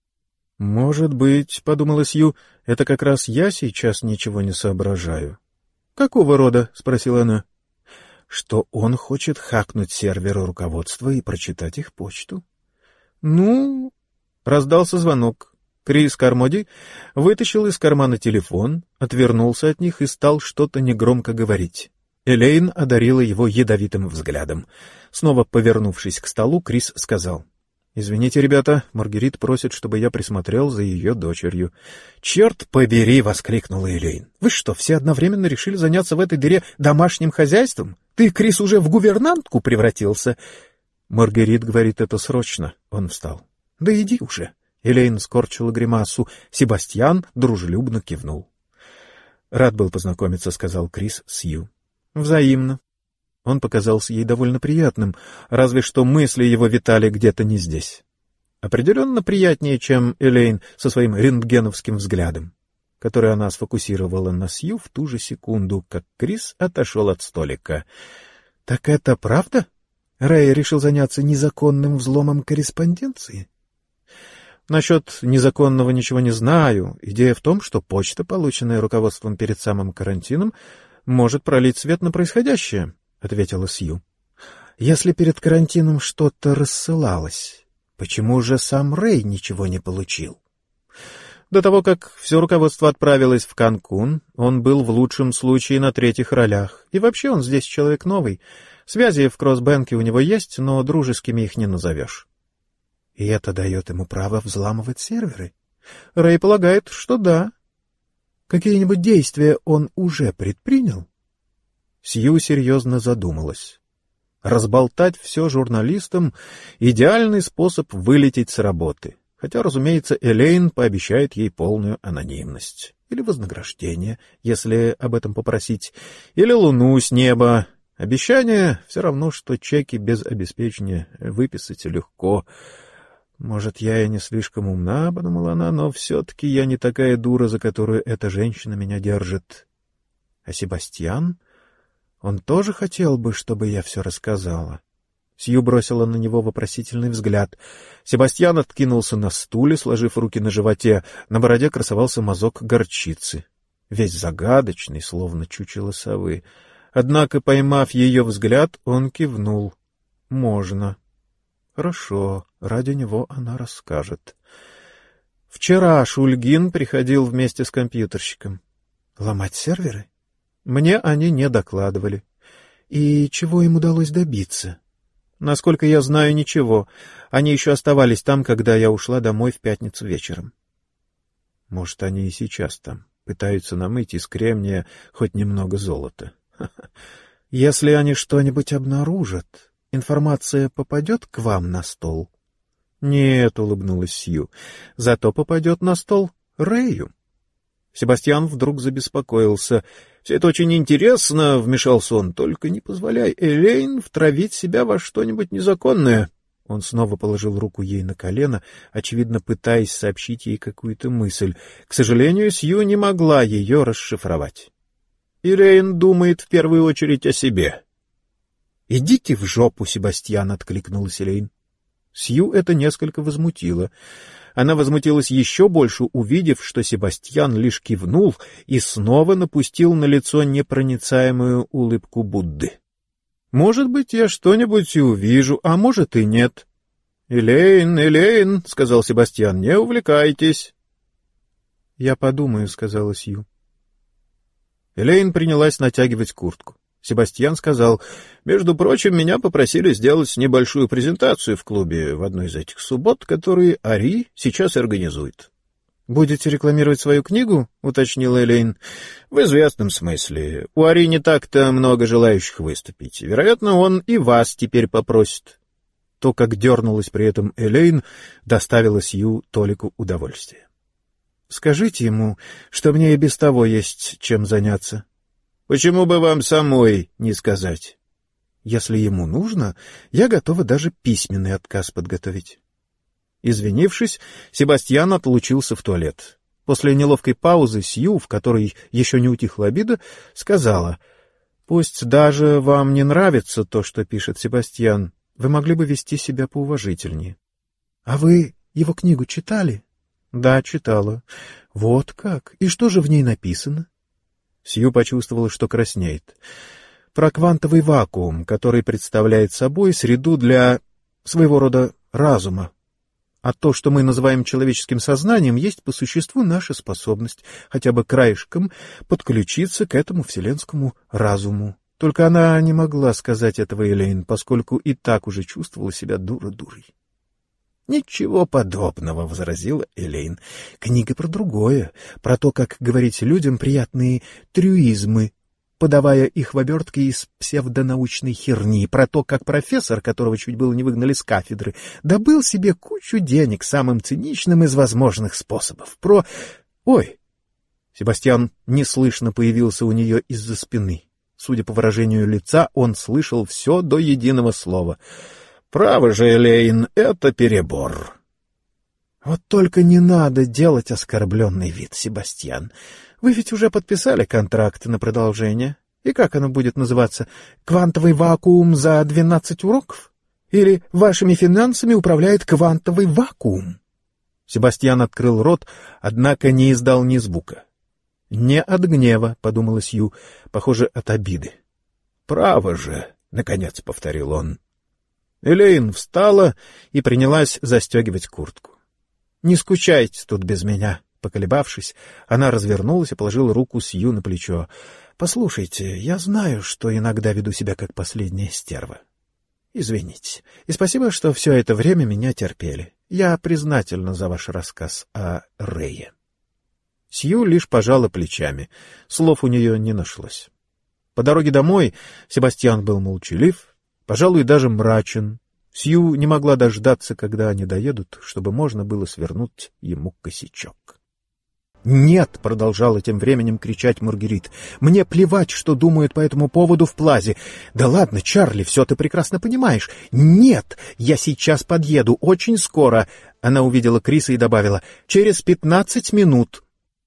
«Может быть, — подумала Сью, — это как раз я сейчас ничего не соображаю». «Какого рода?» — спросила она. «Что он хочет хакнуть серверы руководства и прочитать их почту». «Ну...» — раздался звонок. Крис Кармоди вытащил из кармана телефон, отвернулся от них и стал что-то негромко говорить. Элейн одарила его ядовитым взглядом. Снова повернувшись к столу, Крис сказал: «Извините, ребята, Маргерит просит, чтобы я присмотрел за ее дочерью». «Черт побери!» — воскликнула Элейн. «Вы что, все одновременно решили заняться в этой дыре домашним хозяйством? Ты, Крис, уже в гувернантку превратился?» «Маргерит говорит, это срочно». Он встал. «Да иди уже». Элейн скорчила гримасу. Себастьян дружелюбно кивнул. «Рад был познакомиться», — сказал Крис Сью. «Взаимно». Он показался ей довольно приятным, разве что мысли его витали где-то не здесь. Определенно приятнее, чем Элейн со своим рентгеновским взглядом, который она сфокусировала на Сью в ту же секунду, как Крис отошел от столика. «Так это правда? Рэй решил заняться незаконным взломом корреспонденции?» «Насчет незаконного ничего не знаю. Идея в том, что почта, полученная руководством перед самым карантином, может пролить свет на происходящее», — ответила Сью. «Если перед карантином что-то рассылалось, почему же сам Рэй ничего не получил?» До того, как все руководство отправилось в Канкун, он был в лучшем случае на третьих ролях. И вообще он здесь человек новый. Связи в Кроссбэнке у него есть, но дружескими их не назовешь. И это дает ему право взламывать серверы? Рэй полагает, что да. Какие-нибудь действия он уже предпринял? Сью серьезно задумалась. Разболтать все журналистам — идеальный способ вылететь с работы. Хотя, разумеется, Элейн пообещает ей полную анонимность. Или вознаграждение, если об этом попросить. Или луну с неба. Обещание — все равно, что чеки без обеспечения выписать легко. «Может, я и не слишком умна, — подумала она, — но все-таки я не такая дура, за которую эта женщина меня держит. А Себастьян? Он тоже хотел бы, чтобы я все рассказала». Сью бросила на него вопросительный взгляд. Себастьян откинулся на стуле, сложив руки на животе. На бороде красовался мазок горчицы. Весь загадочный, словно чучело совы. Однако, поймав ее взгляд, он кивнул. «Можно». «Хорошо, ради него она расскажет». «Вчера Шульгин приходил вместе с компьютерщиком». «Ломать серверы?» «Мне они не докладывали». «И чего им удалось добиться?» «Насколько я знаю, ничего. Они еще оставались там, когда я ушла домой в пятницу вечером». «Может, они и сейчас там, пытаются намыть из кремния хоть немного золота». «Если они что-нибудь обнаружат, информация попадет к вам на стол?» «Нет», — улыбнулась Сью, — «зато попадет на стол Рэю». Себастьян вдруг забеспокоился. «Все это очень интересно», — вмешался он, — «только не позволяй Элейн втравить себя во что-нибудь незаконное». Он снова положил руку ей на колено, очевидно, пытаясь сообщить ей какую-то мысль. К сожалению, Сью не могла ее расшифровать. «Элейн думает в первую очередь о себе». «Идите в жопу, Себастьян», — откликнулась Элейн. Сью это несколько возмутило. Она возмутилась еще больше, увидев, что Себастьян лишь кивнул и снова напустил на лицо непроницаемую улыбку Будды. «Может быть, я что-нибудь и увижу, а может и нет». «Элейн, Элейн», — сказал Себастьян, — «не увлекайтесь». «Я подумаю», — сказала Сью. Элейн принялась натягивать куртку. Себастьян сказал: «Между прочим, меня попросили сделать небольшую презентацию в клубе в одной из этих суббот, которые Ари сейчас организует». «Будете рекламировать свою книгу?» — уточнила Элейн. «В известном смысле. У Ари не так-то много желающих выступить. Вероятно, он и вас теперь попросит». То, как дернулась при этом Элейн, доставило Сью толику удовольствия. «Скажите ему, что мне и без того есть чем заняться». «Почему бы вам самой не сказать?» «Если ему нужно, я готова даже письменный отказ подготовить». Извинившись, Себастьян отлучился в туалет. После неловкой паузы Сью, в которой еще не утихла обида, сказала: «Пусть даже вам не нравится то, что пишет Себастьян, вы могли бы вести себя поуважительнее». «А вы его книгу читали?» «Да, читала». «Вот как? И что же в ней написано?» Сью почувствовала, что краснеет. «Про квантовый вакуум, который представляет собой среду для своего рода разума. А то, что мы называем человеческим сознанием, есть по существу наша способность хотя бы краешком подключиться к этому вселенскому разуму». Только она не могла сказать этого Элейн, поскольку и так уже чувствовала себя дура-дурой. «Ничего подобного», — возразила Элейн. «Книга про другое, про то, как говорить людям приятные трюизмы, подавая их в обертке из псевдонаучной херни, про то, как профессор, которого чуть было не выгнали с кафедры, добыл себе кучу денег самым циничным из возможных способов, про... Ой!» Себастьян неслышно появился у нее из-за спины. Судя по выражению лица, он слышал все до единого слова. «Право же, Элейн, это перебор». «Вот только не надо делать оскорбленный вид, Себастьян. Вы ведь уже подписали контракт на продолжение. И как оно будет называться? Квантовый вакуум за 12 уроков? Или вашими финансами управляет квантовый вакуум?» Себастьян открыл рот, однако не издал ни звука. «Не от гнева», — подумала Сью, — «похоже, от обиды». «Право же», — наконец повторил он. Элейн встала и принялась застегивать куртку. «Не скучайте тут без меня», — поколебавшись, она развернулась и положила руку Сью на плечо. «Послушайте, я знаю, что иногда веду себя как последняя стерва. Извините. И спасибо, что все это время меня терпели. Я признательна за ваш рассказ о Рэе». Сью лишь пожала плечами. Слов у нее не нашлось. По дороге домой Себастьян был молчалив, пожалуй, даже мрачен. Сью не могла дождаться, когда они доедут, чтобы можно было свернуть ему косячок. «Нет!» — продолжала тем временем кричать Маргерит. «Мне плевать, что думают по этому поводу в Плазе. Да ладно, Чарли, все ты прекрасно понимаешь. Нет! Я сейчас подъеду, очень скоро!» Она увидела Криса и добавила: «Через 15 минут!»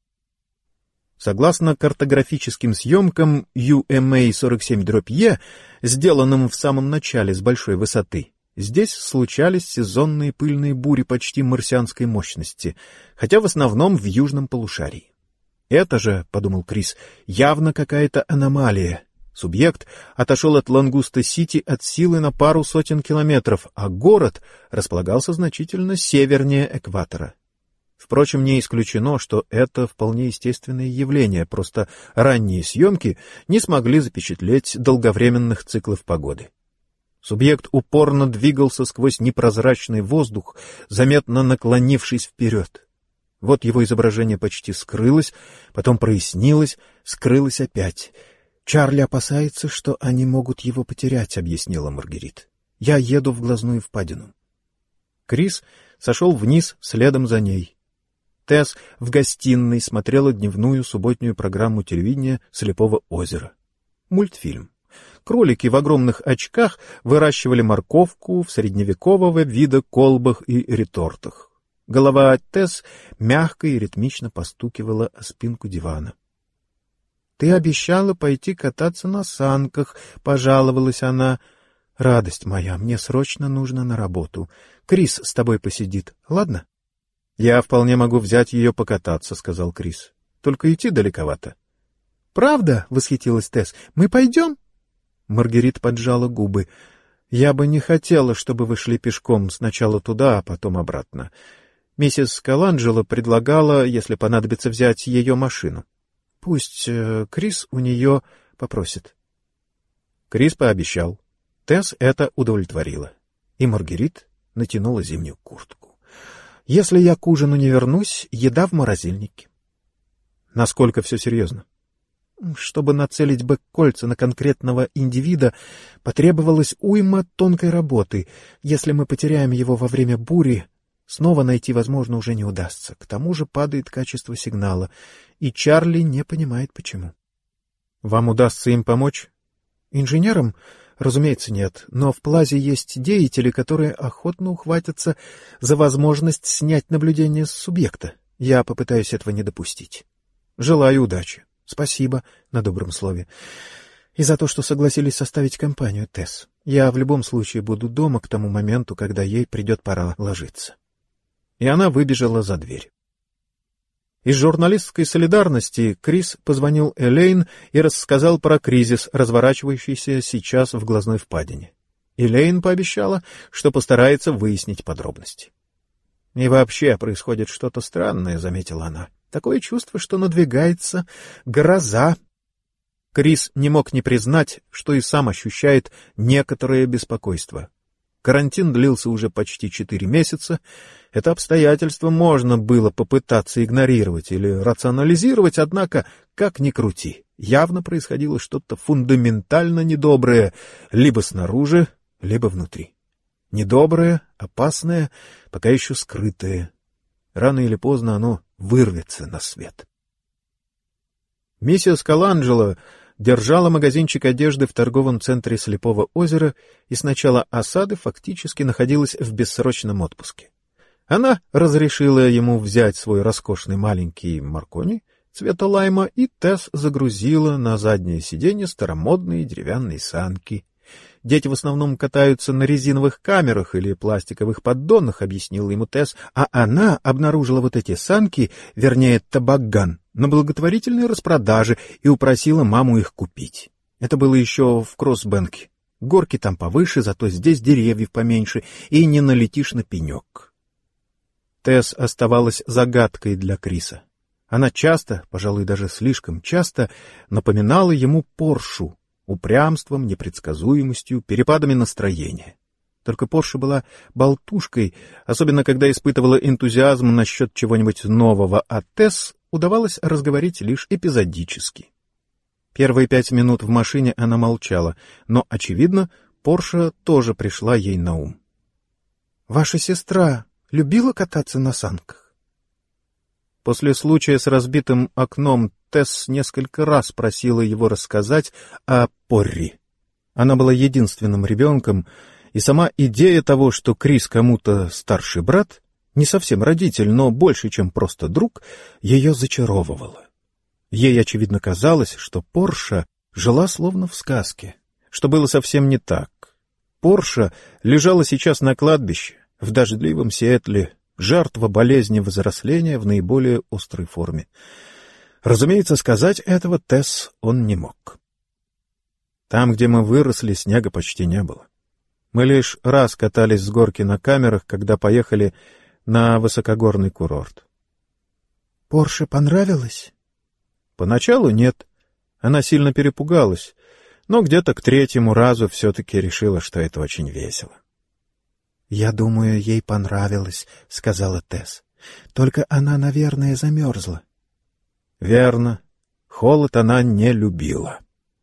Согласно картографическим съемкам UMA-47/E, сделанным в самом начале с большой высоты, здесь случались сезонные пыльные бури почти марсианской мощности, хотя в основном в южном полушарии. «Это же, — подумал Крис, — явно какая-то аномалия. Субъект отошел от Лангуста-Сити от силы на пару сотен километров, а город располагался значительно севернее экватора. Впрочем, не исключено, что это вполне естественное явление, просто ранние съемки не смогли запечатлеть долговременных циклов погоды. Субъект упорно двигался сквозь непрозрачный воздух, заметно наклонившись вперед. Вот его изображение почти скрылось, потом прояснилось, скрылось опять. «Чарли опасается, что они могут его потерять», — объяснила Маргерит. «Я еду в глазную впадину». Крис сошел вниз следом за ней. Тесс в гостиной смотрела дневную субботнюю программу телевидения «Слепого озера». Мультфильм. Кролики в огромных очках выращивали морковку в средневекового вида колбах и ретортах. Голова Тесс мягко и ритмично постукивала о спинку дивана. «Ты обещала пойти кататься на санках», — пожаловалась она. «Радость моя, мне срочно нужно на работу. Крис с тобой посидит, ладно?» «Я вполне могу взять ее покататься», — сказал Крис. «Только идти далековато». «Правда?» — восхитилась Тесс. «Мы пойдем?» Маргерит поджала губы. «Я бы не хотела, чтобы вы шли пешком сначала туда, а потом обратно. Миссис Коланджело предлагала, если понадобится, взять ее машину. Пусть Крис у нее попросит. Крис пообещал. Тесс это удовлетворило. И Маргерит натянула зимнюю куртку. «Если я к ужину не вернусь, еда в морозильнике». Насколько все серьезно? Чтобы нацелить бэк-кольца на конкретного индивида, потребовалась уйма тонкой работы. Если мы потеряем его во время бури, снова найти, возможно, уже не удастся. К тому же падает качество сигнала, и Чарли не понимает, почему. Вам удастся им помочь? Инженерам? Разумеется, нет. Но в Плазе есть деятели, которые охотно ухватятся за возможность снять наблюдение с субъекта. Я попытаюсь этого не допустить. Желаю удачи. Спасибо на добром слове. И за то, что согласились составить компанию, Тесс. Я в любом случае буду дома к тому моменту, когда ей придет пора ложиться. И она выбежала за дверь. Из журналистской солидарности Крис позвонил Элейн и рассказал про кризис, разворачивающийся сейчас в глазной впадине. Элейн пообещала, что постарается выяснить подробности. «И вообще происходит что-то странное», — заметила она. «Такое чувство, что надвигается гроза». Крис не мог не признать, что и сам ощущает некоторое беспокойство. Карантин длился уже почти 4 месяца. Это обстоятельство можно было попытаться игнорировать или рационализировать, однако, как ни крути, явно происходило что-то фундаментально недоброе либо снаружи, либо внутри. Недоброе, опасное, пока еще скрытое. Рано или поздно оно вырвется на свет. Миссис Коланджело держала магазинчик одежды в торговом центре Слепого озера и с начала осады фактически находилась в бессрочном отпуске. Она разрешила ему взять свой роскошный маленький маркони цвета лайма, и Тесс загрузила на заднее сиденье старомодные деревянные санки. Дети в основном катаются на резиновых камерах или пластиковых поддонах, объяснила ему Тесс, а она обнаружила вот эти санки, вернее, табаган, на благотворительной распродаже и упросила маму их купить. Это было еще в Кроссбэнке. Горки там повыше, зато здесь деревьев поменьше, и не налетишь на пенек. Тесс оставалась загадкой для Криса. Она часто, пожалуй, даже слишком часто, напоминала ему Поршу, упрямством, непредсказуемостью, перепадами настроения. Только Порша была болтушкой, особенно когда испытывала энтузиазм насчет чего-нибудь нового, а Тесс удавалось разговорить лишь эпизодически. Первые 5 минут в машине она молчала, но, очевидно, Порша тоже пришла ей на ум. — Ваша сестра любила кататься на санках? После случая с разбитым окном Тесс несколько раз просила его рассказать о Порри. Она была единственным ребенком, и сама идея того, что Крис кому-то старший брат, не совсем родитель, но больше, чем просто друг, ее зачаровывала. Ей, очевидно, казалось, что Порша жила словно в сказке, что было совсем не так. Порша лежала сейчас на кладбище, в дождливом Сиэтле, жертва болезни взросления в наиболее острой форме. Разумеется, сказать этого Тесс он не мог. Там, где мы выросли, снега почти не было. Мы лишь раз катались с горки на камерах, когда поехали на высокогорный курорт. Порше понравилось? Поначалу нет. Она сильно перепугалась, но где-то к 3-му разу все-таки решила, что это очень весело. «Я думаю, ей понравилось», — сказала Тесс. «Только она, наверное, замерзла». Верно. Холод она не любила.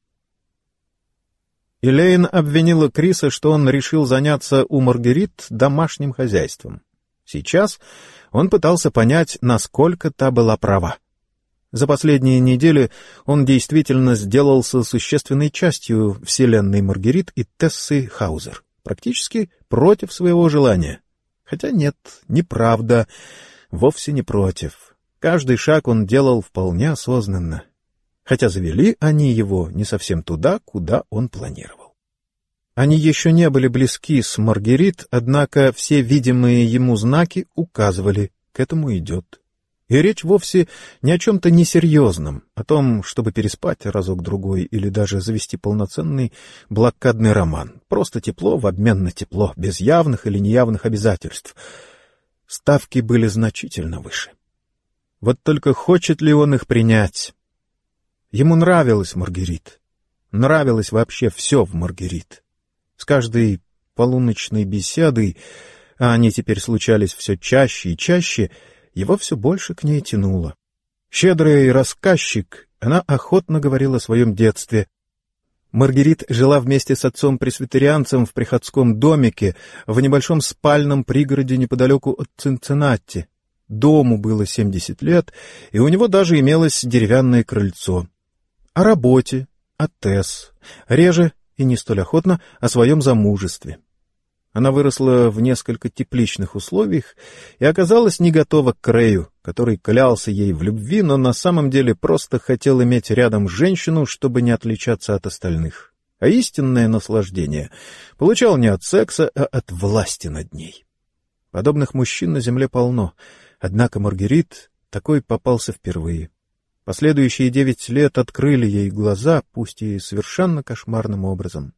Элейн обвинила Криса, что он решил заняться у Маргерит домашним хозяйством. Сейчас он пытался понять, насколько та была права. За последние недели он действительно сделался существенной частью вселенной Маргерит и Тессы Хаузер, практически против своего желания. Хотя нет, неправда, вовсе не против. Каждый шаг он делал вполне осознанно, хотя завели они его не совсем туда, куда он планировал. Они еще не были близки с Маргерит, однако все видимые ему знаки указывали, к этому идет. И речь вовсе не о чем-то несерьезном, о том, чтобы переспать разок-другой или даже завести полноценный блокадный роман. Просто тепло в обмен на тепло, без явных или неявных обязательств. ставки были значительно выше. Вот только хочет ли он их принять? Ему нравилась Маргерит. Нравилось вообще все в Маргерит. С каждой полуночной беседой, а они теперь случались все чаще и чаще, его все больше к ней тянуло. Щедрый рассказчик, она охотно говорила о своем детстве. Маргерит жила вместе с отцом-пресвитерианцем в приходском домике в небольшом спальном пригороде неподалеку от Цинциннати. Дому было 70 лет, и у него даже имелось деревянное крыльцо. О работе, о Тесс, реже и не столь охотно о своем замужестве. Она выросла в несколько тепличных условиях и оказалась не готова к Рэю, который клялся ей в любви, но на самом деле просто хотел иметь рядом женщину, чтобы не отличаться от остальных. А истинное наслаждение получал не от секса, а от власти над ней. Подобных мужчин на земле полно, однако Маргерит такой попался впервые. Последующие 9 лет открыли ей глаза, пусть и совершенно кошмарным образом.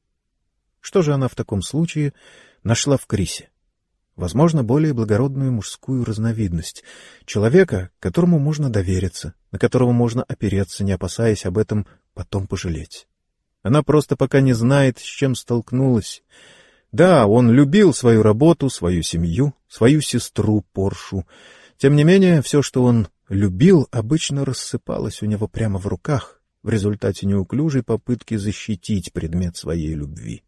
Что же она в таком случае нашла в Крисе? Возможно, более благородную мужскую разновидность. Человека, которому можно довериться, на которого можно опереться, не опасаясь об этом потом пожалеть. Она просто пока не знает, с чем столкнулась. Да, он любил свою работу, свою семью, свою сестру Поршу. Тем не менее, все, что он любил, обычно рассыпалось у него прямо в руках в результате неуклюжей попытки защитить предмет своей любви.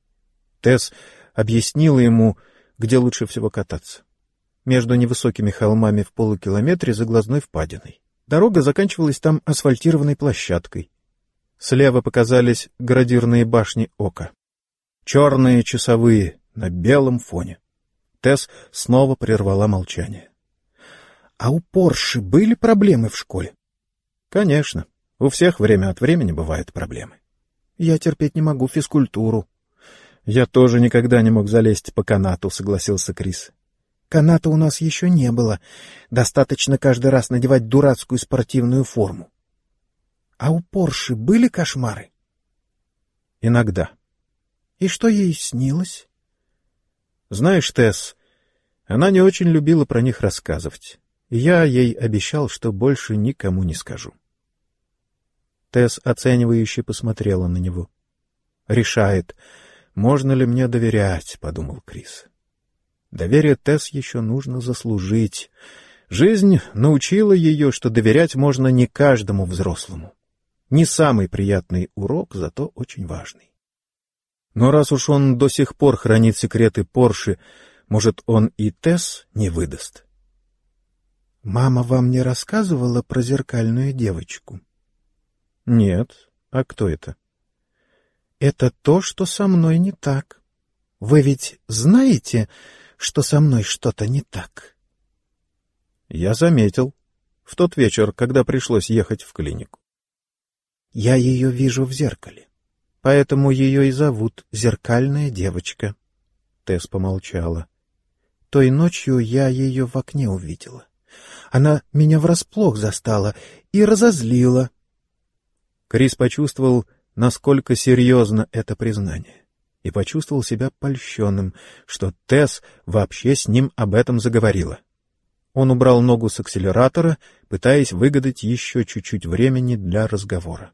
Тесс объяснила ему, где лучше всего кататься. Между невысокими холмами в полукилометре за глазной впадиной. Дорога заканчивалась там асфальтированной площадкой. Слева показались градирные башни Ока. Черные часовые на белом фоне. Тесс снова прервала молчание. — А у Порши были проблемы в школе? — Конечно. У всех время от времени бывают проблемы. — Я терпеть не могу физкультуру. — Я тоже никогда не мог залезть по канату, — согласился Крис. — Каната у нас еще не было. Достаточно каждый раз надевать дурацкую спортивную форму. — А у Порши были кошмары? — Иногда. — И что ей снилось? — Знаешь, Тесс, она не очень любила про них рассказывать. И я ей обещал, что больше никому не скажу. Тесс оценивающе посмотрела на него. — Решает, можно ли мне доверять, — подумал Крис. Доверие Тесс еще нужно заслужить. Жизнь научила ее, что доверять можно не каждому взрослому. Не самый приятный урок, зато очень важный. Но раз уж он до сих пор хранит секреты Порши, может, он и Тесс не выдаст? — Мама вам не рассказывала про зеркальную девочку? — Нет. А кто это? — Это то, что со мной не так. Вы ведь знаете, что со мной что-то не так? — Я заметил. В тот вечер, когда пришлось ехать в клинику. — Я ее вижу в зеркале. Поэтому ее и зовут Зеркальная девочка. Тесс помолчала. Той ночью я ее в окне увидела. Она меня врасплох застала и разозлила. Крис почувствовал, насколько серьезно это признание, и почувствовал себя польщенным, что Тесс вообще с ним об этом заговорила. Он убрал ногу с акселератора, пытаясь выгадать еще чуть-чуть времени для разговора.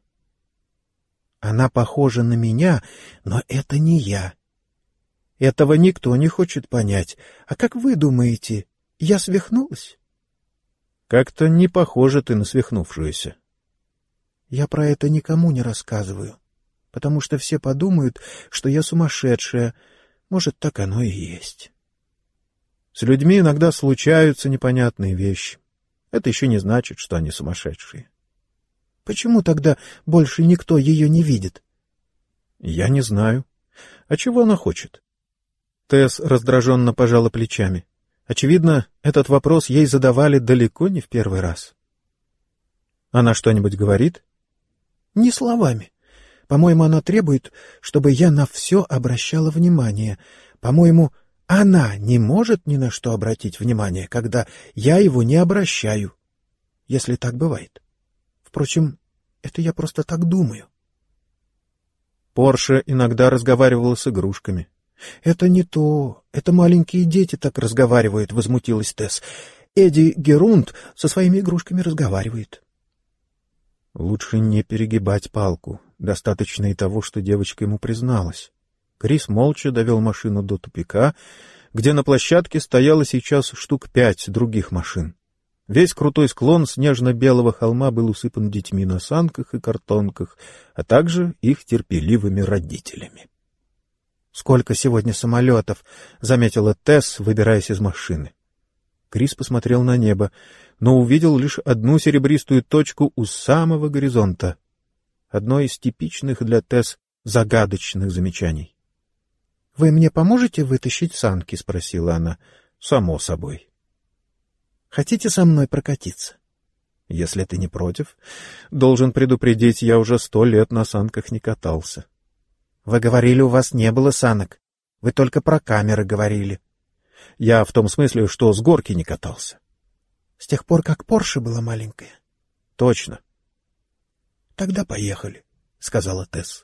Она похожа на меня, но это не я. Этого никто не хочет понять. А как вы думаете, я свихнулась? Как-то не похожа ты на свихнувшуюся. Я про это никому не рассказываю, потому что все подумают, что я сумасшедшая. Может, так оно и есть. С людьми иногда случаются непонятные вещи. Это еще не значит, что они сумасшедшие. Почему тогда больше никто ее не видит? Я не знаю. А чего она хочет? Тесс раздраженно пожала плечами. Очевидно, этот вопрос ей задавали далеко не в первый раз. Она что-нибудь говорит? Не словами. По-моему, она требует, чтобы я на все обращала внимание. По-моему, она не может ни на что обратить внимание, когда я его не обращаю. Если так бывает. Впрочем, это я просто так думаю. Порше иногда разговаривала с игрушками. — Это не то. Это маленькие дети так разговаривают, — возмутилась Тесс. — Эдди Герунд со своими игрушками разговаривает. Лучше не перегибать палку. Достаточно и того, что девочка ему призналась. Крис молча довел машину до тупика, где на площадке стояло сейчас штук 5 других машин. Весь крутой склон снежно-белого холма был усыпан детьми на санках и картонках, а также их терпеливыми родителями. — Сколько сегодня самолетов! — заметила Тесс, выбираясь из машины. Крис посмотрел на небо, но увидел лишь одну серебристую точку у самого горизонта. Одно из типичных для Тесс загадочных замечаний. — Вы мне поможете вытащить санки? — спросила она. — Само собой. — Хотите со мной прокатиться? — Если ты не против. Должен предупредить, я уже 100 лет на санках не катался. — Вы говорили, у вас не было санок. Вы только про камеры говорили. — Я в том смысле, что с горки не катался. — С тех пор, как Порше была маленькая? — Точно. — Тогда поехали, — сказала Тесс.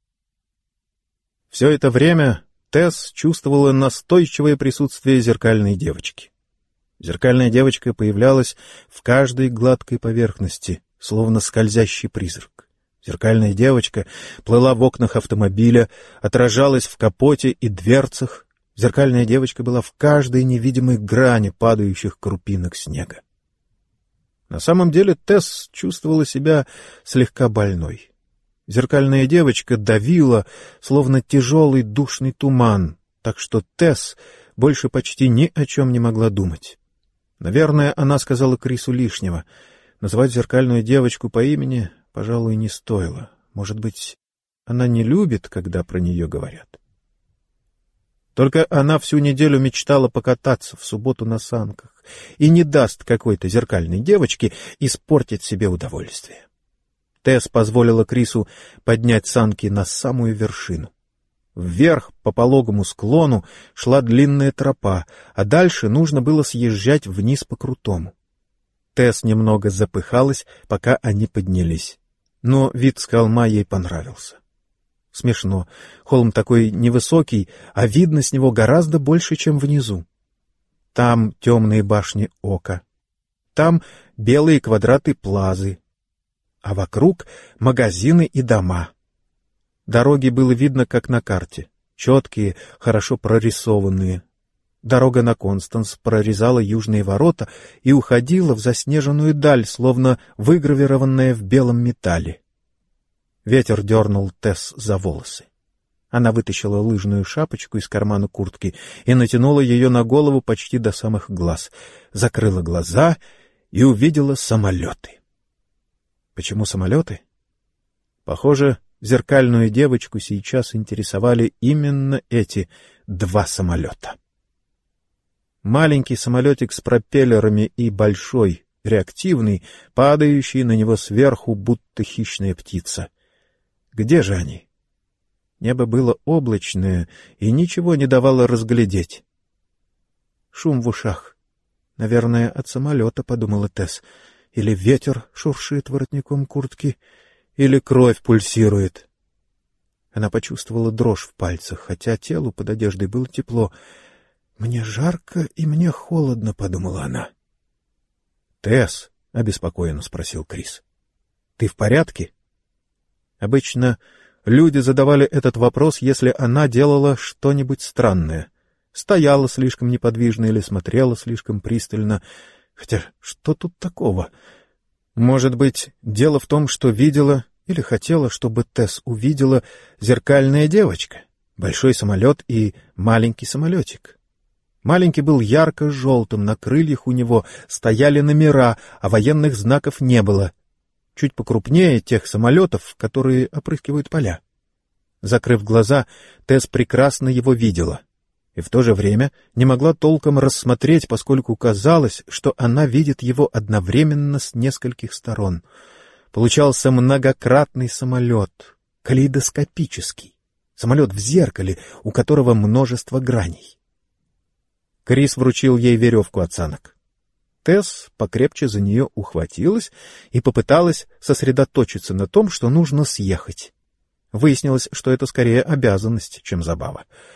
Все это время Тесс чувствовала настойчивое присутствие зеркальной девочки. Зеркальная девочка появлялась в каждой гладкой поверхности, словно скользящий призрак. Зеркальная девочка плыла в окнах автомобиля, отражалась в капоте и дверцах. Зеркальная девочка была в каждой невидимой грани падающих крупинок снега. На самом деле Тесс чувствовала себя слегка больной. Зеркальная девочка давила, словно тяжелый душный туман, так что Тесс больше почти ни о чем не могла думать. Наверное, она сказала Крису лишнего. Называть зеркальную девочку по имени, пожалуй, не стоило. Может быть, она не любит, когда про нее говорят. Только она всю неделю мечтала покататься в субботу на санках и не даст какой-то зеркальной девочке испортить себе удовольствие. Тесс позволила Крису поднять санки на самую вершину. Вверх по пологому склону шла длинная тропа, а дальше нужно было съезжать вниз по крутому. Тесс немного запыхалась, пока они поднялись, но вид с холма ей понравился. Смешно, холм такой невысокий, а видно с него гораздо больше, чем внизу. Там темные башни Ока, там белые квадраты Плазы, а вокруг магазины и дома. Дороги было видно, как на карте, четкие, хорошо прорисованные. Дорога на Констанс прорезала южные ворота и уходила в заснеженную даль, словно выгравированная в белом металле. Ветер дернул Тесс за волосы. Она вытащила лыжную шапочку из кармана куртки и натянула ее на голову почти до самых глаз, закрыла глаза и увидела самолеты. Почему самолеты? Похоже, зеркальную девочку сейчас интересовали именно эти 2 самолета. Маленький самолетик с пропеллерами и большой, реактивный, падающий на него сверху, будто хищная птица. Где же они? Небо было облачное и ничего не давало разглядеть. Шум в ушах. Наверное, от самолета, — подумала Тесс. Или ветер шуршит воротником куртки, или кровь пульсирует. Она почувствовала дрожь в пальцах, хотя телу под одеждой было тепло. «Мне жарко и мне холодно», — подумала она. «Тесс», — обеспокоенно спросил Крис, — «ты в порядке?» Обычно люди задавали этот вопрос, если она делала что-нибудь странное. Стояла слишком неподвижно или смотрела слишком пристально. Хотя что тут такого? Может быть, дело в том, что видела или хотела, чтобы Тесс увидела зеркальная девочка, большой самолет и маленький самолетик. Маленький был ярко-желтым, на крыльях у него стояли номера, а военных знаков не было. Чуть покрупнее тех самолетов, которые опрыскивают поля. Закрыв глаза, Тесс прекрасно его видела. И в то же время не могла толком рассмотреть, поскольку казалось, что она видит его одновременно с нескольких сторон. Получался многократный самолет, калейдоскопический. Самолет в зеркале, у которого множество граней. Крис вручил ей веревку от санок. Тесс покрепче за нее ухватилась и попыталась сосредоточиться на том, что нужно съехать. Выяснилось, что это скорее обязанность, чем забава.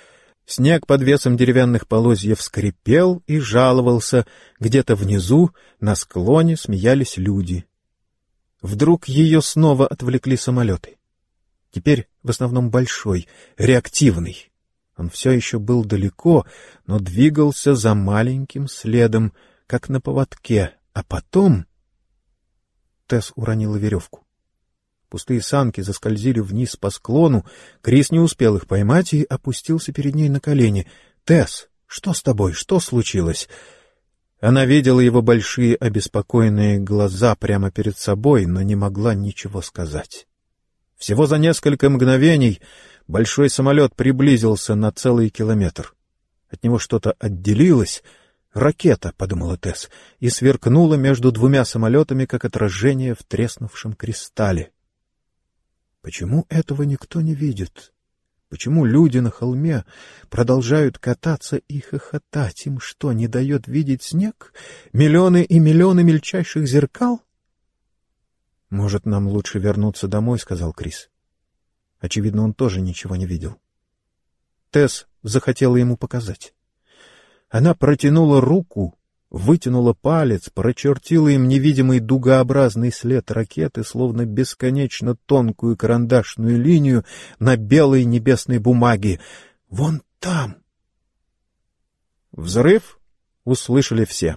Снег под весом деревянных полозьев скрипел и жаловался. Где-то внизу, на склоне, смеялись люди. Вдруг ее снова отвлекли самолеты. Теперь в основном большой, реактивный. Он все еще был далеко, но двигался за маленьким следом, как на поводке. А потом... Тесс уронила веревку. Пустые санки заскользили вниз по склону. Крис не успел их поймать и опустился перед ней на колени. — Тесс, что с тобой? Что случилось? Она видела его большие обеспокоенные глаза прямо перед собой, но не могла ничего сказать. Всего за несколько мгновений большой самолет приблизился на целый километр. От него что-то отделилось. «Ракета», — подумала Тесс, и сверкнула между двумя самолетами, как отражение в треснувшем кристалле. Почему этого никто не видит? Почему люди на холме продолжают кататься и хохотать? Им что, не дает видеть снег? Миллионы и миллионы мельчайших зеркал? — Может, нам лучше вернуться домой, — сказал Крис. Очевидно, он тоже ничего не видел. Тесс захотела ему показать. Она протянула руку, вытянула палец, прочертила им невидимый дугообразный след ракеты, словно бесконечно тонкую карандашную линию на белой небесной бумаге. «Вон там!» Взрыв услышали все.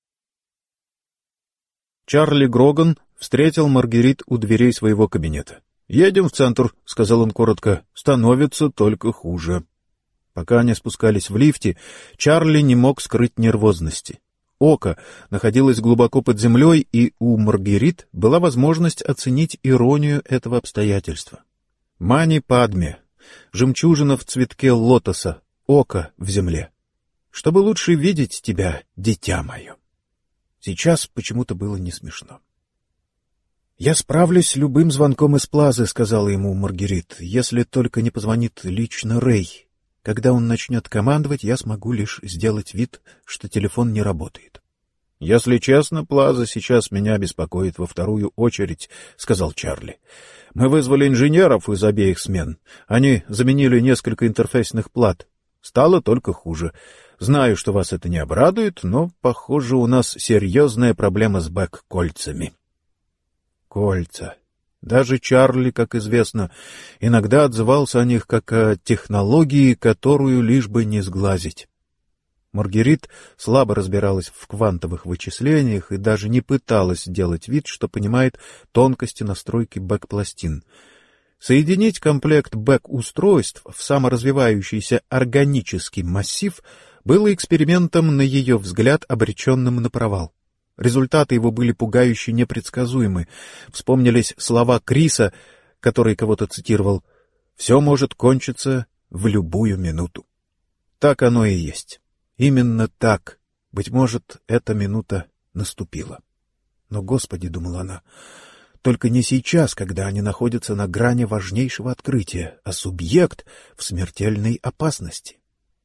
Чарли Гроган встретил Маргерит у дверей своего кабинета. «Едем в центр», — сказал он коротко, — «становится только хуже». Пока они спускались в лифте, Чарли не мог скрыть нервозности. Око находилось глубоко под землей, и у Маргерит была возможность оценить иронию этого обстоятельства. Мани Падме, жемчужина в цветке лотоса, око в земле. Чтобы лучше видеть тебя, дитя мое. Сейчас почему-то было не смешно. «Я справлюсь с любым звонком из Плазы», — сказала ему Маргерит, — «если только не позвонит лично Рэй. Когда он начнет командовать, я смогу лишь сделать вид, что телефон не работает». «Если честно, Плаза сейчас меня беспокоит во вторую очередь», — сказал Чарли. «Мы вызвали инженеров из обеих смен. Они заменили несколько интерфейсных плат. Стало только хуже. Знаю, что вас это не обрадует, но, похоже, у нас серьезная проблема с бэк-кольцами». Кольца. Даже Чарли, как известно, иногда отзывался о них как о технологии, которую лишь бы не сглазить. Маргерит слабо разбиралась в квантовых вычислениях и даже не пыталась делать вид, что понимает тонкости настройки бэк-пластин. Соединить комплект бэк-устройств в саморазвивающийся органический массив было экспериментом, на ее взгляд, обреченным на провал. Результаты его были пугающе непредсказуемы. Вспомнились слова Криса, который кого-то цитировал: «Все может кончиться в любую минуту». Так оно и есть. Именно так. Быть может, эта минута наступила. Но, Господи, — думала она, — только не сейчас, когда они находятся на грани важнейшего открытия, а субъект в смертельной опасности.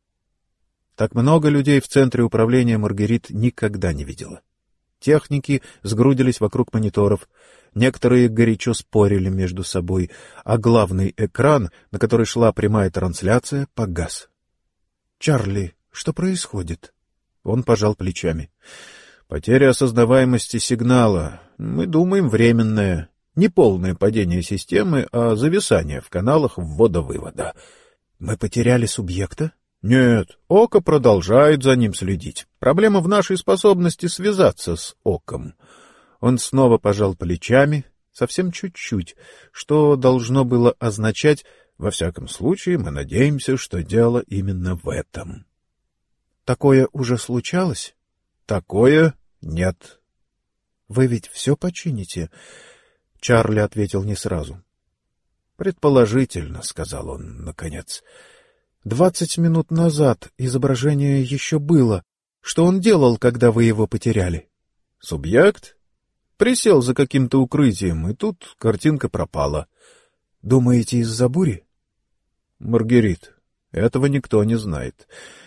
Так много людей в центре управления Маргерит никогда не видела. Техники сгрудились вокруг мониторов, некоторые горячо спорили между собой, а главный экран, на который шла прямая трансляция, погас. — Чарли, что происходит? Он пожал плечами. — Потеря осознаваемости сигнала. Мы думаем, временное. Не полное падение системы, а зависание в каналах ввода-вывода. — Мы потеряли субъекта? Нет, око продолжает за ним следить. Проблема в нашей способности связаться с оком. Он снова пожал плечами, совсем чуть-чуть, что должно было означать: во всяком случае, мы надеемся, что дело именно в этом. Такое уже случалось? Такое нет. Вы ведь все почините? Чарли ответил не сразу. Предположительно, — сказал он наконец. 20 минут назад изображение еще было. Что он делал, когда вы его потеряли? Субъект присел за каким-то укрытием, и тут картинка пропала. Думаете, из-за бури? Маргерит, этого никто не знает.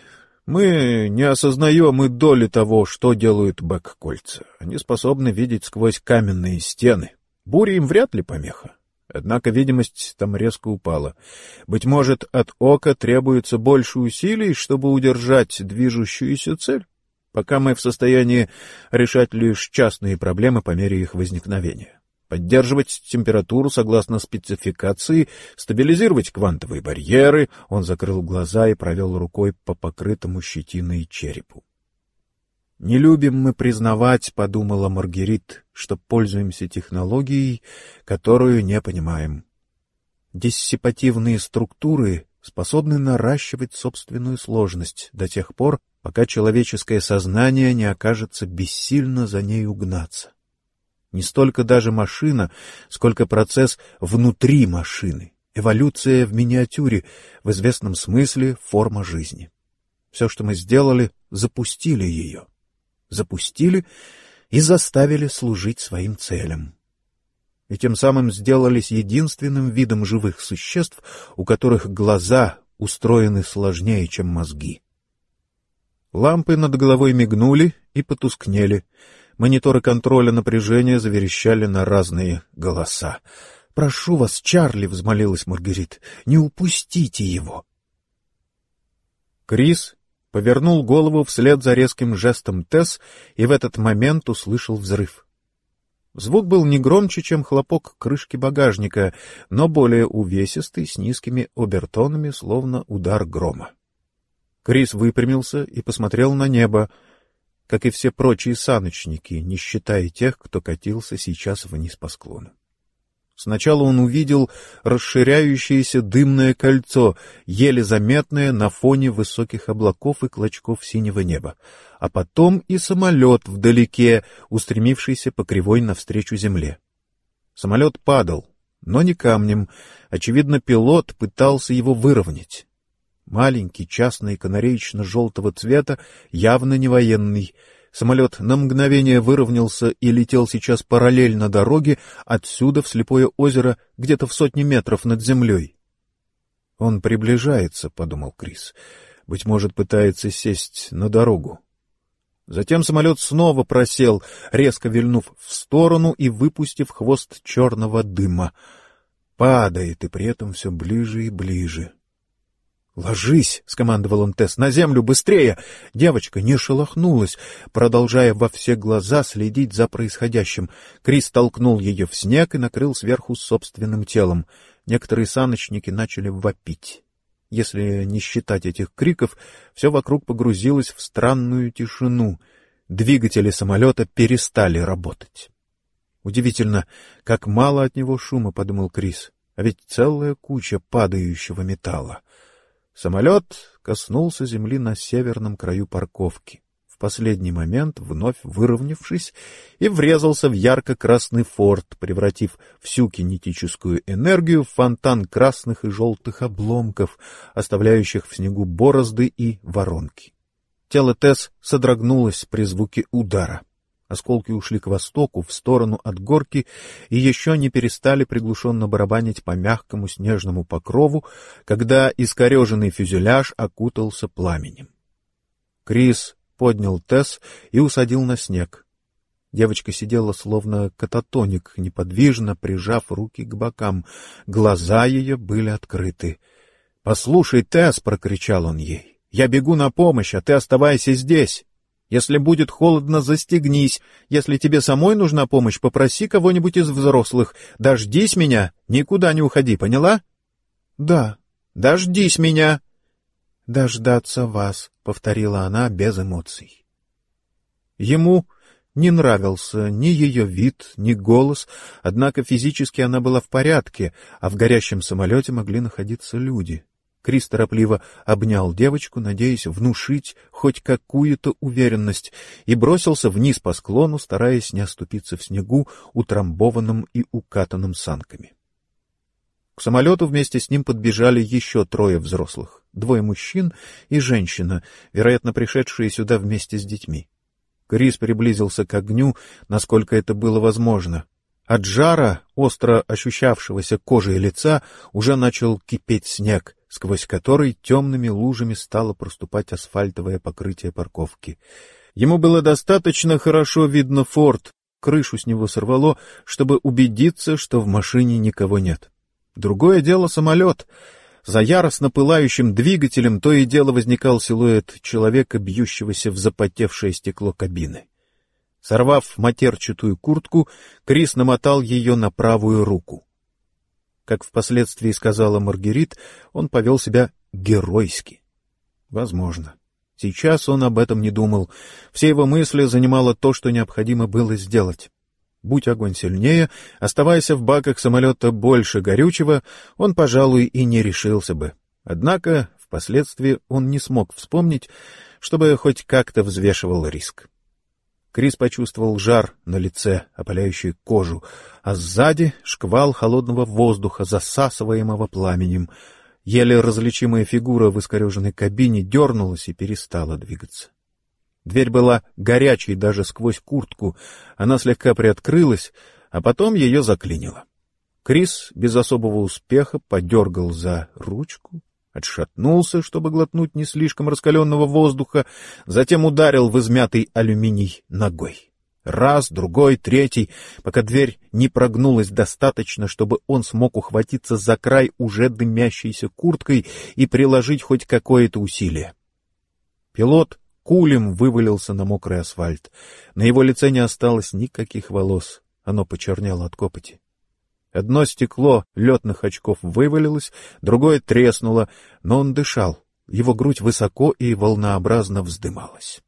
Мы не осознаем и доли того, что делают бэк-кольца. Они способны видеть сквозь каменные стены. Буря им вряд ли помеха. Однако видимость там резко упала. Быть может, от ока требуется больше усилий, чтобы удержать движущуюся цель, пока мы в состоянии решать лишь частные проблемы по мере их возникновения. Поддерживать температуру согласно спецификации, стабилизировать квантовые барьеры. Он закрыл глаза и провел рукой по покрытому щетиной черепу. «Не любим мы признавать, — подумала Маргерит, — что пользуемся технологией, которую не понимаем. Диссипативные структуры способны наращивать собственную сложность до тех пор, пока человеческое сознание не окажется бессильно за ней угнаться. Не столько даже машина, сколько процесс внутри машины, эволюция в миниатюре, в известном смысле форма жизни. Все, что мы сделали, запустили ее. Запустили и заставили служить своим целям. И тем самым сделались единственным видом живых существ, у которых глаза устроены сложнее, чем мозги. Лампы над головой мигнули и потускнели. Мониторы контроля напряжения заверещали на разные голоса. — Прошу вас, Чарли, — взмолилась Маргерит, — не упустите его. Крис повернул голову вслед за резким жестом Тесс и в этот момент услышал взрыв. Звук был не громче, чем хлопок крышки багажника, но более увесистый, с низкими обертонами, словно удар грома. Крис выпрямился и посмотрел на небо, как и все прочие саночники, не считая тех, кто катился сейчас вниз по склону. Сначала он увидел расширяющееся дымное кольцо, еле заметное на фоне высоких облаков и клочков синего неба, а потом и самолет вдалеке, устремившийся по кривой навстречу земле. Самолет падал, но не камнем. Очевидно, пилот пытался его выровнять. Маленький, частный, канареечно-желтого цвета, явно не военный. Самолет на мгновение выровнялся и летел сейчас параллельно дороге, отсюда в слепое озеро, где-то в 100 метров над землей. «Он приближается», — подумал Крис. «Быть может, пытается сесть на дорогу». Затем самолет снова просел, резко вильнув в сторону и выпустив хвост черного дыма. Падает, и при этом все ближе и ближе. «Ложись!» — скомандовал он Тесс. «На землю, быстрее!» Девочка не шелохнулась, продолжая во все глаза следить за происходящим. Крис толкнул ее в снег и накрыл сверху собственным телом. Некоторые саночники начали вопить. Если не считать этих криков, все вокруг погрузилось в странную тишину. Двигатели самолета перестали работать. «Удивительно, как мало от него шума», — подумал Крис. «А ведь целая куча падающего металла». Самолет коснулся земли на северном краю парковки, в последний момент вновь выровнявшись, и врезался в ярко-красный форт, превратив всю кинетическую энергию в фонтан красных и желтых обломков, оставляющих в снегу борозды и воронки. Тело Тесс содрогнулось при звуке удара. Осколки ушли к востоку, в сторону от горки, и еще не перестали приглушенно барабанить по мягкому снежному покрову, когда искореженный фюзеляж окутался пламенем. Крис поднял Тесс и усадил на снег. Девочка сидела словно кататоник, неподвижно прижав руки к бокам. Глаза ее были открыты. — Послушай, Тесс, — прокричал он ей, — я бегу на помощь, а ты оставайся здесь. Если будет холодно, застегнись. Если тебе самой нужна помощь, попроси кого-нибудь из взрослых. Дождись меня, никуда не уходи, поняла? — Да. — Дождись меня. — Дождаться вас, — повторила она без эмоций. Ему не нравился ни ее вид, ни голос, однако физически она была в порядке, а в горящем самолете могли находиться люди. Крис торопливо обнял девочку, надеясь внушить хоть какую-то уверенность, и бросился вниз по склону, стараясь не оступиться в снегу, утрамбованном и укатанном санками. К самолету вместе с ним подбежали еще 3 взрослых, 2 мужчин и женщина, вероятно, пришедшие сюда вместе с детьми. Крис приблизился к огню, насколько это было возможно. От жара, остро ощущавшегося кожей лица, уже начал кипеть снег, сквозь который темными лужами стало проступать асфальтовое покрытие парковки. Ему было достаточно хорошо видно форт, крышу с него сорвало, чтобы убедиться, что в машине никого нет. Другое дело — самолет. За яростно пылающим двигателем то и дело возникал силуэт человека, бьющегося в запотевшее стекло кабины. Сорвав матерчатую куртку, Крис намотал ее на правую руку. Как впоследствии сказала Маргерит, он повел себя геройски. Возможно. Сейчас он об этом не думал. Все его мысли занимало то, что необходимо было сделать. Будь огонь сильнее, оставаясь в баках самолета больше горючего, он, пожалуй, и не решился бы. Однако впоследствии он не смог вспомнить, чтобы хоть как-то взвешивал риск. Крис почувствовал жар на лице, опаляющий кожу, а сзади шквал холодного воздуха, засасываемого пламенем. Еле различимая фигура в искореженной кабине дернулась и перестала двигаться. Дверь была горячей даже сквозь куртку, она слегка приоткрылась, а потом ее заклинило. Крис без особого успеха подергал за ручку, отшатнулся, чтобы глотнуть не слишком раскаленного воздуха, затем ударил в измятый алюминий ногой. Раз, другой, третий, пока дверь не прогнулась достаточно, чтобы он смог ухватиться за край уже дымящейся курткой и приложить хоть какое-то усилие. Пилот кулем вывалился на мокрый асфальт. На его лице не осталось никаких волос, оно почернело от копоти. Одно стекло летных очков вывалилось, другое треснуло, но он дышал, его грудь высоко и волнообразно вздымалась.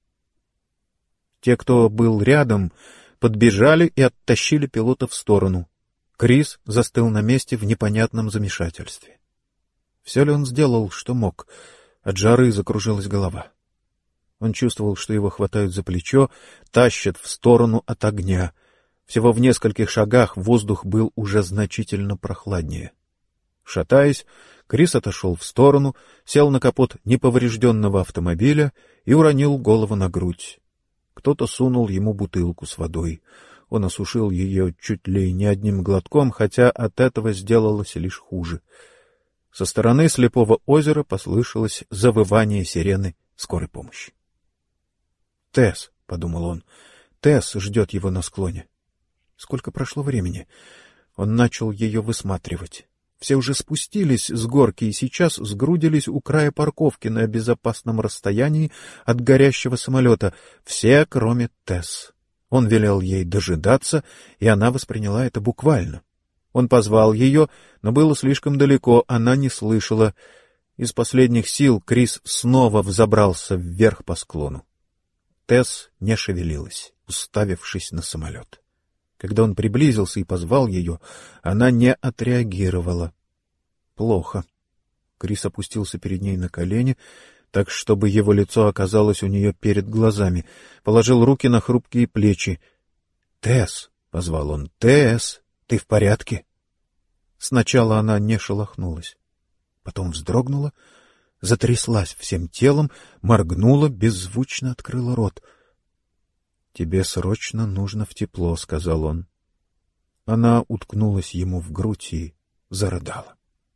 Те, кто был рядом, подбежали и оттащили пилота в сторону. Крис застыл на месте в непонятном замешательстве. Все ли он сделал, что мог? От жары закружилась голова. Он чувствовал, что его хватают за плечо, тащат в сторону от огня. Всего в нескольких шагах воздух был уже значительно прохладнее. Шатаясь, Крис отошел в сторону, сел на капот неповрежденного автомобиля и уронил голову на грудь. Кто-то сунул ему бутылку с водой. Он осушил ее чуть ли не одним глотком, хотя от этого сделалось лишь хуже. Со стороны слепого озера послышалось завывание сирены скорой помощи. «Тесс», — подумал он, — «Тесс ждет его на склоне». Сколько прошло времени? Он начал ее высматривать. Все уже спустились с горки и сейчас сгрудились у края парковки на безопасном расстоянии от горящего самолета. Все, кроме Тесс. Он велел ей дожидаться, и она восприняла это буквально. Он позвал ее, но было слишком далеко, она не слышала. Из последних сил Крис снова взобрался вверх по склону. Тесс не шевелилась, уставившись на самолет. Когда он приблизился и позвал ее, она не отреагировала. Плохо. Крис опустился перед ней на колени, так, чтобы его лицо оказалось у нее перед глазами, положил руки на хрупкие плечи. — Тесс, — позвал он, — Тесс, ты в порядке? Сначала она не шелохнулась, потом вздрогнула, затряслась всем телом, моргнула, беззвучно открыла рот. — Тебе срочно нужно в тепло, — сказал он. Она уткнулась ему в грудь и зарыдала.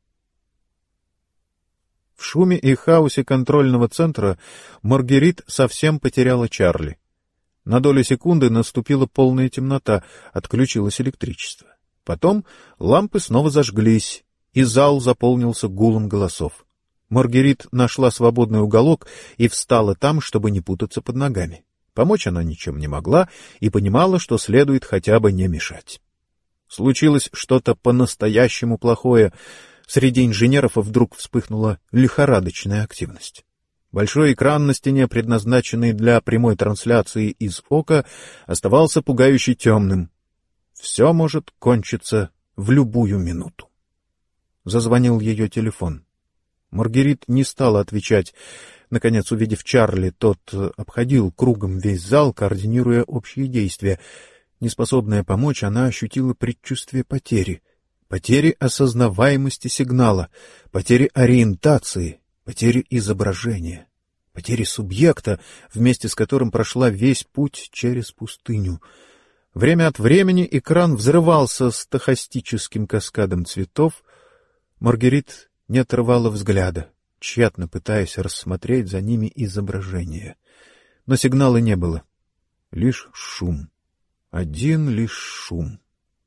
В шуме и хаосе контрольного центра Маргерит совсем потеряла Чарли. На долю секунды наступила полная темнота, отключилось электричество. Потом лампы снова зажглись, и зал заполнился гулом голосов. Маргерит нашла свободный уголок и встала там, чтобы не путаться под ногами. Помочь она ничем не могла и понимала, что следует хотя бы не мешать. Случилось что-то по-настоящему плохое. Среди инженеров вдруг вспыхнула лихорадочная активность. Большой экран на стене, предназначенный для прямой трансляции из ока, оставался пугающе темным. Все может кончиться в любую минуту. Зазвонил ее телефон. Маргерит не стала отвечать. Наконец, увидев Чарли, тот обходил кругом весь зал, координируя общие действия. Неспособная помочь, она ощутила предчувствие потери. Потери осознаваемости сигнала, потери ориентации, потери изображения, потери субъекта, вместе с которым прошла весь путь через пустыню. Время от времени экран взрывался стохастическим каскадом цветов. Маргерит не отрывала взгляда, тщетно пытаясь рассмотреть за ними изображение. Но сигнала не было, лишь шум. Один лишь шум.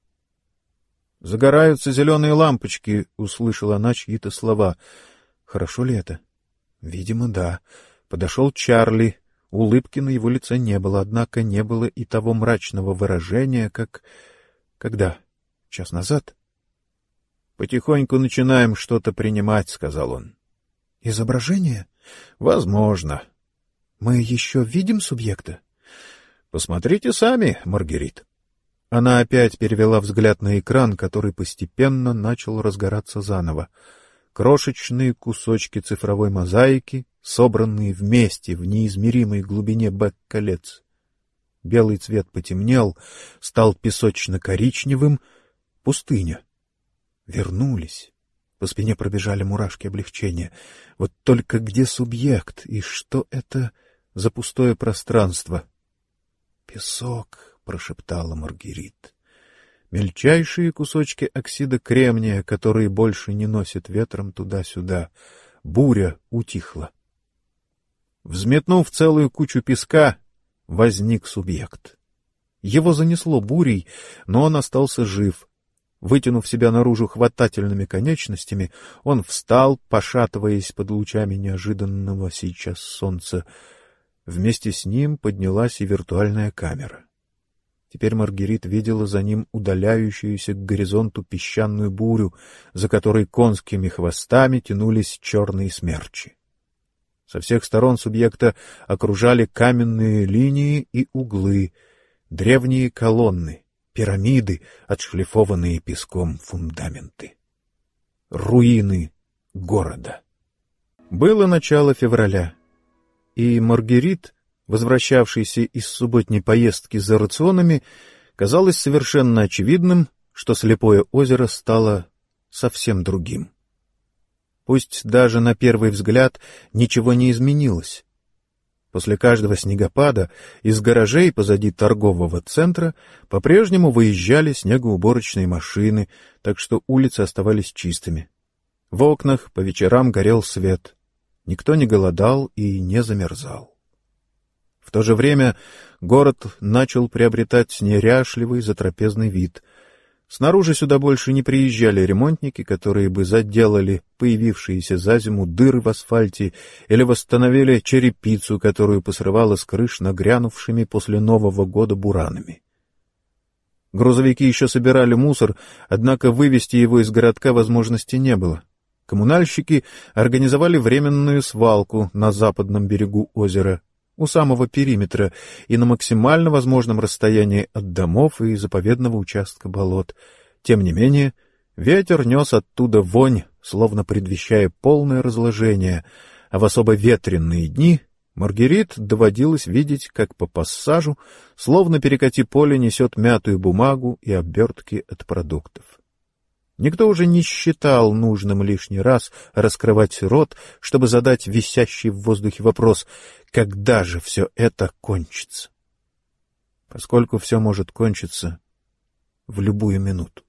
«Загораются зеленые лампочки», — услышала она чьи-то слова. «Хорошо ли это?» «Видимо, да». Подошел Чарли. Улыбки на его лице не было, однако не было и того мрачного выражения, как... Когда? Час назад? «Потихоньку начинаем что-то принимать», — сказал он. «Изображение?» «Возможно». «Мы еще видим субъекта?» «Посмотрите сами, Маргерит». Она опять перевела взгляд на экран, который постепенно начал разгораться заново. Крошечные кусочки цифровой мозаики, собранные вместе в неизмеримой глубине бэк-колец. Белый цвет потемнел, стал песочно-коричневым. Пустыня. Вернулись. По спине пробежали мурашки облегчения. Вот только где субъект, и что это за пустое пространство? «Песок», — прошептала Маргерит. Мельчайшие кусочки оксида кремния, которые больше не носят ветром туда-сюда. Буря утихла. Взметнув целую кучу песка, возник субъект. Его занесло бурей, но он остался жив. Вытянув себя наружу хватательными конечностями, он встал, пошатываясь под лучами неожиданного сейчас солнца. Вместе с ним поднялась и виртуальная камера. Теперь Маргерит видела за ним удаляющуюся к горизонту песчаную бурю, за которой конскими хвостами тянулись черные смерчи. Со всех сторон субъекта окружали каменные линии и углы, древние колонны, пирамиды, отшлифованные песком фундаменты. Руины города. Было начало февраля, и Маргерит, возвращавшийся из субботней поездки за рационами, казалось совершенно очевидным, что слепое озеро стало совсем другим. Пусть даже на первый взгляд ничего не изменилось. После каждого снегопада из гаражей позади торгового центра по-прежнему выезжали снегоуборочные машины, так что улицы оставались чистыми. В окнах по вечерам горел свет. Никто не голодал и не замерзал. В то же время город начал приобретать неряшливый затрапезный вид. Снаружи сюда больше не приезжали ремонтники, которые бы заделали появившиеся за зиму дыры в асфальте или восстановили черепицу, которую посрывало с крыш нагрянувшими после Нового года буранами. Грузовики еще собирали мусор, однако вывезти его из городка возможности не было. Коммунальщики организовали временную свалку на западном берегу озера, у самого периметра и на максимально возможном расстоянии от домов и заповедного участка болот. Тем не менее, ветер нес оттуда вонь, словно предвещая полное разложение, а в особо ветреные дни Маргерит доводилось видеть, как по пассажу, словно перекати поле, несет мятую бумагу и обертки от продуктов. Никто уже не считал нужным лишний раз раскрывать рот, чтобы задать висящий в воздухе вопрос: когда же все это кончится? Поскольку все может кончиться в любую минуту.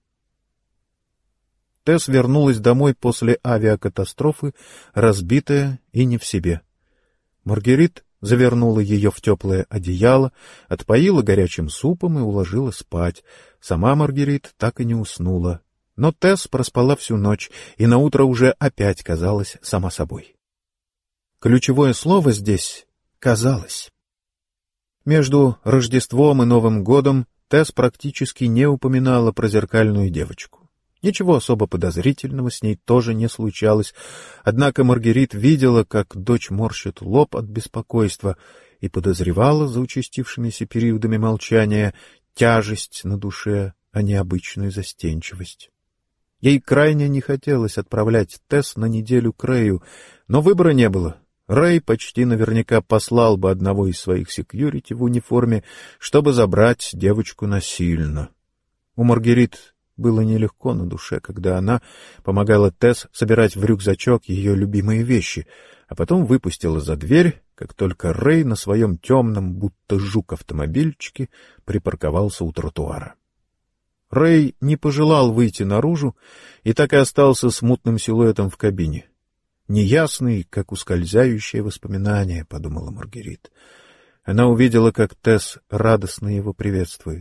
Тесс вернулась домой после авиакатастрофы, разбитая и не в себе. Маргерит завернула ее в теплое одеяло, отпоила горячим супом и уложила спать. Сама Маргерит так и не уснула. Но Тесс проспала всю ночь, и наутро уже опять казалась сама собой. Ключевое слово здесь — «казалось». Между Рождеством и Новым годом Тесс практически не упоминала про зеркальную девочку. Ничего особо подозрительного с ней тоже не случалось, однако Маргерит видела, как дочь морщит лоб от беспокойства, и подозревала за участившимися периодами молчания тяжесть на душе, а не обычную застенчивость. Ей крайне не хотелось отправлять Тесс на неделю к Рэю, но выбора не было. Рэй почти наверняка послал бы одного из своих секьюрити в униформе, чтобы забрать девочку насильно. У Маргерит было нелегко на душе, когда она помогала Тесс собирать в рюкзачок ее любимые вещи, а потом выпустила за дверь, как только Рэй на своем темном, будто жук автомобильчике, припарковался у тротуара. Рэй не пожелал выйти наружу и так и остался смутным силуэтом в кабине. Неясный, как ускользающее воспоминание, — подумала Маргерит. Она увидела, как Тесс радостно его приветствует.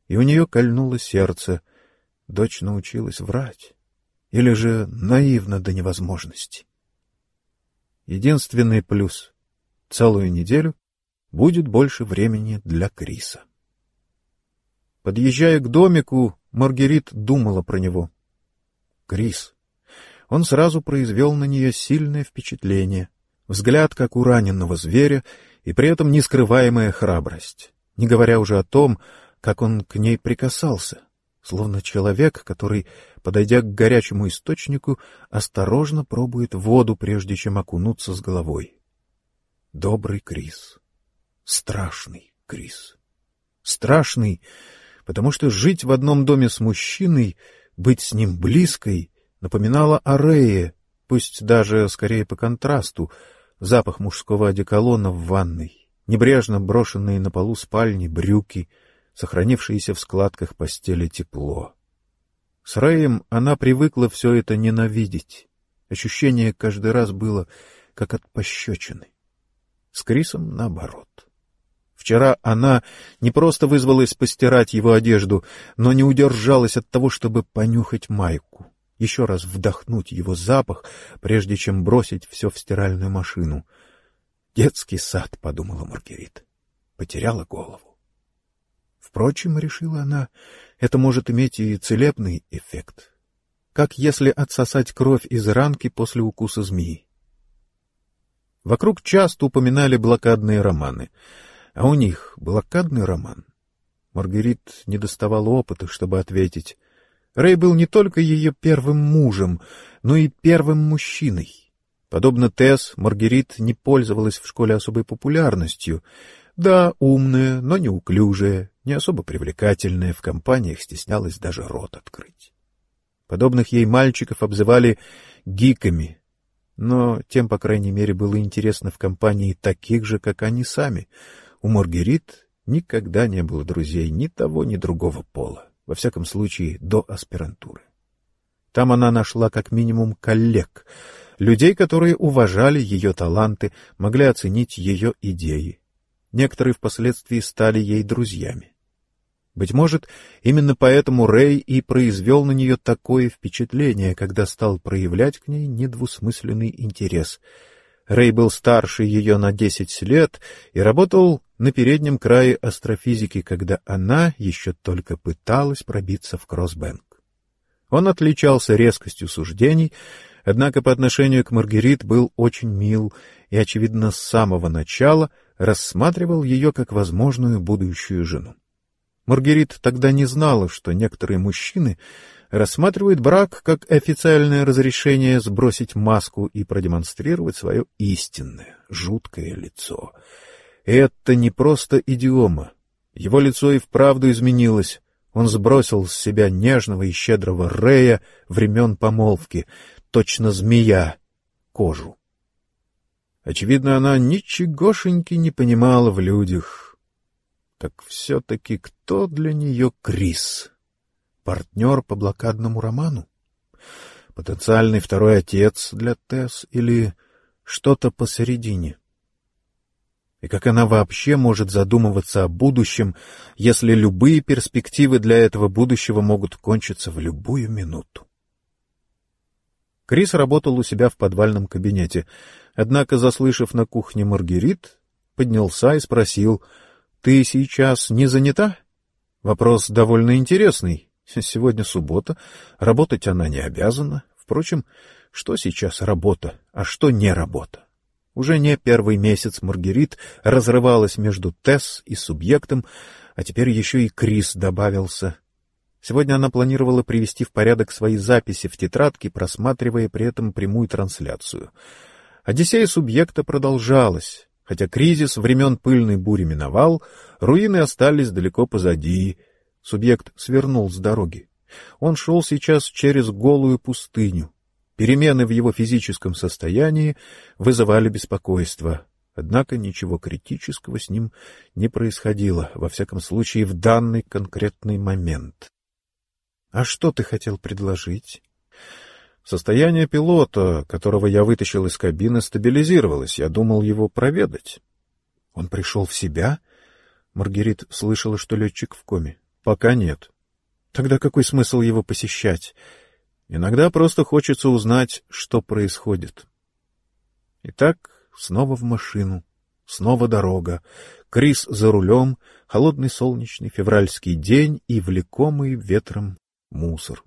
и у нее кольнуло сердце. Дочь научилась врать. Или же наивна до невозможности. Единственный плюс — целую неделю будет больше времени для Криса. Подъезжая к домику, Маргерит думала про него. Крис. Он сразу произвел на нее сильное впечатление. Взгляд, как у раненого зверя, и при этом нескрываемая храбрость. Не говоря уже о том, как он к ней прикасался, словно человек, который, подойдя к горячему источнику, осторожно пробует воду, прежде чем окунуться с головой. Добрый Крис. Страшный Крис. Страшный, потому что жить в одном доме с мужчиной, быть с ним близкой, напоминало о Рее, пусть даже скорее по контрасту, запах мужского одеколона в ванной, небрежно брошенные на полу спальни брюки, сохранившееся в складках постели тепло. С Рэем она привыкла все это ненавидеть. Ощущение каждый раз было, как от пощечины. С Крисом наоборот. Вчера она не просто вызвалась постирать его одежду, но не удержалась от того, чтобы понюхать майку, еще раз вдохнуть его запах, прежде чем бросить все в стиральную машину. «Детский сад», — подумала Маргерит. Потеряла голову. Впрочем, решила она, это может иметь и целебный эффект. Как если отсосать кровь из ранки после укуса змеи. Вокруг часто упоминали блокадные романы. А у них блокадный роман? Маргерит не доставала опыта, чтобы ответить. Рэй был не только ее первым мужем, но и первым мужчиной. Подобно Тесс, Маргерит не пользовалась в школе особой популярностью. Да, умная, но неуклюжая, не особо привлекательная, в компаниях стеснялась даже рот открыть. Подобных ей мальчиков обзывали гиками, но тем, по крайней мере, было интересно в компании таких же, как они сами. У Маргерит никогда не было друзей ни того, ни другого пола, во всяком случае, до аспирантуры. Там она нашла как минимум коллег, людей, которые уважали ее таланты, могли оценить ее идеи. Некоторые впоследствии стали ей друзьями. Быть может, именно поэтому Рэй и произвел на нее такое впечатление, когда стал проявлять к ней недвусмысленный интерес. Рэй был старше ее на 10 лет и работал на переднем крае астрофизики, когда она еще только пыталась пробиться в Кроссбэнк. Он отличался резкостью суждений, однако по отношению к Маргерит был очень мил и, очевидно, с самого начала рассматривал ее как возможную будущую жену. Маргерит тогда не знала, что некоторые мужчины рассматривают брак как официальное разрешение сбросить маску и продемонстрировать свое истинное, жуткое лицо. Это не просто идиома. Его лицо и вправду изменилось. Он сбросил с себя нежного и щедрого Рэя времен помолвки, точно змея, кожу. Очевидно, она ничегошеньки не понимала в людях. Так все-таки кто для нее Крис? Партнер по блокадному роману? Потенциальный второй отец для Тесс или что-то посередине? И как она вообще может задумываться о будущем, если любые перспективы для этого будущего могут кончиться в любую минуту? Крис работал у себя в подвальном кабинете, однако, заслышав на кухне Маргерит, поднялся и спросил: «Ты сейчас не занята?» Вопрос довольно интересный. Сегодня суббота, работать она не обязана. Впрочем, что сейчас работа, а что не работа? Уже не первый месяц Маргерит разрывалась между Тесс и субъектом, а теперь еще и Крис добавился. Сегодня она планировала привести в порядок свои записи в тетрадке, просматривая при этом прямую трансляцию. Одиссея субъекта продолжалась. Хотя кризис времен пыльной бури миновал, руины остались далеко позади. Субъект свернул с дороги. Он шел сейчас через голую пустыню. Перемены в его физическом состоянии вызывали беспокойство. Однако ничего критического с ним не происходило, во всяком случае в данный конкретный момент. — А что ты хотел предложить? — Состояние пилота, которого я вытащил из кабины, стабилизировалось. Я думал его проведать. — Он пришел в себя? Маргерит слышала, что летчик в коме. Пока нет. Тогда какой смысл его посещать? Иногда просто хочется узнать, что происходит. Итак, снова в машину, снова дорога. Крис за рулем, холодный солнечный февральский день и влекомый ветром мусор.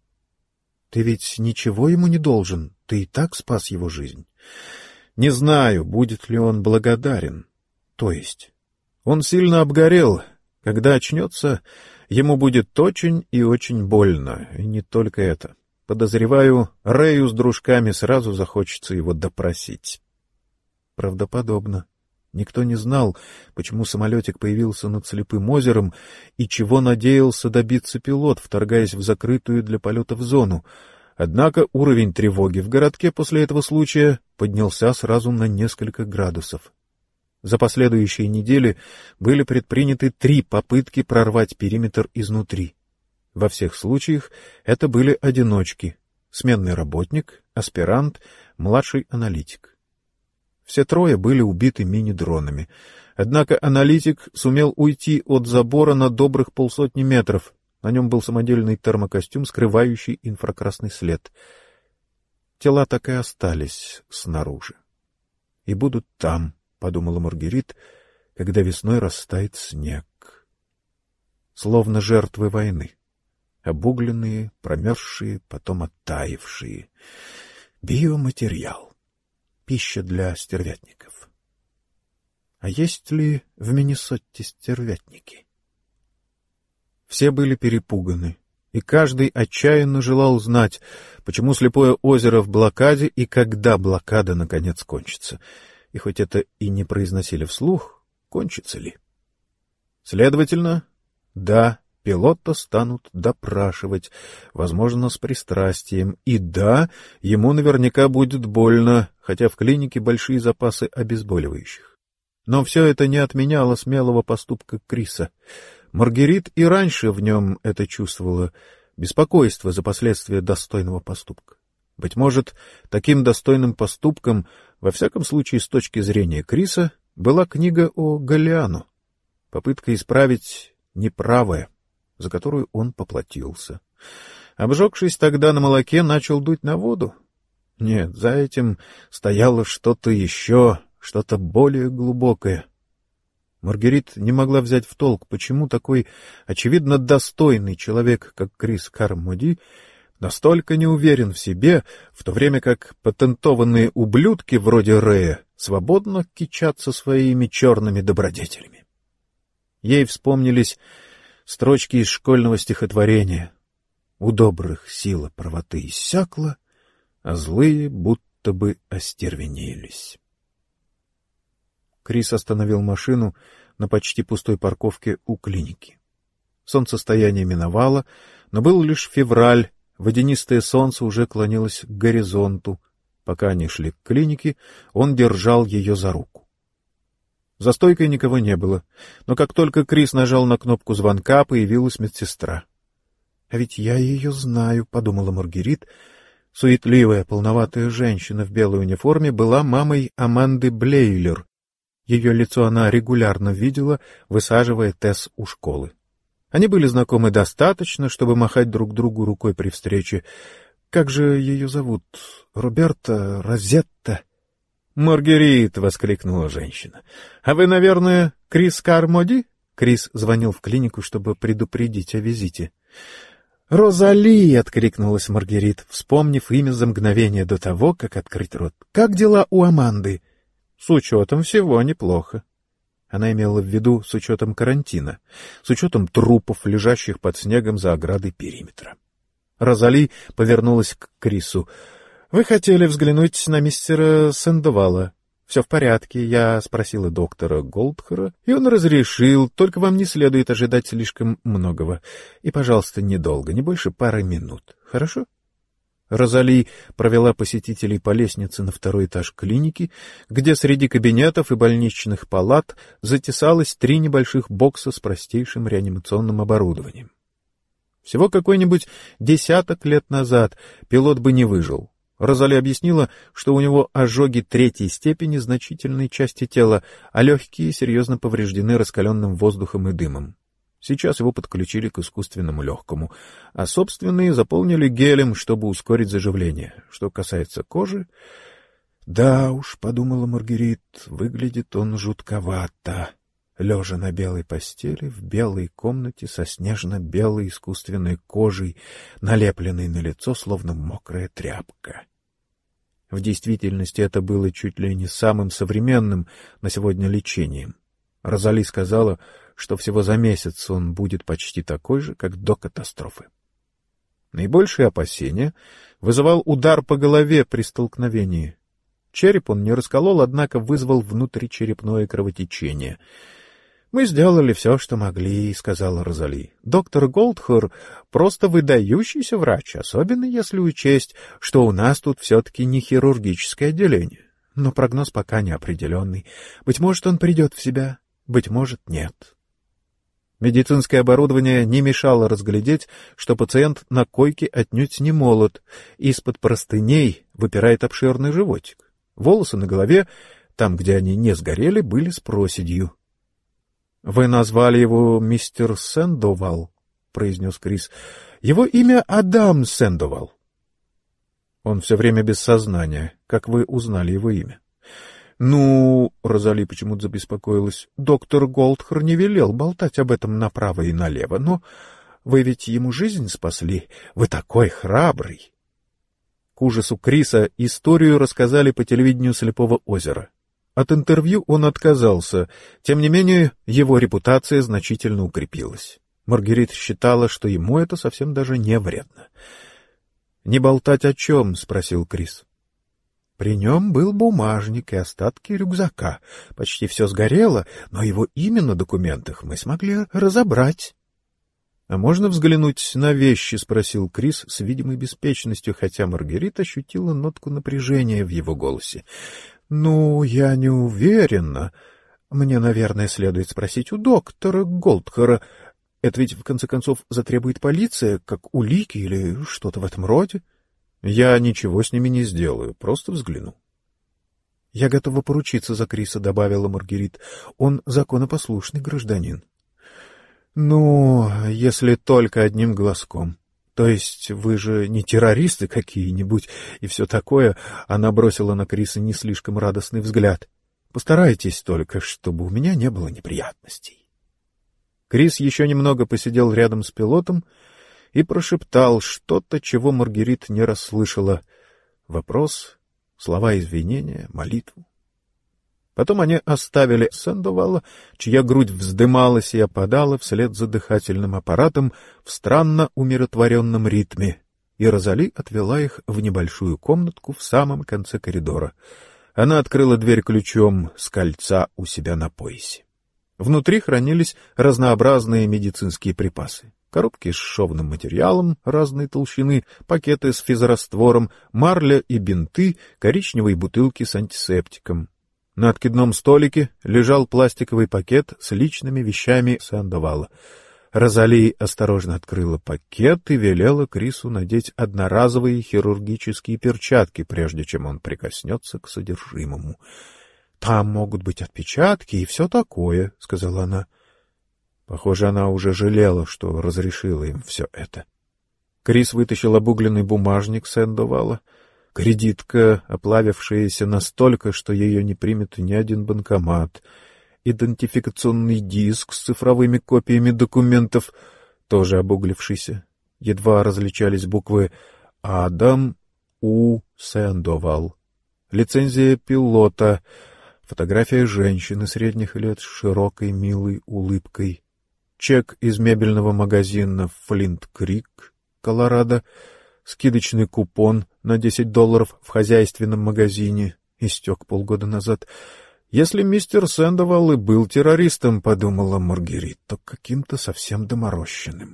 Ты ведь ничего ему не должен, ты и так спас его жизнь. Не знаю, будет ли он благодарен. То есть? Он сильно обгорел. Когда очнется, ему будет очень и очень больно. И не только это. Подозреваю, Рэю с дружками сразу захочется его допросить. Правдоподобно. Никто не знал, почему самолетик появился над Слепым озером и чего надеялся добиться пилот, вторгаясь в закрытую для полетов зону. Однако уровень тревоги в городке после этого случая поднялся сразу на несколько градусов. За последующие недели были предприняты 3 попытки прорвать периметр изнутри. Во всех случаях это были одиночки: сменный работник, аспирант, младший аналитик. Все 3 были убиты мини-дронами. Однако аналитик сумел уйти от забора на добрых 50 метров. На нем был самодельный термокостюм, скрывающий инфракрасный след. Тела так и остались снаружи. И будут там, — подумала Маргерит, — когда весной растает снег. Словно жертвы войны. Обугленные, промерзшие, потом оттаившие. Биоматериал. Пища для стервятников. А есть ли в Миннесоте стервятники? Все были перепуганы, и каждый отчаянно желал знать, почему Слепое озеро в блокаде и когда блокада наконец кончится. И хоть это и не произносили вслух, кончится ли? Следовательно, да, пилота станут допрашивать, возможно, с пристрастием, и да, ему наверняка будет больно, хотя в клинике большие запасы обезболивающих. Но все это не отменяло смелого поступка Криса. Маргерит и раньше в нем это чувствовала, беспокойство за последствия достойного поступка. Быть может, таким достойным поступком, во всяком случае с точки зрения Криса, была книга о Галлиано, попытка исправить неправое, за которую он поплатился. Обжегшись тогда на молоке, начал дуть на воду? Нет, за этим стояло что-то еще, что-то более глубокое. Маргерит не могла взять в толк, почему такой очевидно достойный человек, как Крис Кармоди, настолько не уверен в себе, в то время как патентованные ублюдки вроде Рэя свободно кичатся своими черными добродетелями. Ей вспомнились строчки из школьного стихотворения: «У добрых сила правоты иссякла, а злые будто бы остервенелись». Крис остановил машину на почти пустой парковке у клиники. Солнцестояние миновало, но был лишь февраль, водянистое солнце уже клонилось к горизонту. Пока они шли к клинике, он держал ее за руку. За стойкой никого не было, но как только Крис нажал на кнопку звонка, появилась медсестра. — А ведь я ее знаю, — подумала Маргерит. Суетливая, полноватая женщина в белой униформе была мамой Аманды Блейлер. Ее лицо она регулярно видела, высаживая Тесс у школы. Они были знакомы достаточно, чтобы махать друг другу рукой при встрече. Как же ее зовут? Роберта? Розетта? — Маргерит! — воскликнула женщина. — А вы, наверное, Крис Кармоди? Крис звонил в клинику, чтобы предупредить о визите. — Розали! — откликнулась Маргерит, вспомнив имя за мгновение до того, как открыть рот. — Как дела у Аманды? — С учетом всего неплохо. Она имела в виду с учетом карантина, с учетом трупов, лежащих под снегом за оградой периметра. Розали повернулась к Крису. — Вы хотели взглянуть на мистера Сэндовала? — Все в порядке. Я спросила доктора Голдхера, и он разрешил, только вам не следует ожидать слишком многого. И, пожалуйста, недолго, не больше пары минут. Хорошо? Розали провела посетителей по лестнице на 2-й этаж клиники, где среди кабинетов и больничных палат затесалось 3 небольших бокса с простейшим реанимационным оборудованием. Всего какой-нибудь 10 лет назад пилот бы не выжил. Розали объяснила, что у него ожоги 3-й степени значительной части тела, а легкие серьезно повреждены раскаленным воздухом и дымом. Сейчас его подключили к искусственному легкому, а собственные заполнили гелем, чтобы ускорить заживление. Что касается кожи... Да уж, — подумала Маргерит, — выглядит он жутковато. Лежа на белой постели, в белой комнате со снежно-белой искусственной кожей, налепленной на лицо, словно мокрая тряпка. В действительности это было чуть ли не самым современным на сегодня лечением. Розали сказала, что всего за месяц он будет почти такой же, как до катастрофы. Наибольшие опасения вызывал удар по голове при столкновении. Череп он не расколол, однако вызвал внутричерепное кровотечение. «Мы сделали все, что могли», — сказала Розали. «Доктор Голдхер просто выдающийся врач, особенно если учесть, что у нас тут все-таки не хирургическое отделение. Но прогноз пока неопределенный. Быть может, он придет в себя, быть может, нет». Медицинское оборудование не мешало разглядеть, что пациент на койке отнюдь не молод, из-под простыней выпирает обширный животик. Волосы на голове, там, где они не сгорели, были с проседью. — Вы назвали его мистер Сэндовал, — произнес Крис. — Его имя Адам Сэндовал. — Он все время без сознания. Как вы узнали его имя? — Ну, — Розали почему-то забеспокоилась, — доктор Голдхер не велел болтать об этом направо и налево, но вы ведь ему жизнь спасли. Вы такой храбрый. К ужасу Криса историю рассказали по телевидению «Слепого озера». От интервью он отказался, тем не менее его репутация значительно укрепилась. Маргерит считала, что ему это совсем даже не вредно. — Не болтать о чем? — спросил Крис. — При нем был бумажник и остатки рюкзака. Почти все сгорело, но его имя на документах мы смогли разобрать. — А можно взглянуть на вещи? — спросил Крис с видимой беспечностью, хотя Маргерит ощутила нотку напряжения в его голосе. — Ну, я не уверена. Мне, наверное, следует спросить у доктора Голдхера. Это ведь, в конце концов, затребует полиция, как улики или что-то в этом роде. Я ничего с ними не сделаю, просто взгляну. — Я готова поручиться за Криса, — добавила Маргерит. — Он законопослушный гражданин. — Ну, если только одним глазком. То есть вы же не террористы какие-нибудь и все такое. Она бросила на Криса не слишком радостный взгляд. Постарайтесь только, чтобы у меня не было неприятностей. Крис еще немного посидел рядом с пилотом и прошептал что-то, чего Маргерит не расслышала. Вопрос, слова извинения, молитву. Потом они оставили Сэндовала, чья грудь вздымалась и опадала вслед за дыхательным аппаратом в странно умиротворенном ритме, и Розали отвела их в небольшую комнатку в самом конце коридора. Она открыла дверь ключом с кольца у себя на поясе. Внутри хранились разнообразные медицинские припасы. Коробки с шовным материалом разной толщины, пакеты с физраствором, марля и бинты, коричневые бутылки с антисептиком. На откидном столике лежал пластиковый пакет с личными вещами Сэндовала. Розали осторожно открыла пакет и велела Крису надеть одноразовые хирургические перчатки, прежде чем он прикоснется к содержимому. — Там могут быть отпечатки и все такое, — сказала она. Похоже, она уже жалела, что разрешила им все это. Крис вытащил обугленный бумажник Сэндовала. Кредитка, оплавившаяся настолько, что ее не примет ни один банкомат. Идентификационный диск с цифровыми копиями документов, тоже обуглившийся. Едва различались буквы «Адам У. Сэндовал». Лицензия пилота. Фотография женщины средних лет с широкой милой улыбкой. Чек из мебельного магазина «Флинт-Крик», Колорадо. Скидочный купон на $10 в хозяйственном магазине истек полгода назад. Если мистер Сэндовал и был террористом, подумала Маргерит, то каким-то совсем доморощенным.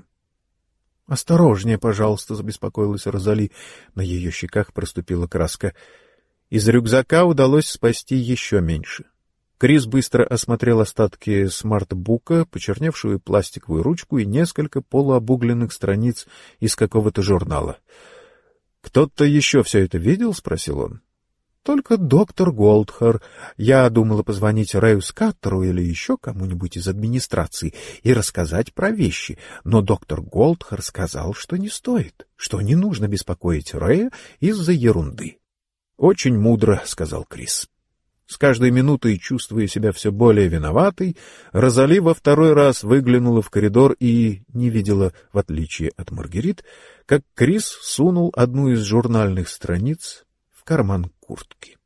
— Осторожнее, пожалуйста, — забеспокоилась Розали. На ее щеках проступила краска. Из рюкзака удалось спасти еще меньше. Крис быстро осмотрел остатки смарт-бука, почерневшую пластиковую ручку и несколько полуобугленных страниц из какого-то журнала. — Кто-то еще все это видел? — спросил он. — Только доктор Голдхар. Я думала позвонить Рэю Скаттеру или еще кому-нибудь из администрации и рассказать про вещи, но доктор Голдхар сказал, что не стоит, что не нужно беспокоить Рэя из-за ерунды. — Очень мудро, — сказал Крис. С каждой минутой, чувствуя себя все более виноватой, Розали во второй раз выглянула в коридор и не видела, в отличие от Маргерит, как Крис сунул одну из журнальных страниц в карман куртки.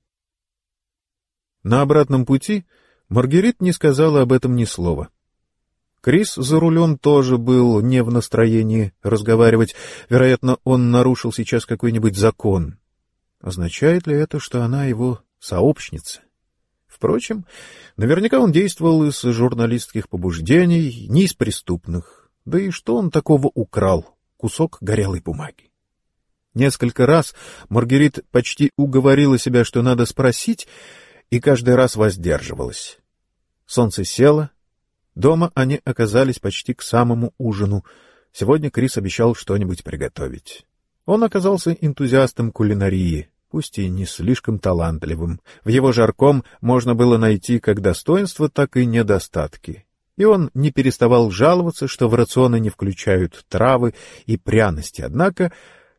На обратном пути Маргерит не сказала об этом ни слова. Крис за рулем тоже был не в настроении разговаривать. Вероятно, он нарушил сейчас какой-нибудь закон. Означает ли это, что она его сообщница? Впрочем, наверняка он действовал из журналистских побуждений, не из преступных. Да и что он такого украл? Кусок горелой бумаги. Несколько раз Маргерит почти уговорила себя, что надо спросить, и каждый раз воздерживалась. Солнце село. Дома они оказались почти к самому ужину. Сегодня Крис обещал что-нибудь приготовить. Он оказался энтузиастом кулинарии, пусть и не слишком талантливым. В его жарком можно было найти как достоинства, так и недостатки. И он не переставал жаловаться, что в рационы не включают травы и пряности. Однако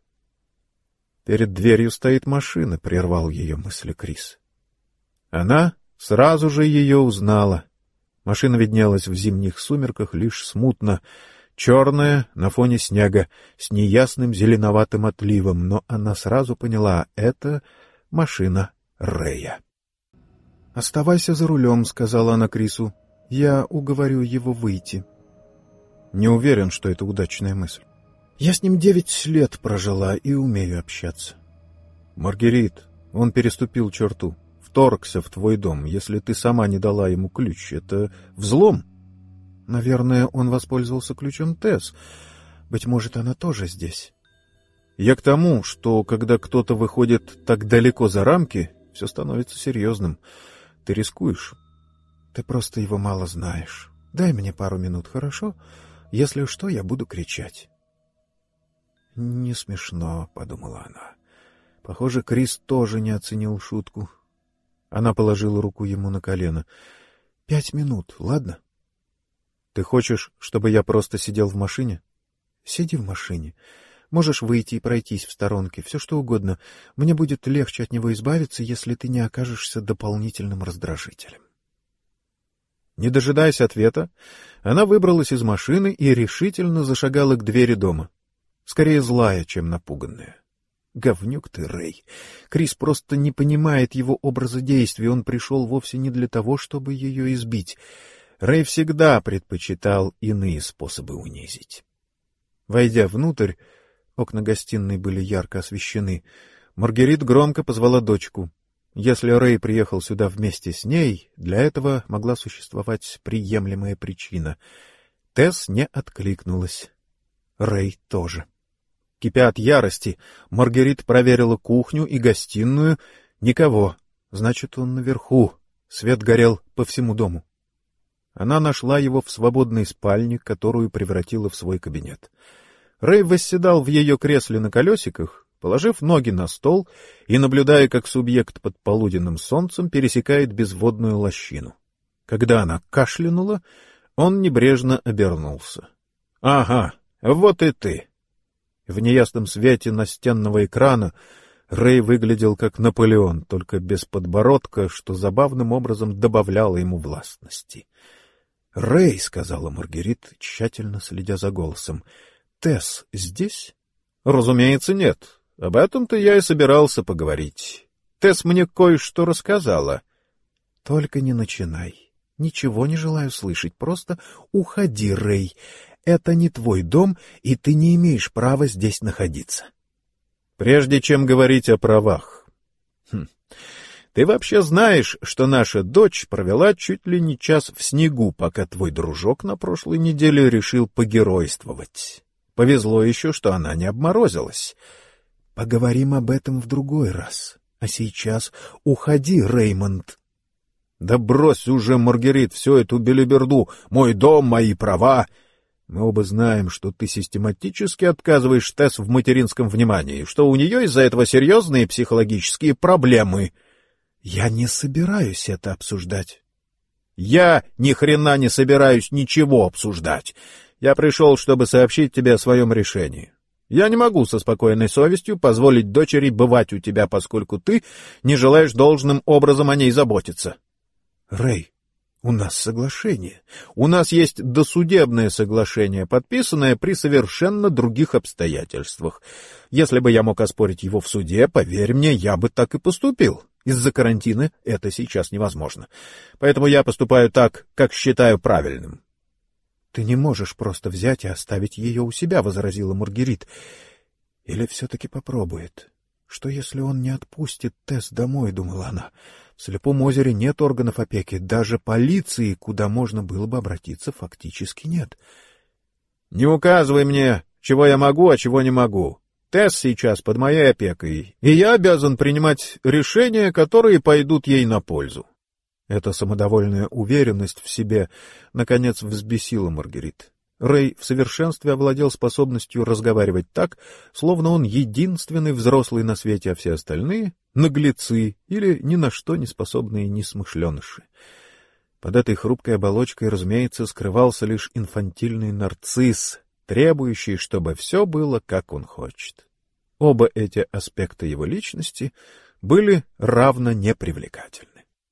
перед дверью стоит машина, — прервал ее мысли Крис. Она сразу же ее узнала. Машина виднелась в зимних сумерках лишь смутно, черная на фоне снега, с неясным зеленоватым отливом, но она сразу поняла — это машина Рэя. — Оставайся за рулем, — сказала она Крису. — Я уговорю его выйти. Не уверен, что это удачная мысль. Я с ним 9 лет прожила и умею общаться. — Маргерит, он переступил черту, вторгся в твой дом. Если ты сама не дала ему ключ, это взлом. Наверное, он воспользовался ключом Тесс. Быть может, она тоже здесь. Я к тому, что когда кто-то выходит так далеко за рамки, все становится серьезным. Ты рискуешь. Ты просто его мало знаешь. Дай мне пару минут, хорошо? Если что, я буду кричать. Не смешно, — подумала она. Похоже, Крис тоже не оценил шутку. Она положила руку ему на колено. 5 минут, ладно? Ты хочешь, чтобы я просто сидел в машине? Сиди в машине. Можешь выйти и пройтись в сторонке, все что угодно. Мне будет легче от него избавиться, если ты не окажешься дополнительным раздражителем. Не дожидаясь ответа, она выбралась из машины и решительно зашагала к двери дома. Скорее злая, чем напуганная. Говнюк ты, Рэй. Крис просто не понимает его образа действий. Он пришел вовсе не для того, чтобы ее избить. Рэй всегда предпочитал иные способы унизить. Войдя внутрь, окна гостиной были ярко освещены, Маргерит громко позвала дочку. Если Рэй приехал сюда вместе с ней, для этого могла существовать приемлемая причина. Тесс не откликнулась. Рэй тоже. Кипя от ярости, Маргерит проверила кухню и гостиную. Никого. Значит, он наверху. Свет горел по всему дому. Она нашла его в свободной спальне, которую превратила в свой кабинет. Рэй восседал в ее кресле на колесиках, положив ноги на стол и наблюдая, как субъект под полуденным солнцем пересекает безводную лощину. Когда она кашлянула, он небрежно обернулся. — Ага, вот и ты! В неясном свете настенного экрана Рэй выглядел как Наполеон, только без подбородка, что забавным образом добавляло ему властности. — Рэй, — сказала Маргерит, тщательно следя за голосом, — Тесс здесь? — Разумеется, нет. Об этом-то я и собирался поговорить. Тесс мне кое-что рассказала. — Только не начинай. Ничего не желаю слышать. Просто уходи, Рэй. Это не твой дом, и ты не имеешь права здесь находиться. Прежде чем говорить о правах. Ты вообще знаешь, что наша дочь провела чуть ли не час в снегу, пока твой дружок на прошлой неделе решил погеройствовать. Повезло еще, что она не обморозилась. Поговорим об этом в другой раз. А сейчас уходи, Реймонд. Да брось уже, Маргерит, всю эту белиберду. Мой дом, мои права. Мы оба знаем, что ты систематически отказываешь Тесс в материнском внимании, что у нее из-за этого серьезные психологические проблемы. Я не собираюсь это обсуждать. Я ни хрена не собираюсь ничего обсуждать. Я пришел, чтобы сообщить тебе о своем решении. Я не могу со спокойной совестью позволить дочери бывать у тебя, поскольку ты не желаешь должным образом о ней заботиться. Рэй, у нас соглашение. У нас есть досудебное соглашение, подписанное при совершенно других обстоятельствах. Если бы я мог оспорить его в суде, поверь мне, я бы так и поступил. Из-за карантина это сейчас невозможно. Поэтому я поступаю так, как считаю правильным. — Ты не можешь просто взять и оставить ее у себя, — возразила Маргерит. — Или все-таки попробует? Что, если он не отпустит Тесс домой, — думала она. В Слепом озере нет органов опеки, даже полиции, куда можно было бы обратиться, фактически нет. — Не указывай мне, чего я могу, а чего не могу. Тесс сейчас под моей опекой, и я обязан принимать решения, которые пойдут ей на пользу. Эта самодовольная уверенность в себе наконец взбесила Маргерит. Рэй в совершенстве овладел способностью разговаривать так, словно он единственный взрослый на свете, а все остальные — наглецы или ни на что не способные несмышленыши. Под этой хрупкой оболочкой, разумеется, скрывался лишь инфантильный нарцисс, требующий, чтобы все было, как он хочет. Оба эти аспекта его личности были равно непривлекательны.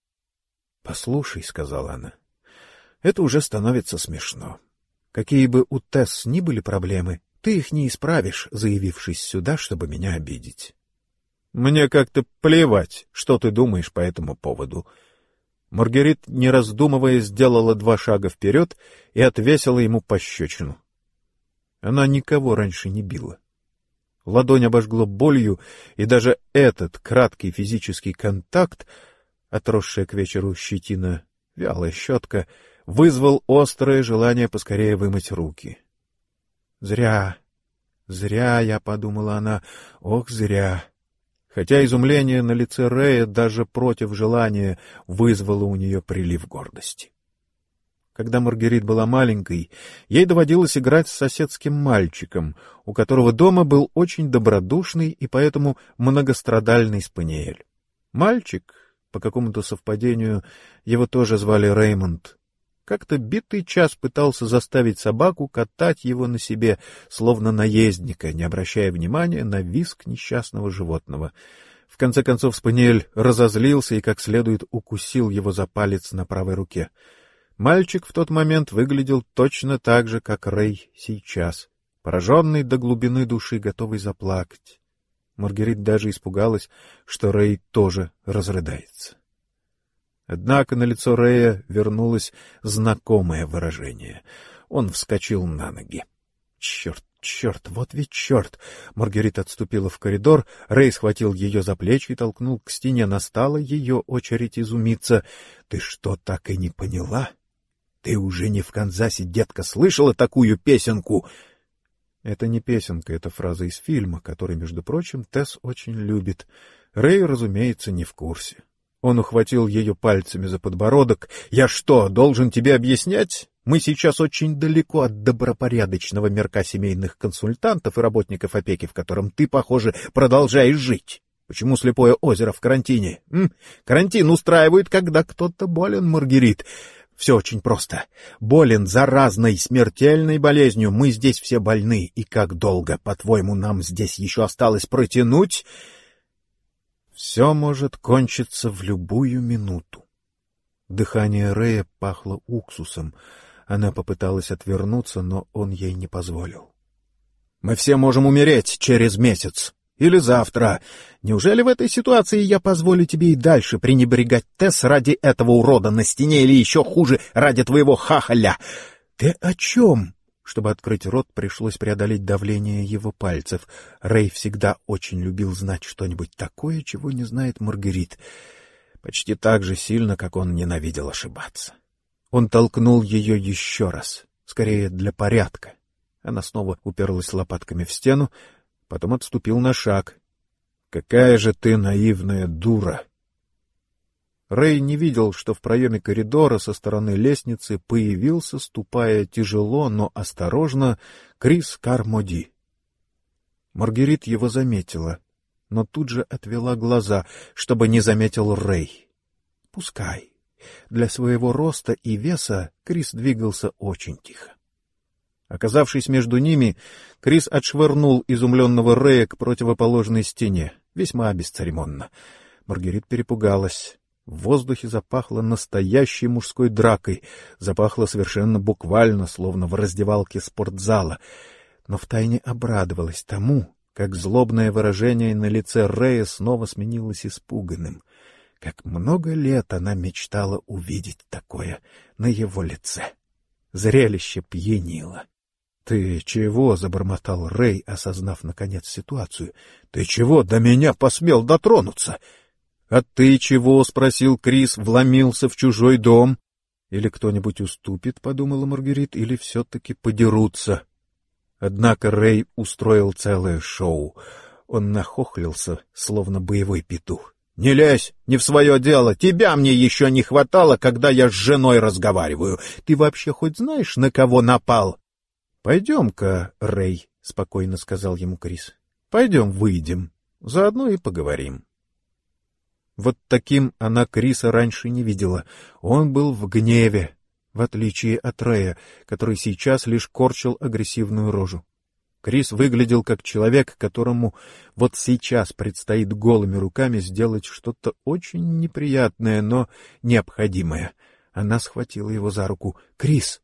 — Послушай, — сказала она, — это уже становится смешно. Какие бы у Тесс ни были проблемы, ты их не исправишь, заявившись сюда, чтобы меня обидеть. — Мне как-то плевать, что ты думаешь по этому поводу. Маргерит, не раздумывая, сделала 2 шага вперед и отвесила ему пощечину. Она никого раньше не била. Ладонь обожгло болью, и даже этот краткий физический контакт, отросшая к вечеру щетина, вялая щетка, вызвал острое желание поскорее вымыть руки. Зря я, — подумала она, — ох, зря. Хотя изумление на лице Рэя даже против желания вызвало у нее прилив гордости. Когда Маргерит была маленькой, ей доводилось играть с соседским мальчиком, у которого дома был очень добродушный и поэтому многострадальный спаниель. Мальчик, по какому-то совпадению, его тоже звали Реймонд, как-то битый час пытался заставить собаку катать его на себе, словно наездника, не обращая внимания на визг несчастного животного. В конце концов спаниель разозлился и как следует укусил его за палец на правой руке. Мальчик в тот момент выглядел точно так же, как Рэй сейчас, пораженный до глубины души, готовый заплакать. Маргерит даже испугалась, что Рэй тоже разрыдается. Однако на лицо Рэя вернулось знакомое выражение. Он вскочил на ноги. Черт, вот ведь черт! Маргерит отступила в коридор, Рэй схватил ее за плечи и толкнул к стене. Настала ее очередь изумиться. — Ты что, так и не поняла? Ты уже не в Канзасе, детка, слышала такую песенку? Это не песенка, это фраза из фильма, который, между прочим, Тесс очень любит. Рэй, разумеется, не в курсе. Он ухватил ее пальцами за подбородок. — Я что, должен тебе объяснять? Мы сейчас очень далеко от добропорядочного мирка семейных консультантов и работников опеки, в котором ты, похоже, продолжаешь жить. Почему Слепое озеро в карантине? Карантин устраивают, когда кто-то болен, Маргерит. Все очень просто. Болен заразной, смертельной болезнью. Мы здесь все больны. И как долго, по-твоему, нам здесь еще осталось протянуть? Все может кончиться в любую минуту. Дыхание Рэя пахло уксусом. Она попыталась отвернуться, но он ей не позволил. — Мы все можем умереть через месяц. Или завтра. Неужели в этой ситуации я позволю тебе и дальше пренебрегать Тесс ради этого урода на стене или еще хуже, ради твоего хахаля? Ты о чем? Чтобы открыть рот, пришлось преодолеть давление его пальцев. Рэй всегда очень любил знать что-нибудь такое, чего не знает Маргерит. Почти так же сильно, как он ненавидел ошибаться. Он толкнул ее еще раз, скорее для порядка. Она снова уперлась лопатками в стену, потом отступил на шаг. — Какая же ты наивная дура! Рэй не видел, что в проеме коридора со стороны лестницы появился, ступая тяжело, но осторожно, Крис Кармоди. Маргерит его заметила. но тут же отвела глаза, чтобы не заметил Рэй. Пускай. Для своего роста и веса Крис двигался очень тихо. Оказавшись между ними, Крис отшвырнул изумленного Рэя к противоположной стене, весьма бесцеремонно. Маргерит перепугалась. В воздухе запахло настоящей мужской дракой, запахло совершенно буквально, словно в раздевалке спортзала, но втайне обрадовалась тому, как злобное выражение на лице Рэя снова сменилось испуганным. Как много лет она мечтала увидеть такое на его лице. Зрелище пьянило. — Ты чего? — забормотал Рэй, осознав наконец ситуацию. — Ты чего до меня посмел дотронуться? — А ты чего? — спросил Крис, — вломился в чужой дом. — Или кто-нибудь уступит, — подумала Маргерит, — или все-таки подерутся. Однако Рэй устроил целое шоу. Он нахохлился, словно боевой петух. — Не лезь, не в свое дело. Тебя мне еще не хватало, когда я с женой разговариваю. Ты вообще хоть знаешь, на кого напал? — Пойдем-ка, Рэй, — спокойно сказал ему Крис. — Пойдем выйдем. Заодно и поговорим. Вот таким она Криса раньше не видела. Он был в гневе, в отличие от Рэя, который сейчас лишь корчил агрессивную рожу. Крис выглядел как человек, которому вот сейчас предстоит голыми руками сделать что-то очень неприятное, но необходимое. Она схватила его за руку. «Крис!»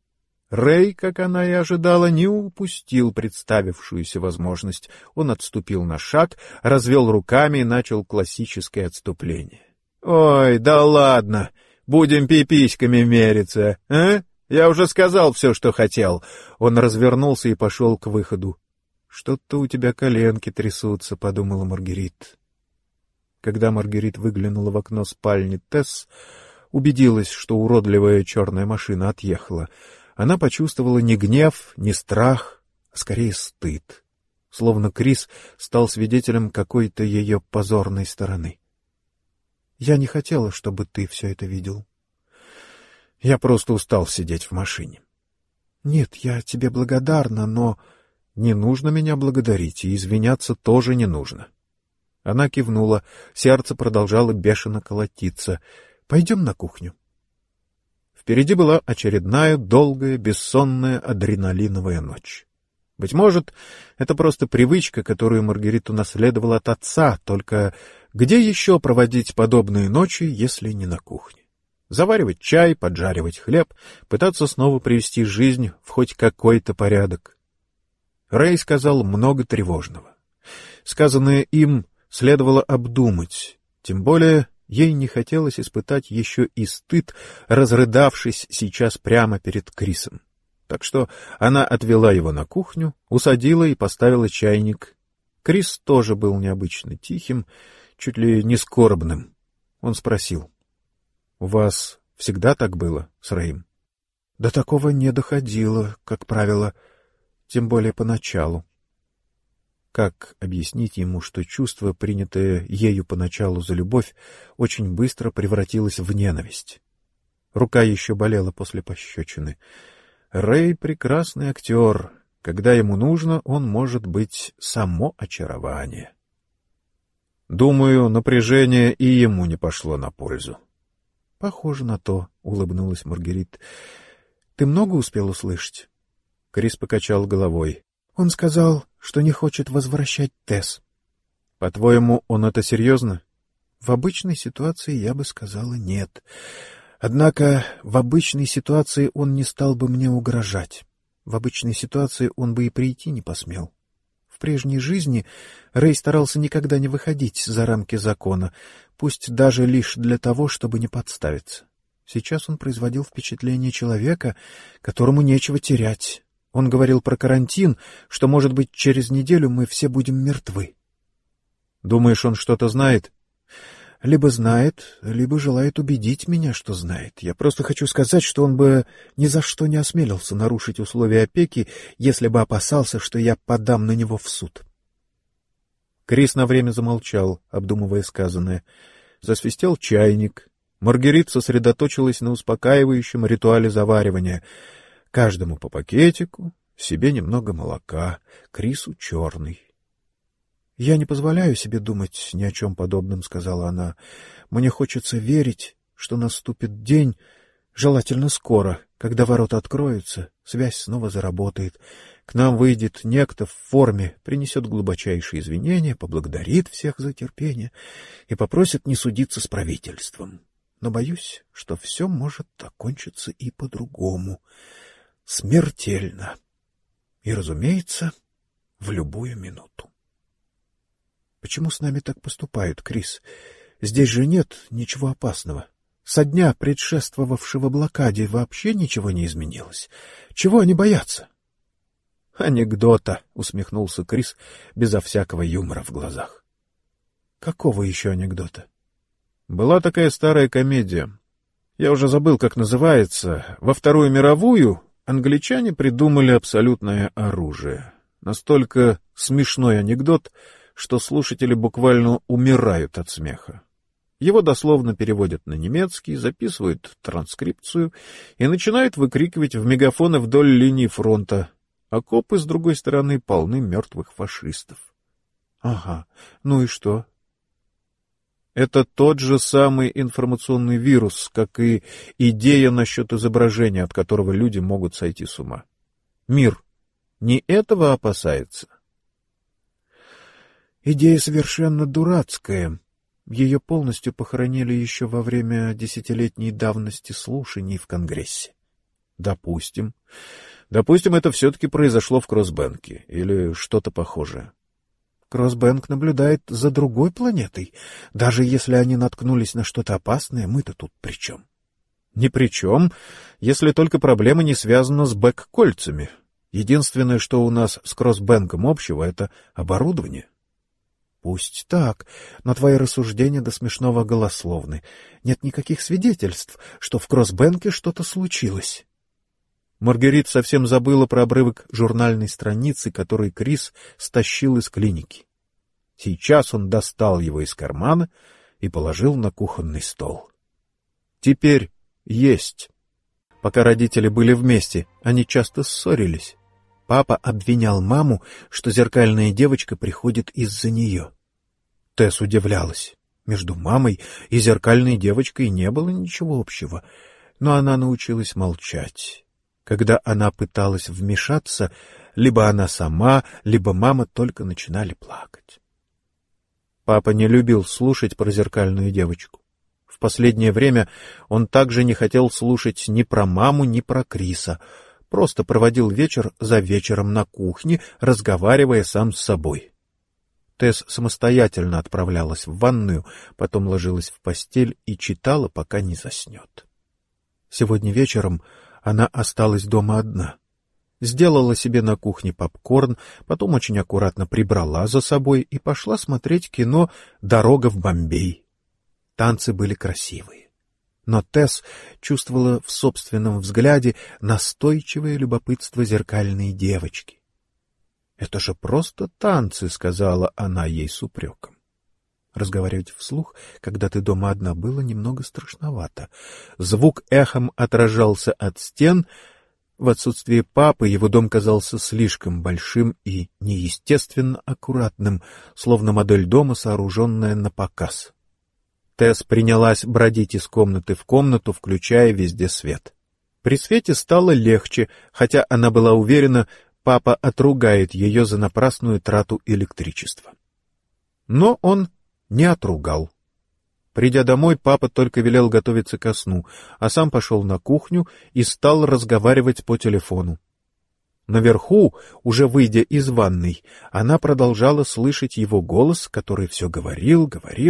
Рэй, как она и ожидала, не упустил представившуюся возможность. Он отступил на шаг, развел руками и начал классическое отступление. — Ой, да ладно! Будем пиписьками мериться, а? Я уже сказал все, что хотел. Он развернулся и пошел к выходу. — Что-то у тебя коленки трясутся, — подумала Маргерит. Когда Маргерит выглянула в окно спальни Тесс, убедилась, что уродливая черная машина отъехала. Она почувствовала не гнев, не страх, а скорее стыд. Словно Крис стал свидетелем какой-то ее позорной стороны. — Я не хотела, чтобы ты все это видел. Я просто устал сидеть в машине. — Нет, я тебе благодарна, но... — Не нужно меня благодарить, и извиняться тоже не нужно. Она кивнула, сердце продолжало бешено колотиться. — Пойдем на кухню. Впереди была очередная долгая, бессонная адреналиновая ночь. Быть может, это просто привычка, которую Маргарита унаследовала от отца, только где еще проводить подобные ночи, если не на кухне? Заваривать чай, поджаривать хлеб, пытаться снова привести жизнь в хоть какой-то порядок. Рэй сказал много тревожного. Сказанное им следовало обдумать, тем более ей не хотелось испытать еще и стыд, разрыдавшись сейчас прямо перед Крисом. Так что она отвела его на кухню, усадила и поставила чайник. Крис тоже был необычно тихим, чуть ли не скорбным. Он спросил: — У вас всегда так было с Рэем? — До такого не доходило, как правило, тем более поначалу. Как объяснить ему, что чувство, принятое ею поначалу за любовь, очень быстро превратилось в ненависть? Рука еще болела после пощечины. Рэй — прекрасный актер. Когда ему нужно, он может быть само очарование. Думаю, напряжение и ему не пошло на пользу. — Похоже на то, — улыбнулась Маргерит. — Ты много успел услышать? Крис покачал головой. Он сказал, что не хочет возвращать Тесс. — По-твоему, он это серьезно? — В обычной ситуации я бы сказала нет. Однако в обычной ситуации он не стал бы мне угрожать. В обычной ситуации он бы и прийти не посмел. В прежней жизни Рэй старался никогда не выходить за рамки закона, пусть даже лишь для того, чтобы не подставиться. Сейчас он производил впечатление человека, которому нечего терять. Он говорил про карантин, что, может быть, через неделю мы все будем мертвы. — Думаешь, он что-то знает? — Либо знает, либо желает убедить меня, что знает. Я просто хочу сказать, что он бы ни за что не осмелился нарушить условия опеки, если бы опасался, что я подам на него в суд. Крис на время замолчал, обдумывая сказанное. Засвистел чайник. Маргерит сосредоточилась на успокаивающем ритуале заваривания. Каждому по пакетику, себе немного молока, Крису черный. — «Я не позволяю себе думать ни о чем подобном», — сказала она. «Мне хочется верить, что наступит день, желательно скоро, когда ворота откроются, связь снова заработает. К нам выйдет некто в форме, принесет глубочайшие извинения, поблагодарит всех за терпение и попросит не судиться с правительством. Но боюсь, что все может окончиться и по-другому. Смертельно. И, разумеется, в любую минуту». «Почему с нами так поступают, Крис? Здесь же нет ничего опасного. Со дня, предшествовавшего блокаде, вообще ничего не изменилось. Чего они боятся?» «Анекдота», — усмехнулся Крис безо всякого юмора в глазах. «Какого еще анекдота?» «Была такая старая комедия. Я уже забыл, как называется. Во Вторую мировую англичане придумали абсолютное оружие. Настолько смешной анекдот, что слушатели буквально умирают от смеха. Его дословно переводят на немецкий, записывают транскрипцию и начинают выкрикивать в мегафоны вдоль линии фронта. Окопы с другой стороны полны мертвых фашистов. «Ага, ну и что?» Это тот же самый информационный вирус, как и идея насчет изображения, от которого люди могут сойти с ума. Мир не этого опасается?» «Идея совершенно дурацкая. Ее полностью похоронили еще во время десятилетней давности слушаний в Конгрессе». «Допустим. Допустим, это все-таки произошло в Кроссбэнке или что-то похожее». «Кроссбэнк наблюдает за другой планетой. Даже если они наткнулись на что-то опасное, мы-то тут при чем?» «Ни при чем, если только проблема не связана с бэк-кольцами. Единственное, что у нас с Кроссбэнком общего, — это оборудование». «Пусть так, но твои рассуждения до смешного голословны. Нет никаких свидетельств, что в Кроссбэнке что-то случилось». Маргарит совсем забыла про обрывок журнальной страницы, который Крис стащил из клиники. Сейчас он достал его из кармана и положил на кухонный стол. Теперь есть. Пока родители были вместе, они часто ссорились. Папа обвинял маму, что зеркальная девочка приходит из-за нее. Тесс удивлялась. Между мамой и зеркальной девочкой не было ничего общего, но она научилась молчать. Когда она пыталась вмешаться, либо она сама, либо мама только начинали плакать. Папа не любил слушать про зеркальную девочку. В последнее время он также не хотел слушать ни про маму, ни про Криса, просто проводил вечер за вечером на кухне, разговаривая сам с собой. Тесс самостоятельно отправлялась в ванную, потом ложилась в постель и читала, пока не заснет. Сегодня вечером она осталась дома одна. Сделала себе на кухне попкорн, потом очень аккуратно прибрала за собой и пошла смотреть кино «Дорога в Бомбей». Танцы были красивые. Но Тесс чувствовала в собственном взгляде настойчивое любопытство зеркальной девочки. «Это же просто танцы», — сказала она ей с упреком. Разговаривать вслух, когда ты дома одна, было немного страшновато. Звук эхом отражался от стен. В отсутствие папы его дом казался слишком большим и неестественно аккуратным, словно модель дома, сооруженная на показ. Тесс принялась бродить из комнаты в комнату, включая везде свет. При свете стало легче, хотя она была уверена, папа отругает ее за напрасную трату электричества. Но он не отругал. Придя домой, папа только велел готовиться ко сну, а сам пошел на кухню и стал разговаривать по телефону. Наверху, уже выйдя из ванной, она продолжала слышать его голос, который все говорил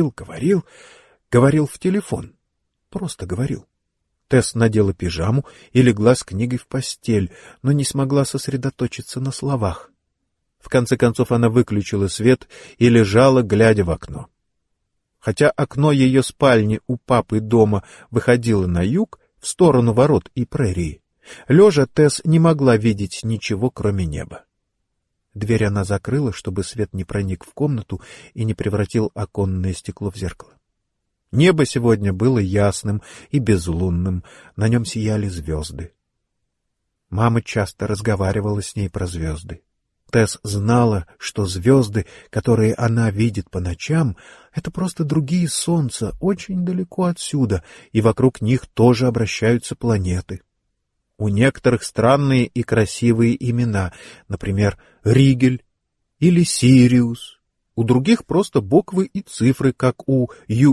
в телефон. Просто говорил. Тесс надела пижаму и легла с книгой в постель, но не смогла сосредоточиться на словах. В конце концов она выключила свет и лежала, глядя в окно. Хотя окно ее спальни у папы дома выходило на юг, в сторону ворот и прерии, лежа Тесс не могла видеть ничего, кроме неба. Дверь она закрыла, чтобы свет не проник в комнату и не превратил оконное стекло в зеркало. Небо сегодня было ясным и безлунным, на нем сияли звезды. Мама часто разговаривала с ней про звезды. Тесс знала, что звезды, которые она видит по ночам, это просто другие солнца, очень далеко отсюда, и вокруг них тоже обращаются планеты. У некоторых странные и красивые имена, например, Ригель или Сириус. У других просто буквы и цифры, как у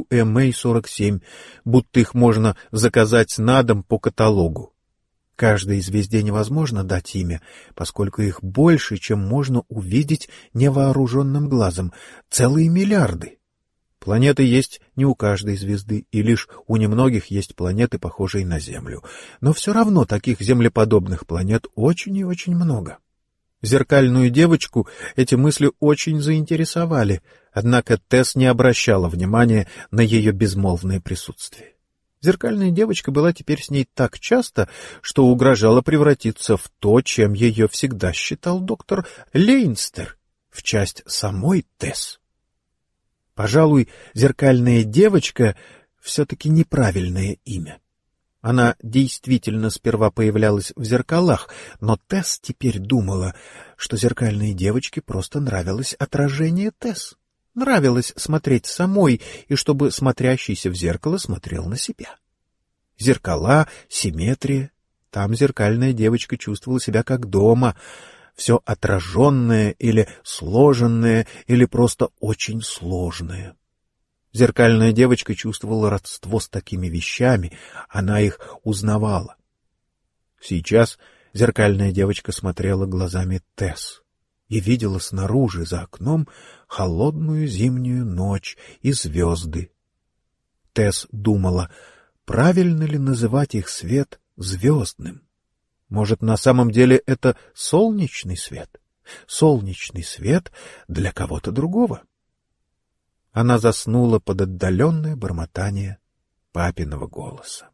UMA-47, будто их можно заказать на дом по каталогу. Каждой звезде невозможно дать имя, поскольку их больше, чем можно увидеть невооруженным глазом, целые миллиарды. Планеты есть не у каждой звезды, и лишь у немногих есть планеты, похожие на Землю. Но все равно таких землеподобных планет очень и очень много. Зеркальную девочку эти мысли очень заинтересовали, однако Тесс не обращала внимания на ее безмолвное присутствие. Зеркальная девочка была теперь с ней так часто, что угрожала превратиться в то, чем ее всегда считал доктор Лейнстер, в часть самой Тесс. Пожалуй, зеркальная девочка все-таки неправильное имя. Она действительно сперва появлялась в зеркалах, но Тесс теперь думала, что зеркальной девочке просто нравилось отражение Тесс. Нравилось смотреть самой, и чтобы смотрящийся в зеркало смотрел на себя. Зеркала, симметрия. Там зеркальная девочка чувствовала себя как дома. Все отраженное или сложенное, или просто очень сложное. Зеркальная девочка чувствовала родство с такими вещами, она их узнавала. Сейчас зеркальная девочка смотрела глазами Тесс и видела снаружи, за окном, холодную зимнюю ночь и звезды. Тесс думала, правильно ли называть их свет звездным? Может, на самом деле это солнечный свет? Солнечный свет для кого-то другого. Она заснула под отдаленное бормотание папиного голоса.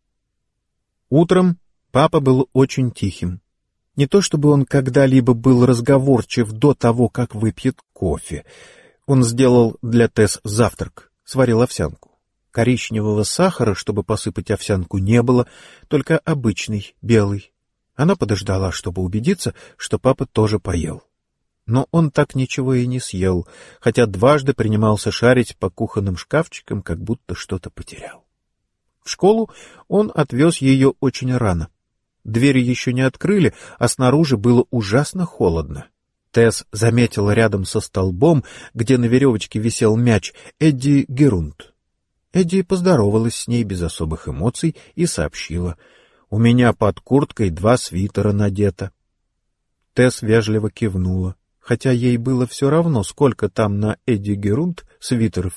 Утром папа был очень тихим. Не то чтобы он когда-либо был разговорчив до того, как выпьет кофе. Он сделал для Тесс завтрак, сварил овсянку. Коричневого сахара, чтобы посыпать овсянку, не было, только обычный, белый. Она подождала, чтобы убедиться, что папа тоже поел. Но он так ничего и не съел, хотя дважды принимался шарить по кухонным шкафчикам, как будто что-то потерял. В школу он отвез ее очень рано. Двери еще не открыли, а снаружи было ужасно холодно. Тесс заметила рядом со столбом, где на веревочке висел мяч, Эдди Герунд. Эдди поздоровалась с ней без особых эмоций и сообщила: «У меня под курткой 2 свитера надето». Тесс вежливо кивнула, хотя ей было все равно, сколько там на Эдди Герунд свитеров.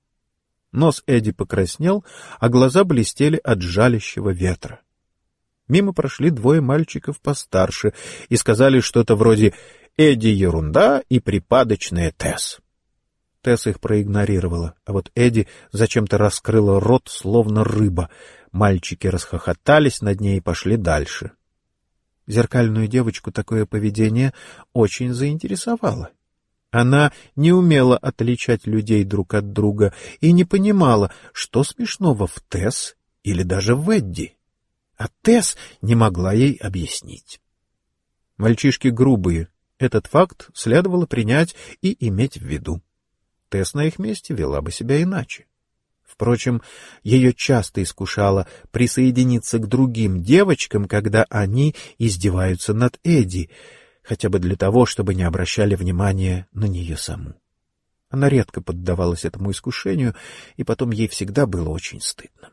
Нос Эдди покраснел, а глаза блестели от жалящего ветра. Мимо прошли 2 мальчиков постарше и сказали что-то вроде «Эдди ерунда» и «припадочная Тесс». Тесс их проигнорировала, а вот Эдди зачем-то раскрыла рот, словно рыба. Мальчики расхохотались над ней и пошли дальше. Зеркальную девочку такое поведение очень заинтересовало. Она не умела отличать людей друг от друга и не понимала, что смешного в Тесс или даже в Эдди. А Тесс не могла ей объяснить. Мальчишки грубые. Этот факт следовало принять и иметь в виду. Тесс на их месте вела бы себя иначе. Впрочем, ее часто искушало присоединиться к другим девочкам, когда они издеваются над Эдди, хотя бы для того, чтобы не обращали внимания на нее саму. Она редко поддавалась этому искушению, и потом ей всегда было очень стыдно.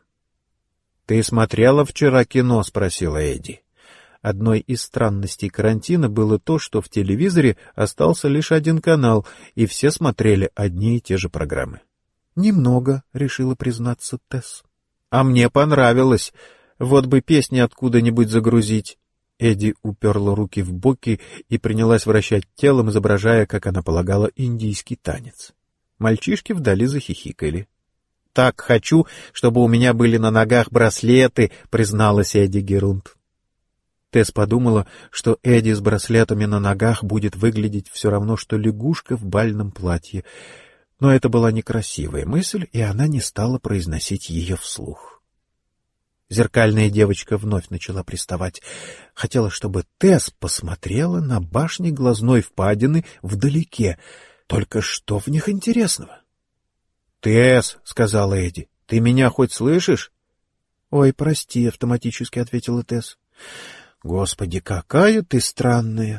— Ты смотрела вчера кино? — спросила Эдди. Одной из странностей карантина было то, что в телевизоре остался лишь один канал, и все смотрели одни и те же программы. — Немного, — решила признаться Тесс. — А мне понравилось. Вот бы песни откуда-нибудь загрузить. Эдди уперла руки в боки и принялась вращать телом, изображая, как она полагала, индийский танец. Мальчишки вдали захихикали. — Так хочу, чтобы у меня были на ногах браслеты, — призналась Эдди Герунд. Тесс подумала, что Эдди с браслетами на ногах будет выглядеть все равно, что лягушка в бальном платье. Но это была некрасивая мысль, и она не стала произносить ее вслух. Зеркальная девочка вновь начала приставать. Хотела, чтобы Тесс посмотрела на башни глазной впадины вдалеке. Только что в них интересного? — Тесс, — сказала Эдди, — ты меня хоть слышишь? — Ой, прости, — автоматически ответила Тесс. — Господи, какая ты странная!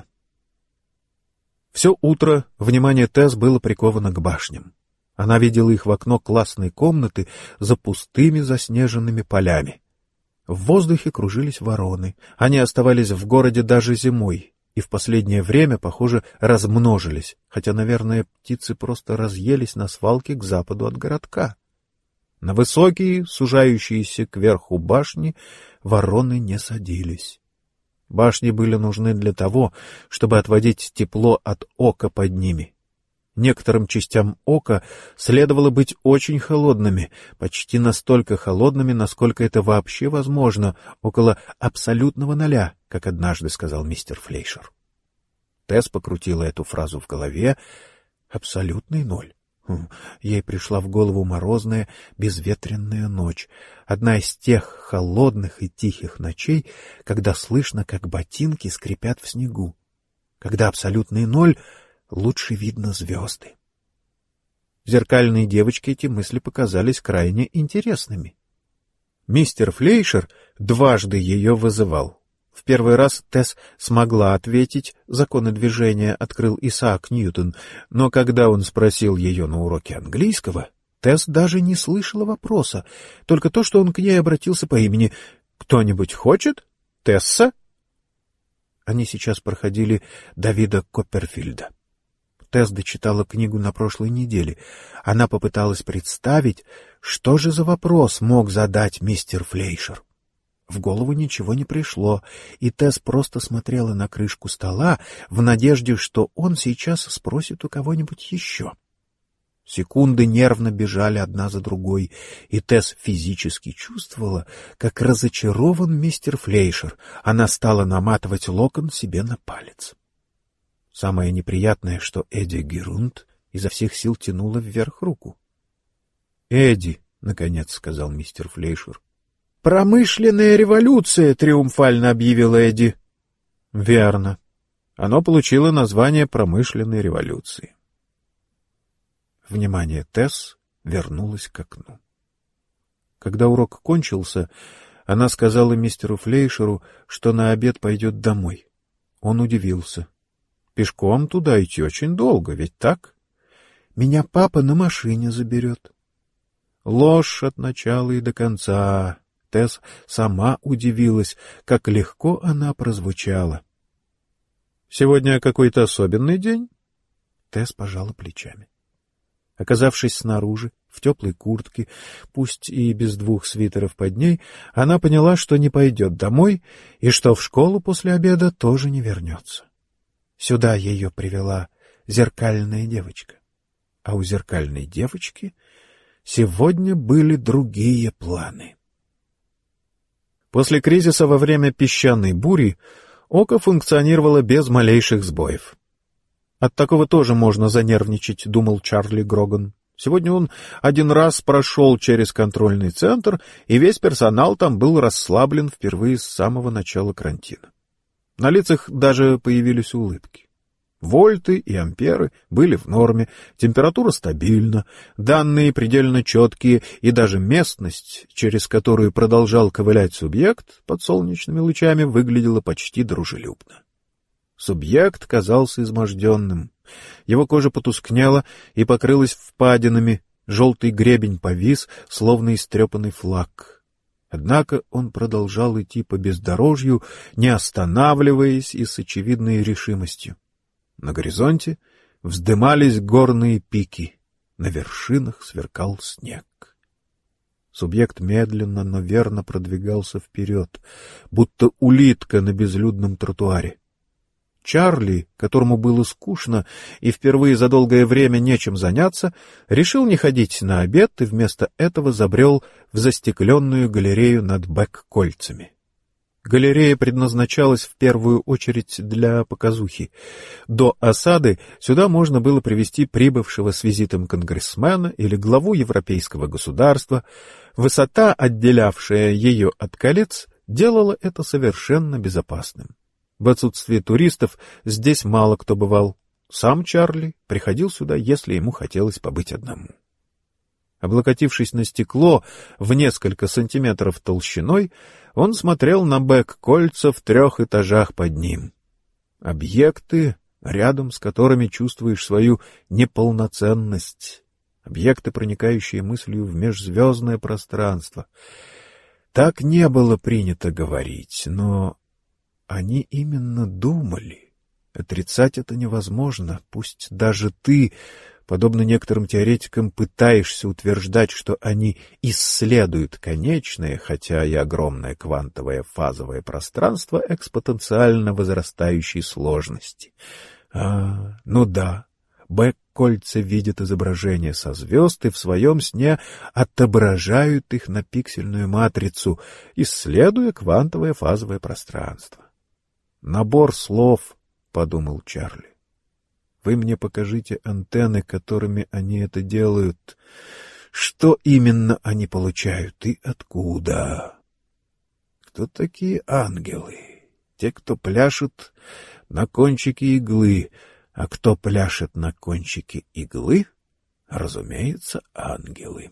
Все утро внимание Тесс было приковано к башням. Она видела их в окно классной комнаты за пустыми заснеженными полями. В воздухе кружились вороны. Они оставались в городе даже зимой и в последнее время, похоже, размножились, хотя, наверное, птицы просто разъелись на свалке к западу от городка. На высокие, сужающиеся кверху башни вороны не садились. Башни были нужны для того, чтобы отводить тепло от ока под ними. Некоторым частям ока следовало быть очень холодными, почти настолько холодными, насколько это вообще возможно, около абсолютного ноля, как однажды сказал мистер Флейшер. Тесс покрутила эту фразу в голове. Абсолютный ноль. Ей пришла в голову морозная, безветренная ночь, одна из тех холодных и тихих ночей, когда слышно, как ботинки скрипят в снегу, когда абсолютный ноль — лучше видно звезды. Зеркальной девочке эти мысли показались крайне интересными. Мистер Флейшер дважды ее вызывал. В первый раз Тесс смогла ответить, законы движения открыл Исаак Ньютон, но когда он спросил ее на уроке английского, Тесс даже не слышала вопроса, только то, что он к ней обратился по имени. «Кто-нибудь хочет? Тесса?» Они сейчас проходили Давида Копперфильда. Тесс дочитала книгу на прошлой неделе. Она попыталась представить, что же за вопрос мог задать мистер Флейшер. В голову ничего не пришло, и Тесс просто смотрела на крышку стола в надежде, что он сейчас спросит у кого-нибудь еще. Секунды нервно бежали одна за другой, и Тесс физически чувствовала, как разочарован мистер Флейшер. Она стала наматывать локон себе на палец. Самое неприятное, что Эдди Герунд изо всех сил тянула вверх руку. — Эдди, — наконец сказал мистер Флейшер. — Промышленная революция, — триумфально объявила Эдди. — Верно. Оно получило название промышленной революции. Внимание Тесс вернулось к окну. Когда урок кончился, она сказала мистеру Флейшеру, что на обед пойдет домой. Он удивился. Пешком туда идти очень долго, ведь так? Меня папа на машине заберет. Ложь от начала и до конца. Тесс сама удивилась, как легко она прозвучала. Сегодня какой-то особенный день? Тесс пожала плечами. Оказавшись снаружи, в теплой куртке, пусть и без 2 свитеров под ней, она поняла, что не пойдет домой и что в школу после обеда тоже не вернется. Сюда ее привела зеркальная девочка. А у зеркальной девочки сегодня были другие планы. После кризиса во время песчаной бури око функционировало без малейших сбоев. От такого тоже можно занервничать, думал Чарли Гроган. Сегодня он один раз прошел через контрольный центр, и весь персонал там был расслаблен впервые с самого начала карантина. На лицах даже появились улыбки. Вольты и амперы были в норме, температура стабильна, данные предельно четкие, и даже местность, через которую продолжал ковылять субъект под солнечными лучами, выглядела почти дружелюбно. Субъект казался изможденным. Его кожа потускнела и покрылась впадинами, желтый гребень повис, словно истрепанный флаг. Однако он продолжал идти по бездорожью, не останавливаясь и с очевидной решимостью. На горизонте вздымались горные пики, на вершинах сверкал снег. Субъект медленно, но верно продвигался вперед, будто улитка на безлюдном тротуаре. Чарли, которому было скучно и впервые за долгое время нечем заняться, решил не ходить на обед и вместо этого забрел в застекленную галерею над Бэк-кольцами. Галерея предназначалась в первую очередь для показухи. До осады сюда можно было привезти прибывшего с визитом конгрессмена или главу европейского государства. Высота, отделявшая ее от колец, делала это совершенно безопасным. В отсутствие туристов здесь мало кто бывал. Сам Чарли приходил сюда, если ему хотелось побыть одному. Облокотившись на стекло в несколько сантиметров толщиной, он смотрел на бэк-кольца в 3 этажах под ним. Объекты, рядом с которыми чувствуешь свою неполноценность. Объекты, проникающие мыслью в межзвездное пространство. Так не было принято говорить, но они именно думали. Отрицать это невозможно, пусть даже ты, подобно некоторым теоретикам, пытаешься утверждать, что они исследуют конечное, хотя и огромное квантовое фазовое пространство экспоненциально возрастающей сложности. Ну да, бэк-кольца видят изображения со звезд и в своем сне отображают их на пиксельную матрицу, исследуя квантовое фазовое пространство. Набор слов, — подумал Чарли. Вы мне покажите антенны, которыми они это делают. Что именно они получают и откуда? Кто такие ангелы? Те, кто пляшет на кончике иглы. А кто пляшет на кончике иглы? Разумеется, ангелы.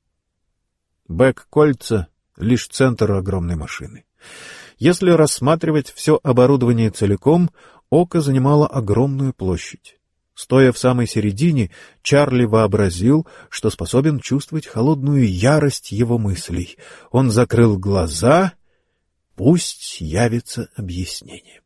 Бэк-кольца — лишь центр огромной машины. Если рассматривать все оборудование целиком, око занимало огромную площадь. Стоя в самой середине, Чарли вообразил, что способен чувствовать холодную ярость его мыслей. Он закрыл глаза. Пусть явится объяснение.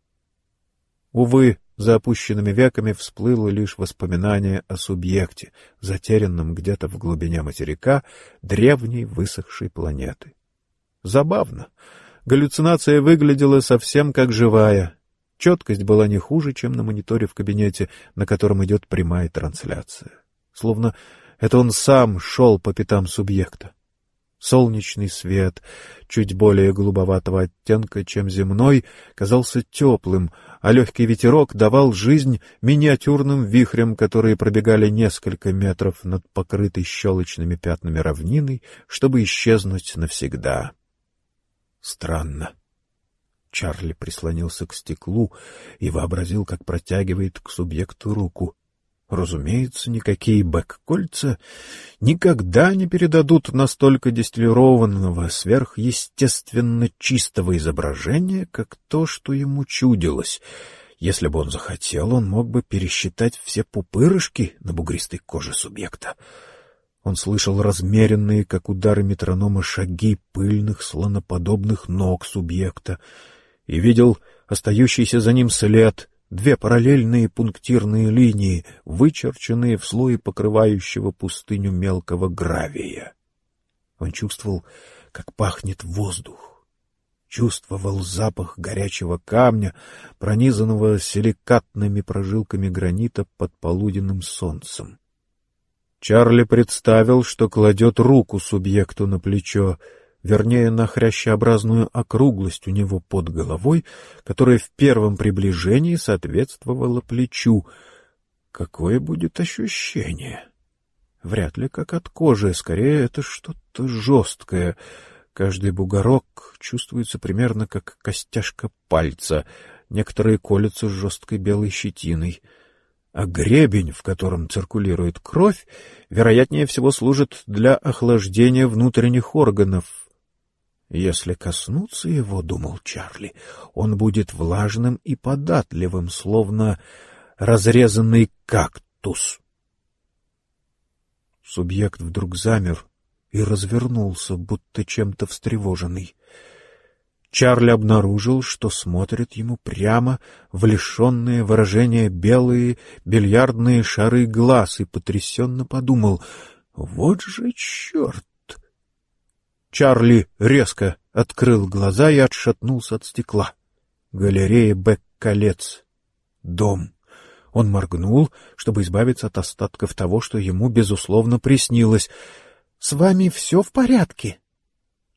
Увы, за опущенными веками всплыло лишь воспоминание о субъекте, затерянном где-то в глубине материка древней высохшей планеты. Забавно. Галлюцинация выглядела совсем как живая. Четкость была не хуже, чем на мониторе в кабинете, на котором идет прямая трансляция. Словно это он сам шел по пятам субъекта. Солнечный свет, чуть более голубоватого оттенка, чем земной, казался теплым, а легкий ветерок давал жизнь миниатюрным вихрям, которые пробегали несколько метров над покрытой щелочными пятнами равниной, чтобы исчезнуть навсегда. Странно. Чарли прислонился к стеклу и вообразил, как протягивает к субъекту руку. Разумеется, никакие бэк-кольца никогда не передадут настолько дистиллированного, сверхъестественно чистого изображения, как то, что ему чудилось. Если бы он захотел, он мог бы пересчитать все пупырышки на бугристой коже субъекта. Он слышал размеренные, как удары метронома, шаги пыльных, слоноподобных ног субъекта и видел остающийся за ним след, 2 параллельные пунктирные линии, вычерченные в слое покрывающего пустыню мелкого гравия. Он чувствовал, как пахнет воздух, чувствовал запах горячего камня, пронизанного силикатными прожилками гранита под полуденным солнцем. Чарли представил, что кладет руку субъекту на плечо, вернее, на хрящеобразную округлость у него под головой, которая в первом приближении соответствовала плечу. Какое будет ощущение? Вряд ли как от кожи, скорее это что-то жесткое. Каждый бугорок чувствуется примерно как костяшка пальца, некоторые колются жесткой белой щетиной. А гребень, в котором циркулирует кровь, вероятнее всего служит для охлаждения внутренних органов. Если коснуться его, — думал Чарли, — он будет влажным и податливым, словно разрезанный кактус. Субъект вдруг замер и развернулся, будто чем-то встревоженный. Чарли обнаружил, что смотрит ему прямо в лишенные выражения белые бильярдные шары глаз, и потрясенно подумал: вот же черт! Чарли резко открыл глаза и отшатнулся от стекла. Галерея Бэк-колец. Дом. Он моргнул, чтобы избавиться от остатков того, что ему, безусловно, приснилось. — С вами все в порядке?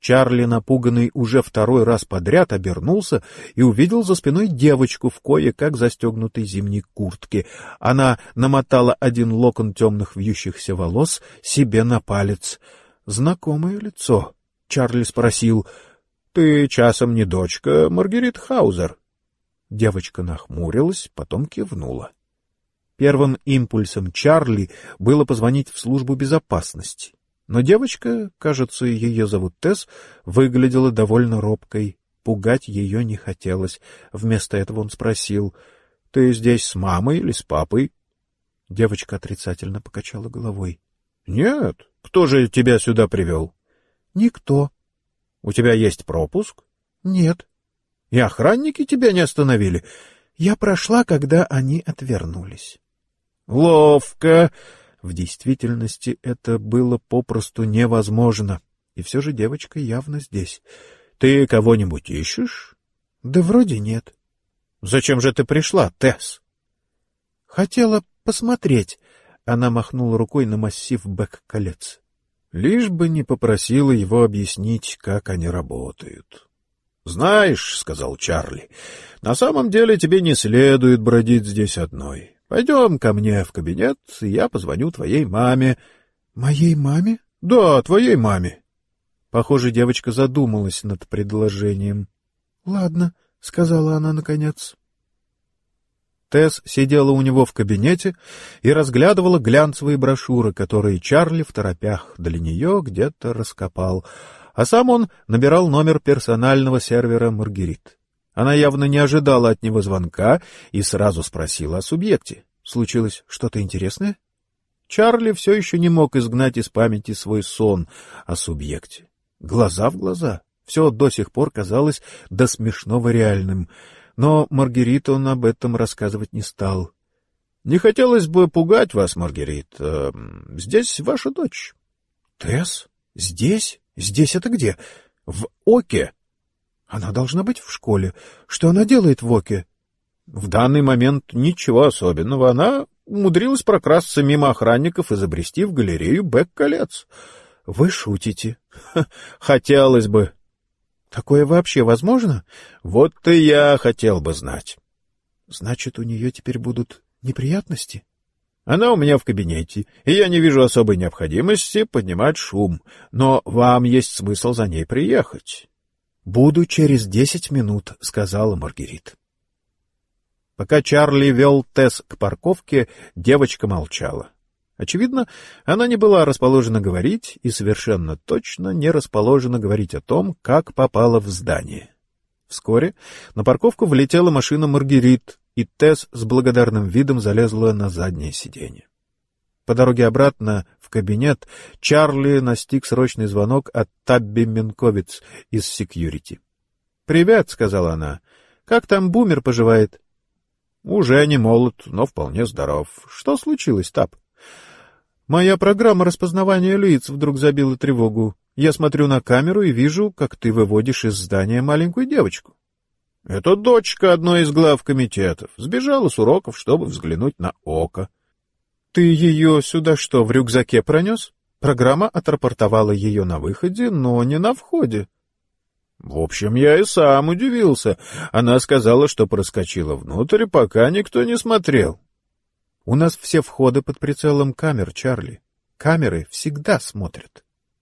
Чарли, напуганный уже второй раз подряд, обернулся и увидел за спиной девочку в кое-как застегнутой зимней куртке. Она намотала один локон темных вьющихся волос себе на палец. Знакомое лицо. Чарли спросил: «Ты часом не дочка Маргарит Хаузер?» Девочка нахмурилась, потом кивнула. Первым импульсом Чарли было позвонить в службу безопасности. Но девочка, кажется, ее зовут Тесс, выглядела довольно робкой. Пугать ее не хотелось. Вместо этого он спросил: «Ты здесь с мамой или с папой?» Девочка отрицательно покачала головой. «Нет. Кто же тебя сюда привел?» «Никто». «У тебя есть пропуск?» «Нет». «И охранники тебя не остановили?» «Я прошла, когда они отвернулись». «Ловко!» В действительности это было попросту невозможно. И все же девочка явно здесь. «Ты кого-нибудь ищешь?» «Да вроде нет». «Зачем же ты пришла, Тесс?» «Хотела посмотреть». Она махнула рукой на массив бэк-колец. Лишь бы не попросила его объяснить, как они работают. «Знаешь, — сказал Чарли, — на самом деле тебе не следует бродить здесь одной. Пойдем ко мне в кабинет, и я позвоню твоей маме». «Моей маме?» «Да, твоей маме». Похоже, девочка задумалась над предложением. «Ладно», — сказала она наконец. Тесс сидела у него в кабинете и разглядывала глянцевые брошюры, которые Чарли в торопях для нее где-то раскопал, а сам он набирал номер персонального сервера Маргарит. Она явно не ожидала от него звонка и сразу спросила о субъекте. Случилось что-то интересное? Чарли все еще не мог изгнать из памяти свой сон о субъекте. Глаза в глаза. Все до сих пор казалось до смешного реальным. Но Маргарит он об этом рассказывать не стал. — Не хотелось бы пугать вас, Маргарит. Здесь ваша дочь. — Тесс? Здесь? Здесь это где? — В Оке. — Она должна быть в школе. Что она делает в Оке? — В данный момент ничего особенного. Она умудрилась прокрасться мимо охранников и забрести в галерею бэк-колец. — Вы шутите? — Хотелось бы. — Такое вообще возможно? — Вот и я хотел бы знать. — Значит, у нее теперь будут неприятности? — Она у меня в кабинете, и я не вижу особой необходимости поднимать шум, но вам есть смысл за ней приехать. — Буду через 10 минут, — сказала Маргарит. Пока Чарли вел Тесс к парковке, девочка молчала. Очевидно, она не была расположена говорить и совершенно точно не расположена говорить о том, как попала в здание. Вскоре на парковку влетела машина Маргарит, и Тесс с благодарным видом залезла на заднее сиденье. По дороге обратно в кабинет Чарли настиг срочный звонок от Табби Менковиц из секьюрити. «Привет», — сказала она. «Как там Бумер поживает?» «Уже не молод, но вполне здоров. Что случилось, Таб?» «Моя программа распознавания лиц вдруг забила тревогу. Я смотрю на камеру и вижу, как ты выводишь из здания маленькую девочку». «Это дочка одной из глав комитетов. Сбежала с уроков, чтобы взглянуть на Око». «Ты ее сюда что, в рюкзаке пронес?» Программа отрапортовала ее на выходе, но не на входе. В общем, я и сам удивился. Она сказала, что проскочила внутрь, пока никто не смотрел. У нас все входы под прицелом камер, Чарли. Камеры всегда смотрят.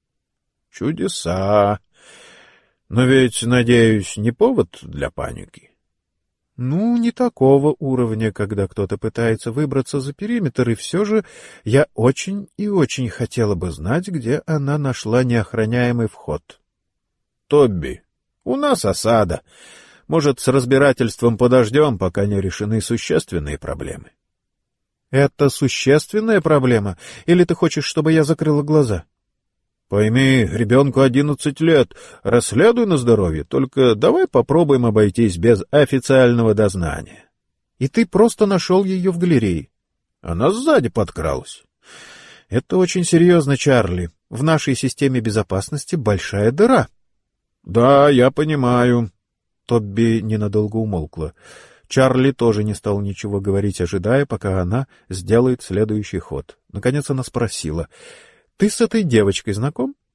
Чудеса. Но ведь, надеюсь, не повод для паники. Ну, не такого уровня, когда кто-то пытается выбраться за периметр, и все же я очень и очень хотела бы знать, где она нашла неохраняемый вход. Тобби, у нас осада. Может, с разбирательством подождем, пока не решены существенные проблемы. Это существенная проблема? Или ты хочешь, чтобы я закрыла глаза? Пойми, ребенку 11 лет, расследуй на здоровье, только давай попробуем обойтись без официального дознания. И ты просто нашел ее в галерее? Она сзади подкралась. Это очень серьезно, Чарли. В нашей системе безопасности большая дыра. Да, я понимаю. Тобби ненадолго умолкла. Чарли тоже не стал ничего говорить, ожидая, пока она сделает следующий ход. Наконец она спросила: — Ты с этой девочкой знаком?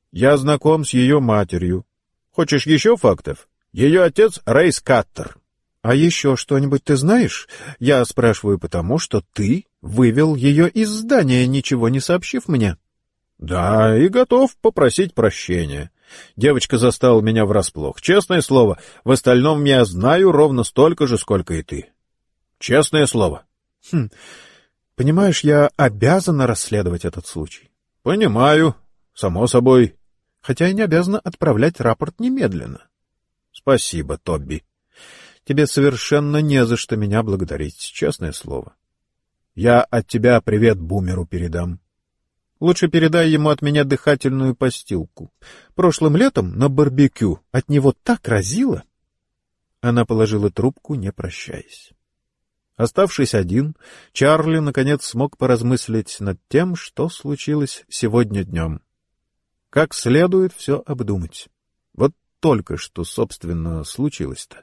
Я знаком с ее матерью. Хочешь еще фактов? Ее отец Рейс Каттер. А еще что-нибудь ты знаешь? Я спрашиваю потому, что ты вывел ее из здания, ничего не сообщив мне. Да, и готов попросить прощения. Девочка застала меня врасплох. Честное слово, в остальном я знаю ровно столько же, сколько и ты. Честное слово. Понимаешь, я обязана расследовать этот случай. Понимаю, само собой. Хотя и не обязана отправлять рапорт немедленно. Спасибо, Тобби. Тебе совершенно не за что меня благодарить, честное слово. Я от тебя привет Бумеру передам. Лучше передай ему от меня дыхательную постилку. Прошлым летом на барбекю от него так разило. Она положила трубку, не прощаясь. Оставшись один, Чарли наконец смог поразмыслить над тем, что случилось сегодня днем. Как следует все обдумать. Вот только что, собственно, случилось-то.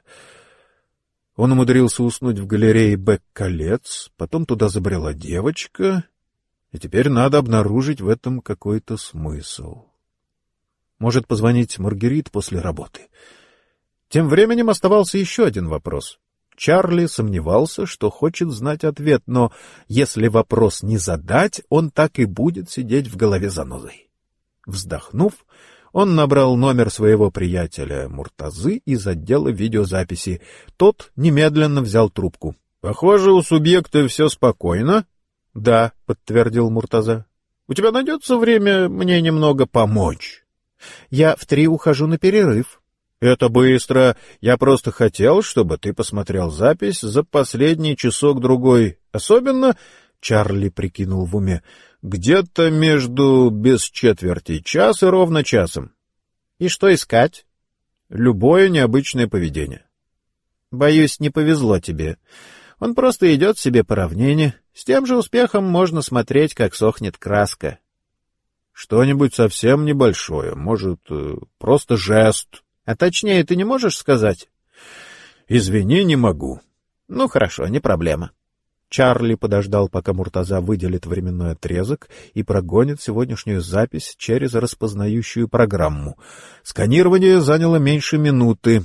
Он умудрился уснуть в галерее Бек-Колец, потом туда забрела девочка, и теперь надо обнаружить в этом какой-то смысл. Может, позвонить Маргерит после работы. Тем временем оставался еще один вопрос. Чарли сомневался, что хочет знать ответ, но если вопрос не задать, он так и будет сидеть в голове занозой. Вздохнув, он набрал номер своего приятеля Муртазы из отдела видеозаписи. Тот немедленно взял трубку. — Похоже, у субъекта все спокойно. — Да, — подтвердил Муртаза. — У тебя найдется время мне немного помочь? — Я в 3 ухожу на перерыв. — Это быстро. Я просто хотел, чтобы ты посмотрел запись за последний часок-другой. Особенно, — Чарли прикинул в уме, — где-то между без четверти час и ровно часом. — И что искать? — Любое необычное поведение. — Боюсь, не повезло тебе. Он просто идет себе по равнине. С тем же успехом можно смотреть, как сохнет краска. — Что-нибудь совсем небольшое, может, просто жест. А точнее ты не можешь сказать? — Извини, не могу. — Ну, хорошо, не проблема. Чарли подождал, пока Муртаза выделит временной отрезок и прогонит сегодняшнюю запись через распознающую программу. Сканирование заняло меньше минуты.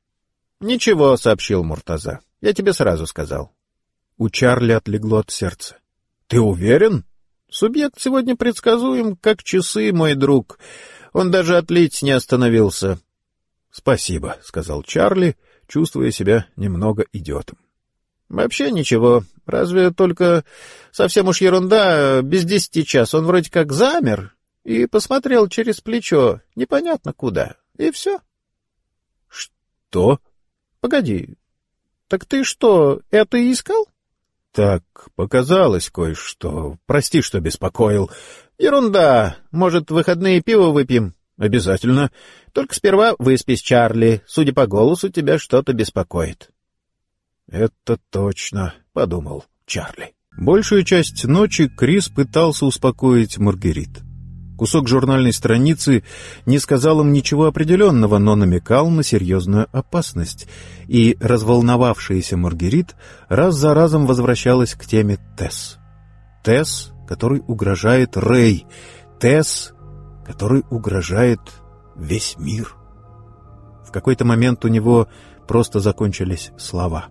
— Ничего, — сообщил Муртаза. — Я тебе сразу сказал. У Чарли отлегло от сердца. — Ты уверен? Субъект сегодня предсказуем, как часы, мой друг. Он даже отлить не остановился. — Спасибо, — сказал Чарли, чувствуя себя немного идиотом. — Вообще ничего. Разве только совсем уж ерунда. Без 10 час он вроде как замер и посмотрел через плечо непонятно куда. И все. — Что? — Погоди. Так ты что, это и искал? — Так, показалось кое-что. Прости, что беспокоил. — Ерунда. Может, в выходные пиво выпьем? — Обязательно. Только сперва выспись, Чарли. Судя по голосу, тебя что-то беспокоит. — Это точно, — подумал Чарли. Большую часть ночи Крис пытался успокоить Маргерит. Кусок журнальной страницы не сказал им ничего определенного, но намекал на серьезную опасность, и разволновавшаяся Маргерит раз за разом возвращалась к теме Тесс. Тесс, который угрожает Рэй. Тесс, который угрожает весь мир. В какой-то момент у него просто закончились слова.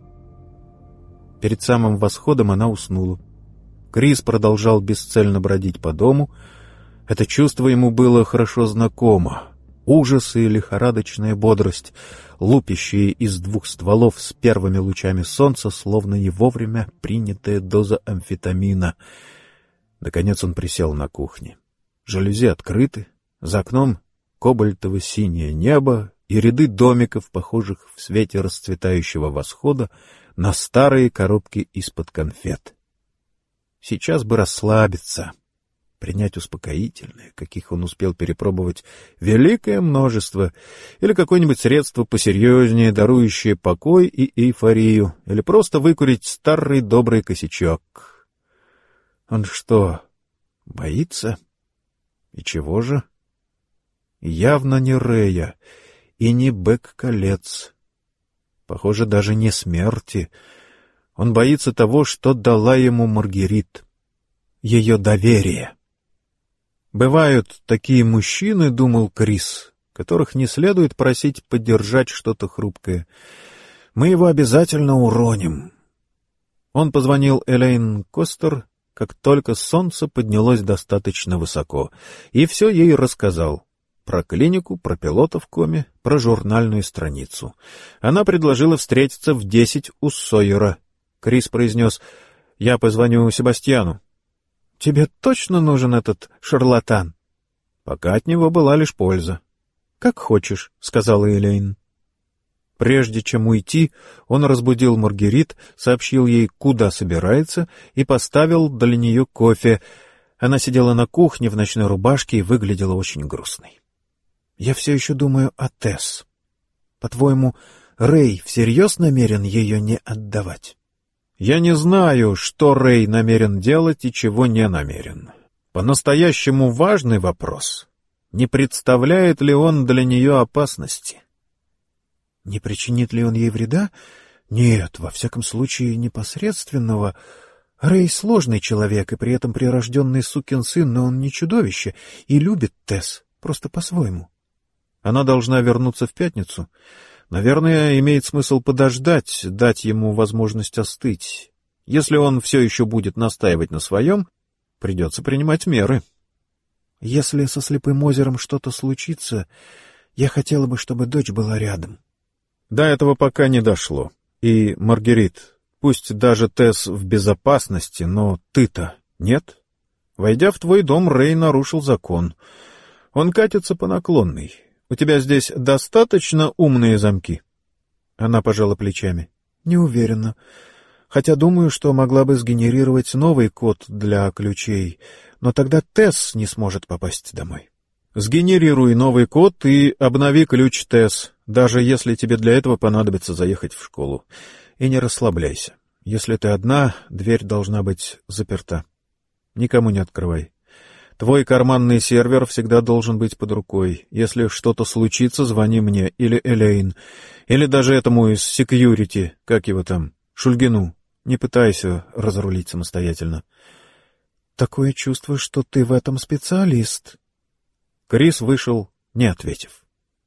Перед самым восходом она уснула. Крис продолжал бесцельно бродить по дому. Это чувство ему было хорошо знакомо. Ужас и лихорадочная бодрость, лупящие из 2 стволов с первыми лучами солнца, словно не вовремя принятая доза амфетамина. Наконец он присел на кухне. Жалюзи открыты, за окном кобальтово-синее небо и ряды домиков, похожих в свете расцветающего восхода на старые коробки из-под конфет. Сейчас бы расслабиться, принять успокоительное, каких он успел перепробовать великое множество, или какое-нибудь средство посерьезнее, дарующее покой и эйфорию, или просто выкурить старый добрый косячок. Он что, боится? И чего же? Явно не Рэя и не Бек-Колец. Похоже, даже не смерти. Он боится того, что дала ему Маргерит. Ее доверие. Бывают такие мужчины, думал Крис, которых не следует просить поддержать что-то хрупкое. Мы его обязательно уроним. Он позвонил Элейн Костер, как только солнце поднялось достаточно высоко, и все ей рассказал. Про клинику, про пилота в коме, про журнальную страницу. Она предложила встретиться в 10 у Сойера. Крис произнес: «Я позвоню Себастьяну». «Тебе точно нужен этот шарлатан?» Пока от него была лишь польза. «Как хочешь», — сказала Элейн. Прежде чем уйти, он разбудил Маргерит, сообщил ей, куда собирается, и поставил для нее кофе. Она сидела на кухне в ночной рубашке и выглядела очень грустной. «Я все еще думаю о Тесс. По-твоему, Рэй всерьез намерен ее не отдавать?» «Я не знаю, что Рэй намерен делать и чего не намерен. По-настоящему важный вопрос — не представляет ли он для нее опасности?» Не причинит ли он ей вреда? Нет, во всяком случае, непосредственного. Рэй сложный человек и при этом прирожденный сукин сын, но он не чудовище и любит Тесс, просто по-своему. Она должна вернуться в пятницу. Наверное, имеет смысл подождать, дать ему возможность остыть. Если он все еще будет настаивать на своем, придется принимать меры. Если со Слепым озером что-то случится, я хотела бы, чтобы дочь была рядом. До этого пока не дошло. И, Маргерит, пусть даже Тесс в безопасности, но ты-то нет? Войдя в твой дом, Рэй нарушил закон. Он катится по наклонной. У тебя здесь достаточно умные замки? Она пожала плечами. Не уверена. Хотя думаю, что могла бы сгенерировать новый код для ключей, но тогда Тесс не сможет попасть домой. Сгенерируй новый код и обнови ключ Тесс, даже если тебе для этого понадобится заехать в школу. И не расслабляйся. Если ты одна, дверь должна быть заперта. Никому не открывай. Твой карманный сервер всегда должен быть под рукой. Если что-то случится, звони мне или Элейн, или даже этому из секьюрити, как его там, Шульгину. Не пытайся разрулить самостоятельно. Такое чувство, что ты в этом специалист. Крис вышел, не ответив.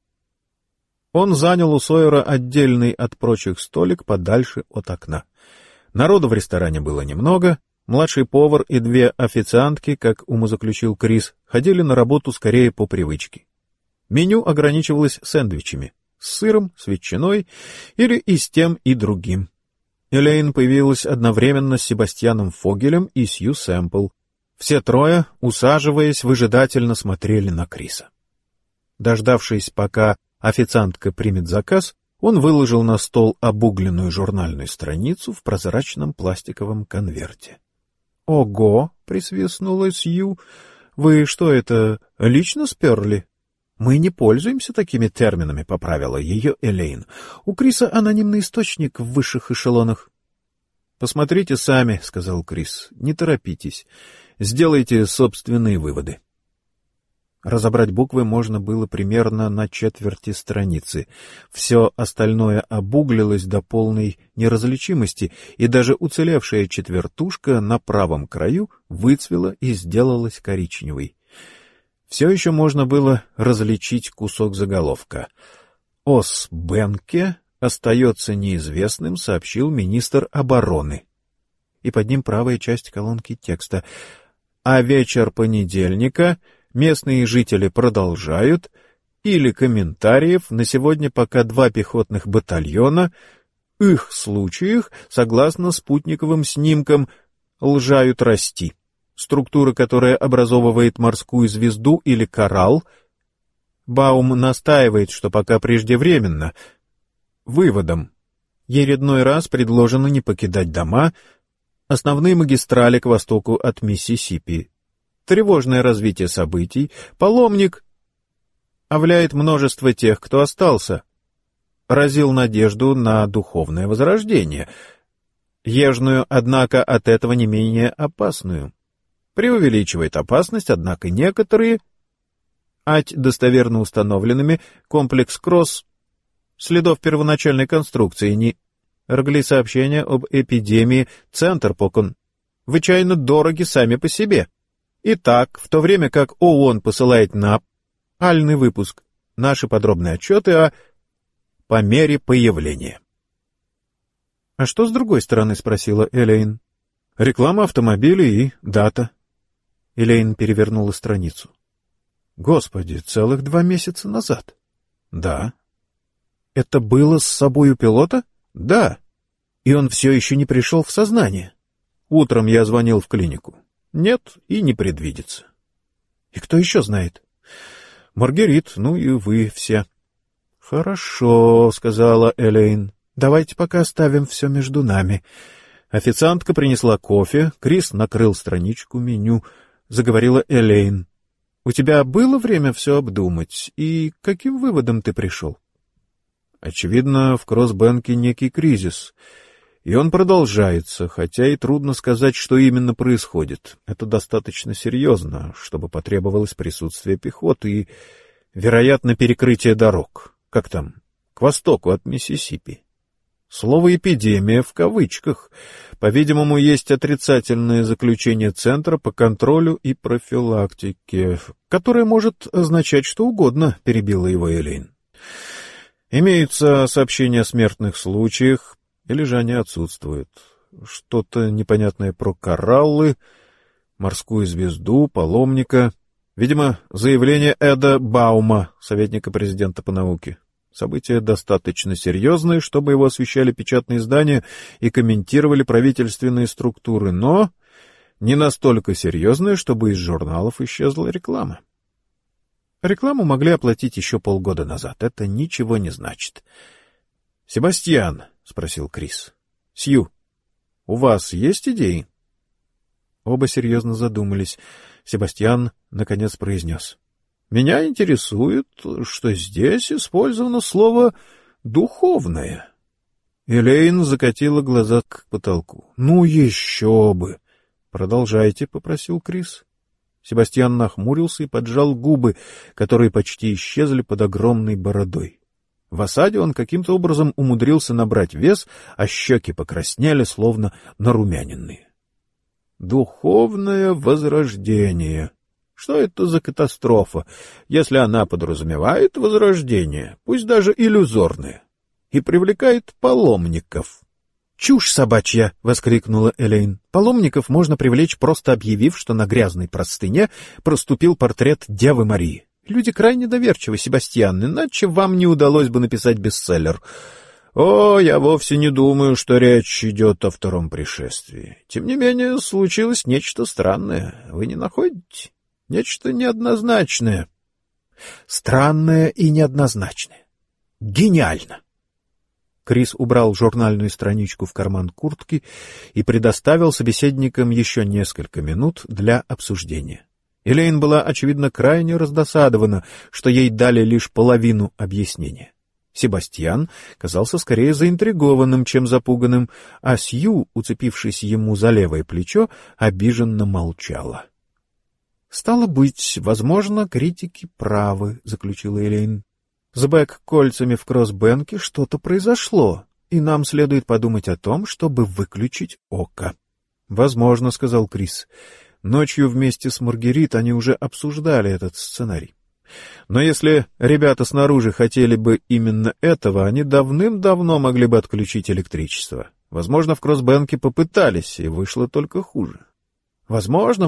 Он занял у Сойера отдельный от прочих столик подальше от окна. Народу в ресторане было немного. Младший повар и 2 официантки, как умозаключил Крис, ходили на работу скорее по привычке. Меню ограничивалось сэндвичами с сыром, с ветчиной или и с тем, и другим. Элейн появилась одновременно с Себастьяном Фогелем и Сью Сэмпл. Все трое, усаживаясь, выжидательно смотрели на Криса. Дождавшись, пока официантка примет заказ, он выложил на стол обугленную журнальную страницу в прозрачном пластиковом конверте. — Ого! — присвистнула Сью. — Вы что это, лично сперли? — Мы не пользуемся такими терминами, — поправила ее Элейн. — У Криса анонимный источник в высших эшелонах. — Посмотрите сами, — сказал Крис. — Не торопитесь. Сделайте собственные выводы. Разобрать буквы можно было примерно на четверти страницы. Все остальное обуглилось до полной неразличимости, и даже уцелевшая четвертушка на правом краю выцвела и сделалась коричневой. Все еще можно было различить кусок заголовка. «Ос Бенке остается неизвестным», — сообщил министр обороны. И под ним правая часть колонки текста. «А вечер понедельника местные жители продолжают», или комментариев на сегодня пока 2 пехотных батальона, их случаях, согласно спутниковым снимкам, лжают расти. Структура, которая образовывает морскую звезду или коралл. Баум настаивает, что пока преждевременно. Выводом. Очередной раз предложено не покидать дома, основные магистрали к востоку от Миссисипи. Тревожное развитие событий, паломник овляет множество тех, кто остался. Разил надежду на духовное возрождение. Ежную, однако, от этого не менее опасную. Преувеличивает опасность, однако некоторые, ать достоверно установленными, комплекс Кросс, следов первоначальной конструкции не ргли сообщения об эпидемии, центр покон. Вы чайно дороги сами по себе. Итак, в то время как ООН посылает на альный выпуск наши подробные отчеты по мере появления. — А что с другой стороны? — спросила Элейн. — Реклама автомобилей и дата. Элейн перевернула страницу. — Господи, целых 2 месяца назад. — Да. — Это было с собой у пилота? — Да. И он все еще не пришел в сознание. Утром я звонил в клинику. Нет, и не предвидится. — И кто еще знает? — Маргерит, ну и вы все. — Хорошо, — сказала Элейн. — Давайте пока оставим все между нами. Официантка принесла кофе, Крис накрыл страничку меню. Заговорила Элейн. — У тебя было время все обдумать, и к каким выводам ты пришел? — Очевидно, в Кроссбенке некий кризис. И он продолжается, хотя и трудно сказать, что именно происходит. Это достаточно серьезно, чтобы потребовалось присутствие пехоты и, вероятно, перекрытие дорог. Как там? К востоку от Миссисипи. Слово «эпидемия» в кавычках. По-видимому, есть отрицательное заключение Центра по контролю и профилактике, которое может означать что угодно, перебила его Элейн. Имеются сообщения о смертных случаях, или же они отсутствуют. Что-то непонятное про кораллы, морскую звезду, паломника. Видимо, заявление Эда Баума, советника президента по науке. События достаточно серьезные, чтобы его освещали печатные издания и комментировали правительственные структуры, но не настолько серьезные, чтобы из журналов исчезла реклама. Рекламу могли оплатить еще полгода назад. Это ничего не значит. — Себастьян, — спросил Крис. — Сью, у вас есть идеи? Оба серьезно задумались. Себастьян наконец произнес. — Меня интересует, что здесь использовано слово «духовное». Элейн закатила глаза к потолку. — Ну еще бы! — Продолжайте, — попросил Крис. Себастьян нахмурился и поджал губы, которые почти исчезли под огромной бородой. В осаде он каким-то образом умудрился набрать вес, а щеки покраснели, словно нарумяненные. Духовное возрождение. Что это за катастрофа, если она подразумевает возрождение, пусть даже иллюзорное, и привлекает паломников? — Чушь собачья! — воскликнула Элейн. — Паломников можно привлечь, просто объявив, что на грязной простыне проступил портрет Девы Марии. Люди крайне доверчивы, Себастьян, иначе вам не удалось бы написать бестселлер. О, я вовсе не думаю, что речь идет о втором пришествии. Тем не менее, случилось нечто странное. Вы не находите? Нечто неоднозначное. Странное и неоднозначное. Гениально! Крис убрал журнальную страничку в карман куртки и предоставил собеседникам еще несколько минут для обсуждения. Элейн была, очевидно, крайне раздосадована, что ей дали лишь половину объяснения. Себастьян казался скорее заинтригованным, чем запуганным, а Сью, уцепившись ему за левое плечо, обиженно молчала. — Стало быть, возможно, критики правы, — заключила Элейн. — С бэк-кольцами в Кроссбенке что-то произошло, и нам следует подумать о том, чтобы выключить око. — Возможно, — сказал Крис. Ночью вместе с Маргерит они уже обсуждали этот сценарий. Но если ребята снаружи хотели бы именно этого, они давным-давно могли бы отключить электричество. Возможно, в Кроссбенке попытались, и вышло только хуже. Возможно,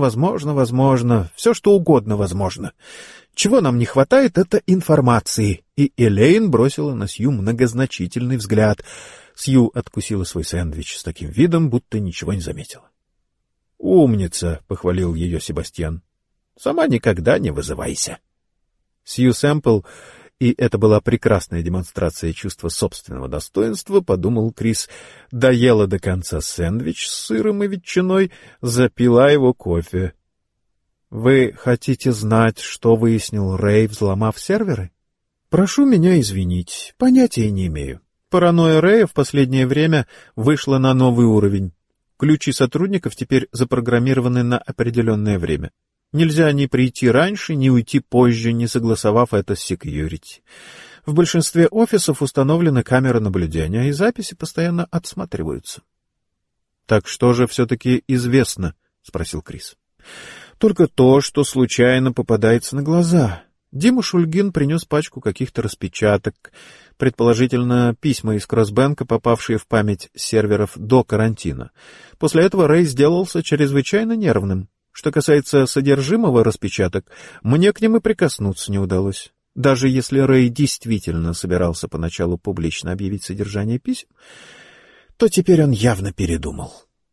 все что угодно возможно. Чего нам не хватает, это информации. И Элейн бросила на Сью многозначительный взгляд. Сью откусила свой сэндвич с таким видом, будто ничего не заметила. «Умница!» — похвалил ее Себастьян. «Сама никогда не вызывайся». Сью Сэмпл, и это была прекрасная демонстрация чувства собственного достоинства, подумал Крис, доела до конца сэндвич с сыром и ветчиной, запила его кофе. «Вы хотите знать, что выяснил Рэй, взломав серверы? Прошу меня извинить, понятия не имею. Паранойя Рэя в последнее время вышла на новый уровень. Ключи сотрудников теперь запрограммированы на определенное время. Нельзя ни прийти раньше, ни уйти позже, не согласовав это с секьюрити. В большинстве офисов установлены камеры наблюдения, и записи постоянно отсматриваются. — Так что же все-таки известно? — спросил Крис. только то, что случайно попадается на глаза. Дима Шульгин принес пачку каких-то распечаток, предположительно письма из Кроссбэнка, попавшие в память серверов до карантина. После этого Рэй сделался чрезвычайно нервным. Что касается содержимого распечаток, мне к ним и прикоснуться не удалось. Даже если Рэй действительно собирался поначалу публично объявить содержание писем, то теперь он явно передумал.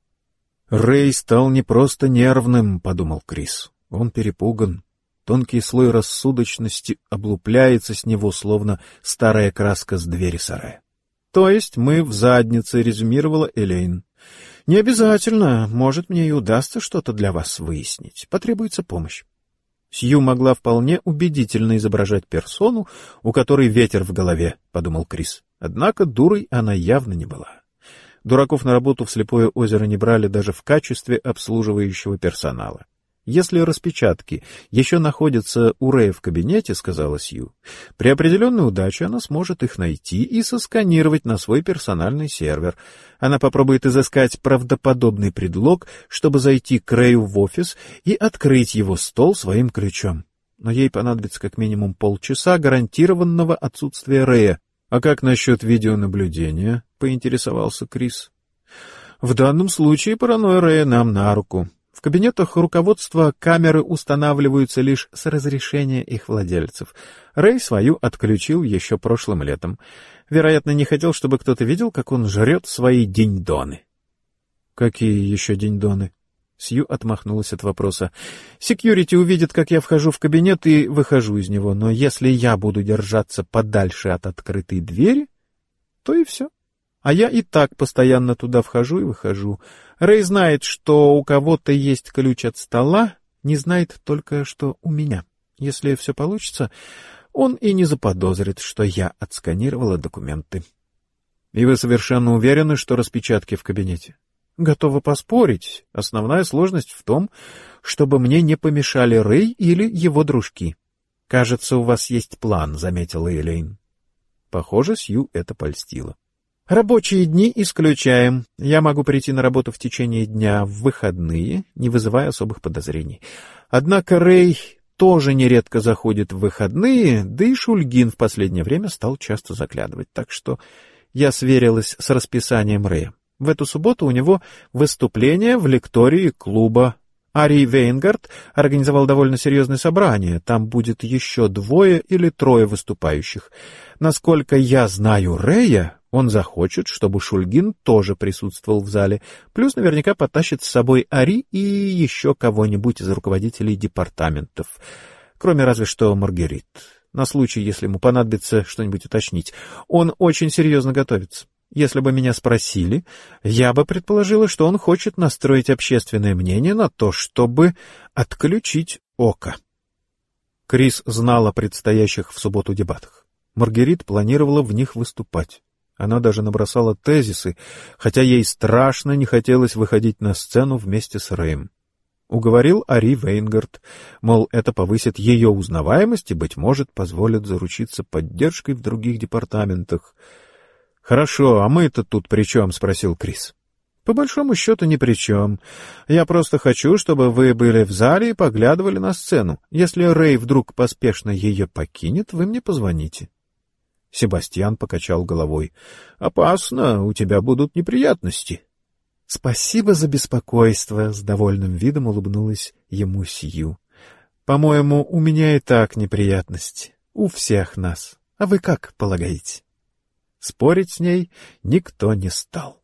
«Рэй стал не просто нервным», — подумал Крис. «Он перепуган. Тонкий слой рассудочности облупляется с него, словно старая краска с двери сарая». «То есть мы в заднице», — резюмировала Элейн. «Не обязательно. Может, мне и удастся что-то для вас выяснить. Потребуется помощь». Сью могла вполне убедительно изображать персону, у которой ветер в голове, — подумал Крис. Однако дурой она явно не была. Дураков на работу в Слепое озеро не брали даже в качестве обслуживающего персонала. «Если распечатки еще находятся у Рэя в кабинете, — сказала Сью, — при определенной удаче она сможет их найти и сосканировать на свой персональный сервер. Она попробует изыскать правдоподобный предлог, чтобы зайти к Рэю в офис и открыть его стол своим ключом. Но ей понадобится как минимум полчаса гарантированного отсутствия Рэя. А как насчет видеонаблюдения?» — поинтересовался Крис. «В данном случае паранойя Рэя нам на руку. В кабинетах руководства камеры устанавливаются лишь с разрешения их владельцев. Рэй свою отключил еще прошлым летом. Вероятно, не хотел, чтобы кто-то видел, как он жрет свои динь-доны». «Какие еще динь-доны?» Сью отмахнулась от вопроса. «Секьюрити увидит, как я вхожу в кабинет и выхожу из него, но если я буду держаться подальше от открытой двери, то и все. А я и так постоянно туда вхожу и выхожу. Рэй знает, что у кого-то есть ключ от стола, не знает только, что у меня. Если все получится, он и не заподозрит, что я отсканировала документы». «И вы совершенно уверены, что распечатки в кабинете?» «Готова поспорить. Основная сложность в том, чтобы мне не помешали Рэй или его дружки». «Кажется, у вас есть план», — заметила Элейн. Похоже, Сью это польстило. «Рабочие дни исключаем. Я могу прийти на работу в течение дня в выходные, не вызывая особых подозрений. Однако Рэй тоже нередко заходит в выходные, да и Шульгин в последнее время стал часто заглядывать, так что я сверилась с расписанием Рэя. В эту субботу у него выступление в лектории клуба. Ари Вейнгард организовал довольно серьезное собрание. Там будет еще 2 или 3 выступающих. Насколько я знаю Рэя, он захочет, чтобы Шульгин тоже присутствовал в зале. Плюс наверняка потащит с собой Ари и еще кого-нибудь из руководителей департаментов. Кроме разве что Маргерит. На случай, если ему понадобится что-нибудь уточнить. Он очень серьезно готовится. Если бы меня спросили, я бы предположила, что он хочет настроить общественное мнение на то, чтобы отключить око». Крис знал о предстоящих в субботу дебатах. Маргерит планировала в них выступать. Она даже набросала тезисы, хотя ей страшно не хотелось выходить на сцену вместе с Рэем. Уговорил Ари Вейнгард, мол, это повысит ее узнаваемость и, быть может, позволит заручиться поддержкой в других департаментах. «Хорошо, а мы-то тут при чем?» — спросил Крис. «По большому счету ни при чем. Я просто хочу, чтобы вы были в зале и поглядывали на сцену. Если Рэй вдруг поспешно ее покинет, вы мне позвоните». Себастьян покачал головой. «Опасно, у тебя будут неприятности». «Спасибо за беспокойство», — с довольным видом улыбнулась ему Сью. «По-моему, у меня и так неприятности. У всех нас. А вы как полагаете?» Спорить с ней никто не стал.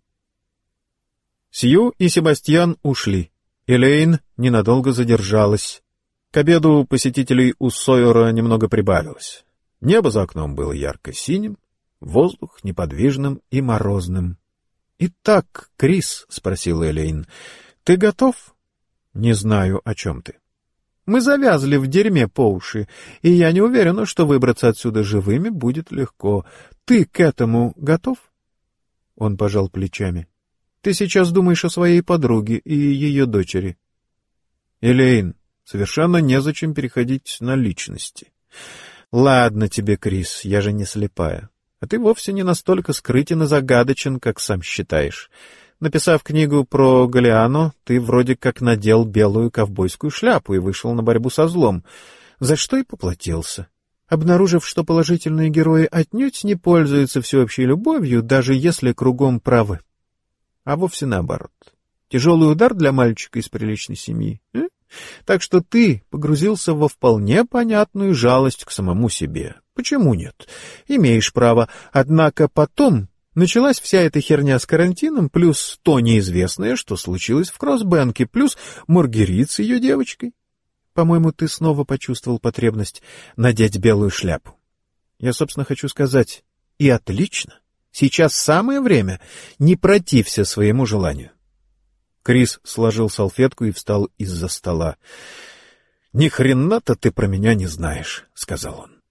Сью и Себастьян ушли. Элейн ненадолго задержалась. К обеду посетителей у Сойера немного прибавилось. Небо за окном было ярко-синим, воздух неподвижным и морозным. — Итак, Крис, — спросил Элейн, — ты готов? — Не знаю, о чем ты. — Мы завязли в дерьме по уши, и я не уверена, что выбраться отсюда живыми будет легко. Ты к этому готов? Он пожал плечами. — Ты сейчас думаешь о своей подруге и ее дочери. — Элейн, совершенно незачем переходить на личности. — Ладно тебе, Крис, я же не слепая. А ты вовсе не настолько скрытен и загадочен, как сам считаешь. Написав книгу про Галиано, ты вроде как надел белую ковбойскую шляпу и вышел на борьбу со злом, за что и поплатился. Обнаружив, что положительные герои отнюдь не пользуются всеобщей любовью, даже если кругом правы. А вовсе наоборот. Тяжелый удар для мальчика из приличной семьи. Так что ты погрузился во вполне понятную жалость к самому себе. Почему нет? Имеешь право. Однако потом началась вся эта херня с карантином, плюс то неизвестное, что случилось в Кроссбэнке, плюс Маргерит с ее девочкой. По-моему, ты снова почувствовал потребность надеть белую шляпу. Я, собственно, хочу сказать, и отлично. Сейчас самое время, не протився своему желанию. Крис сложил салфетку и встал из-за стола. — Ни хрена-то ты про меня не знаешь, — сказал он.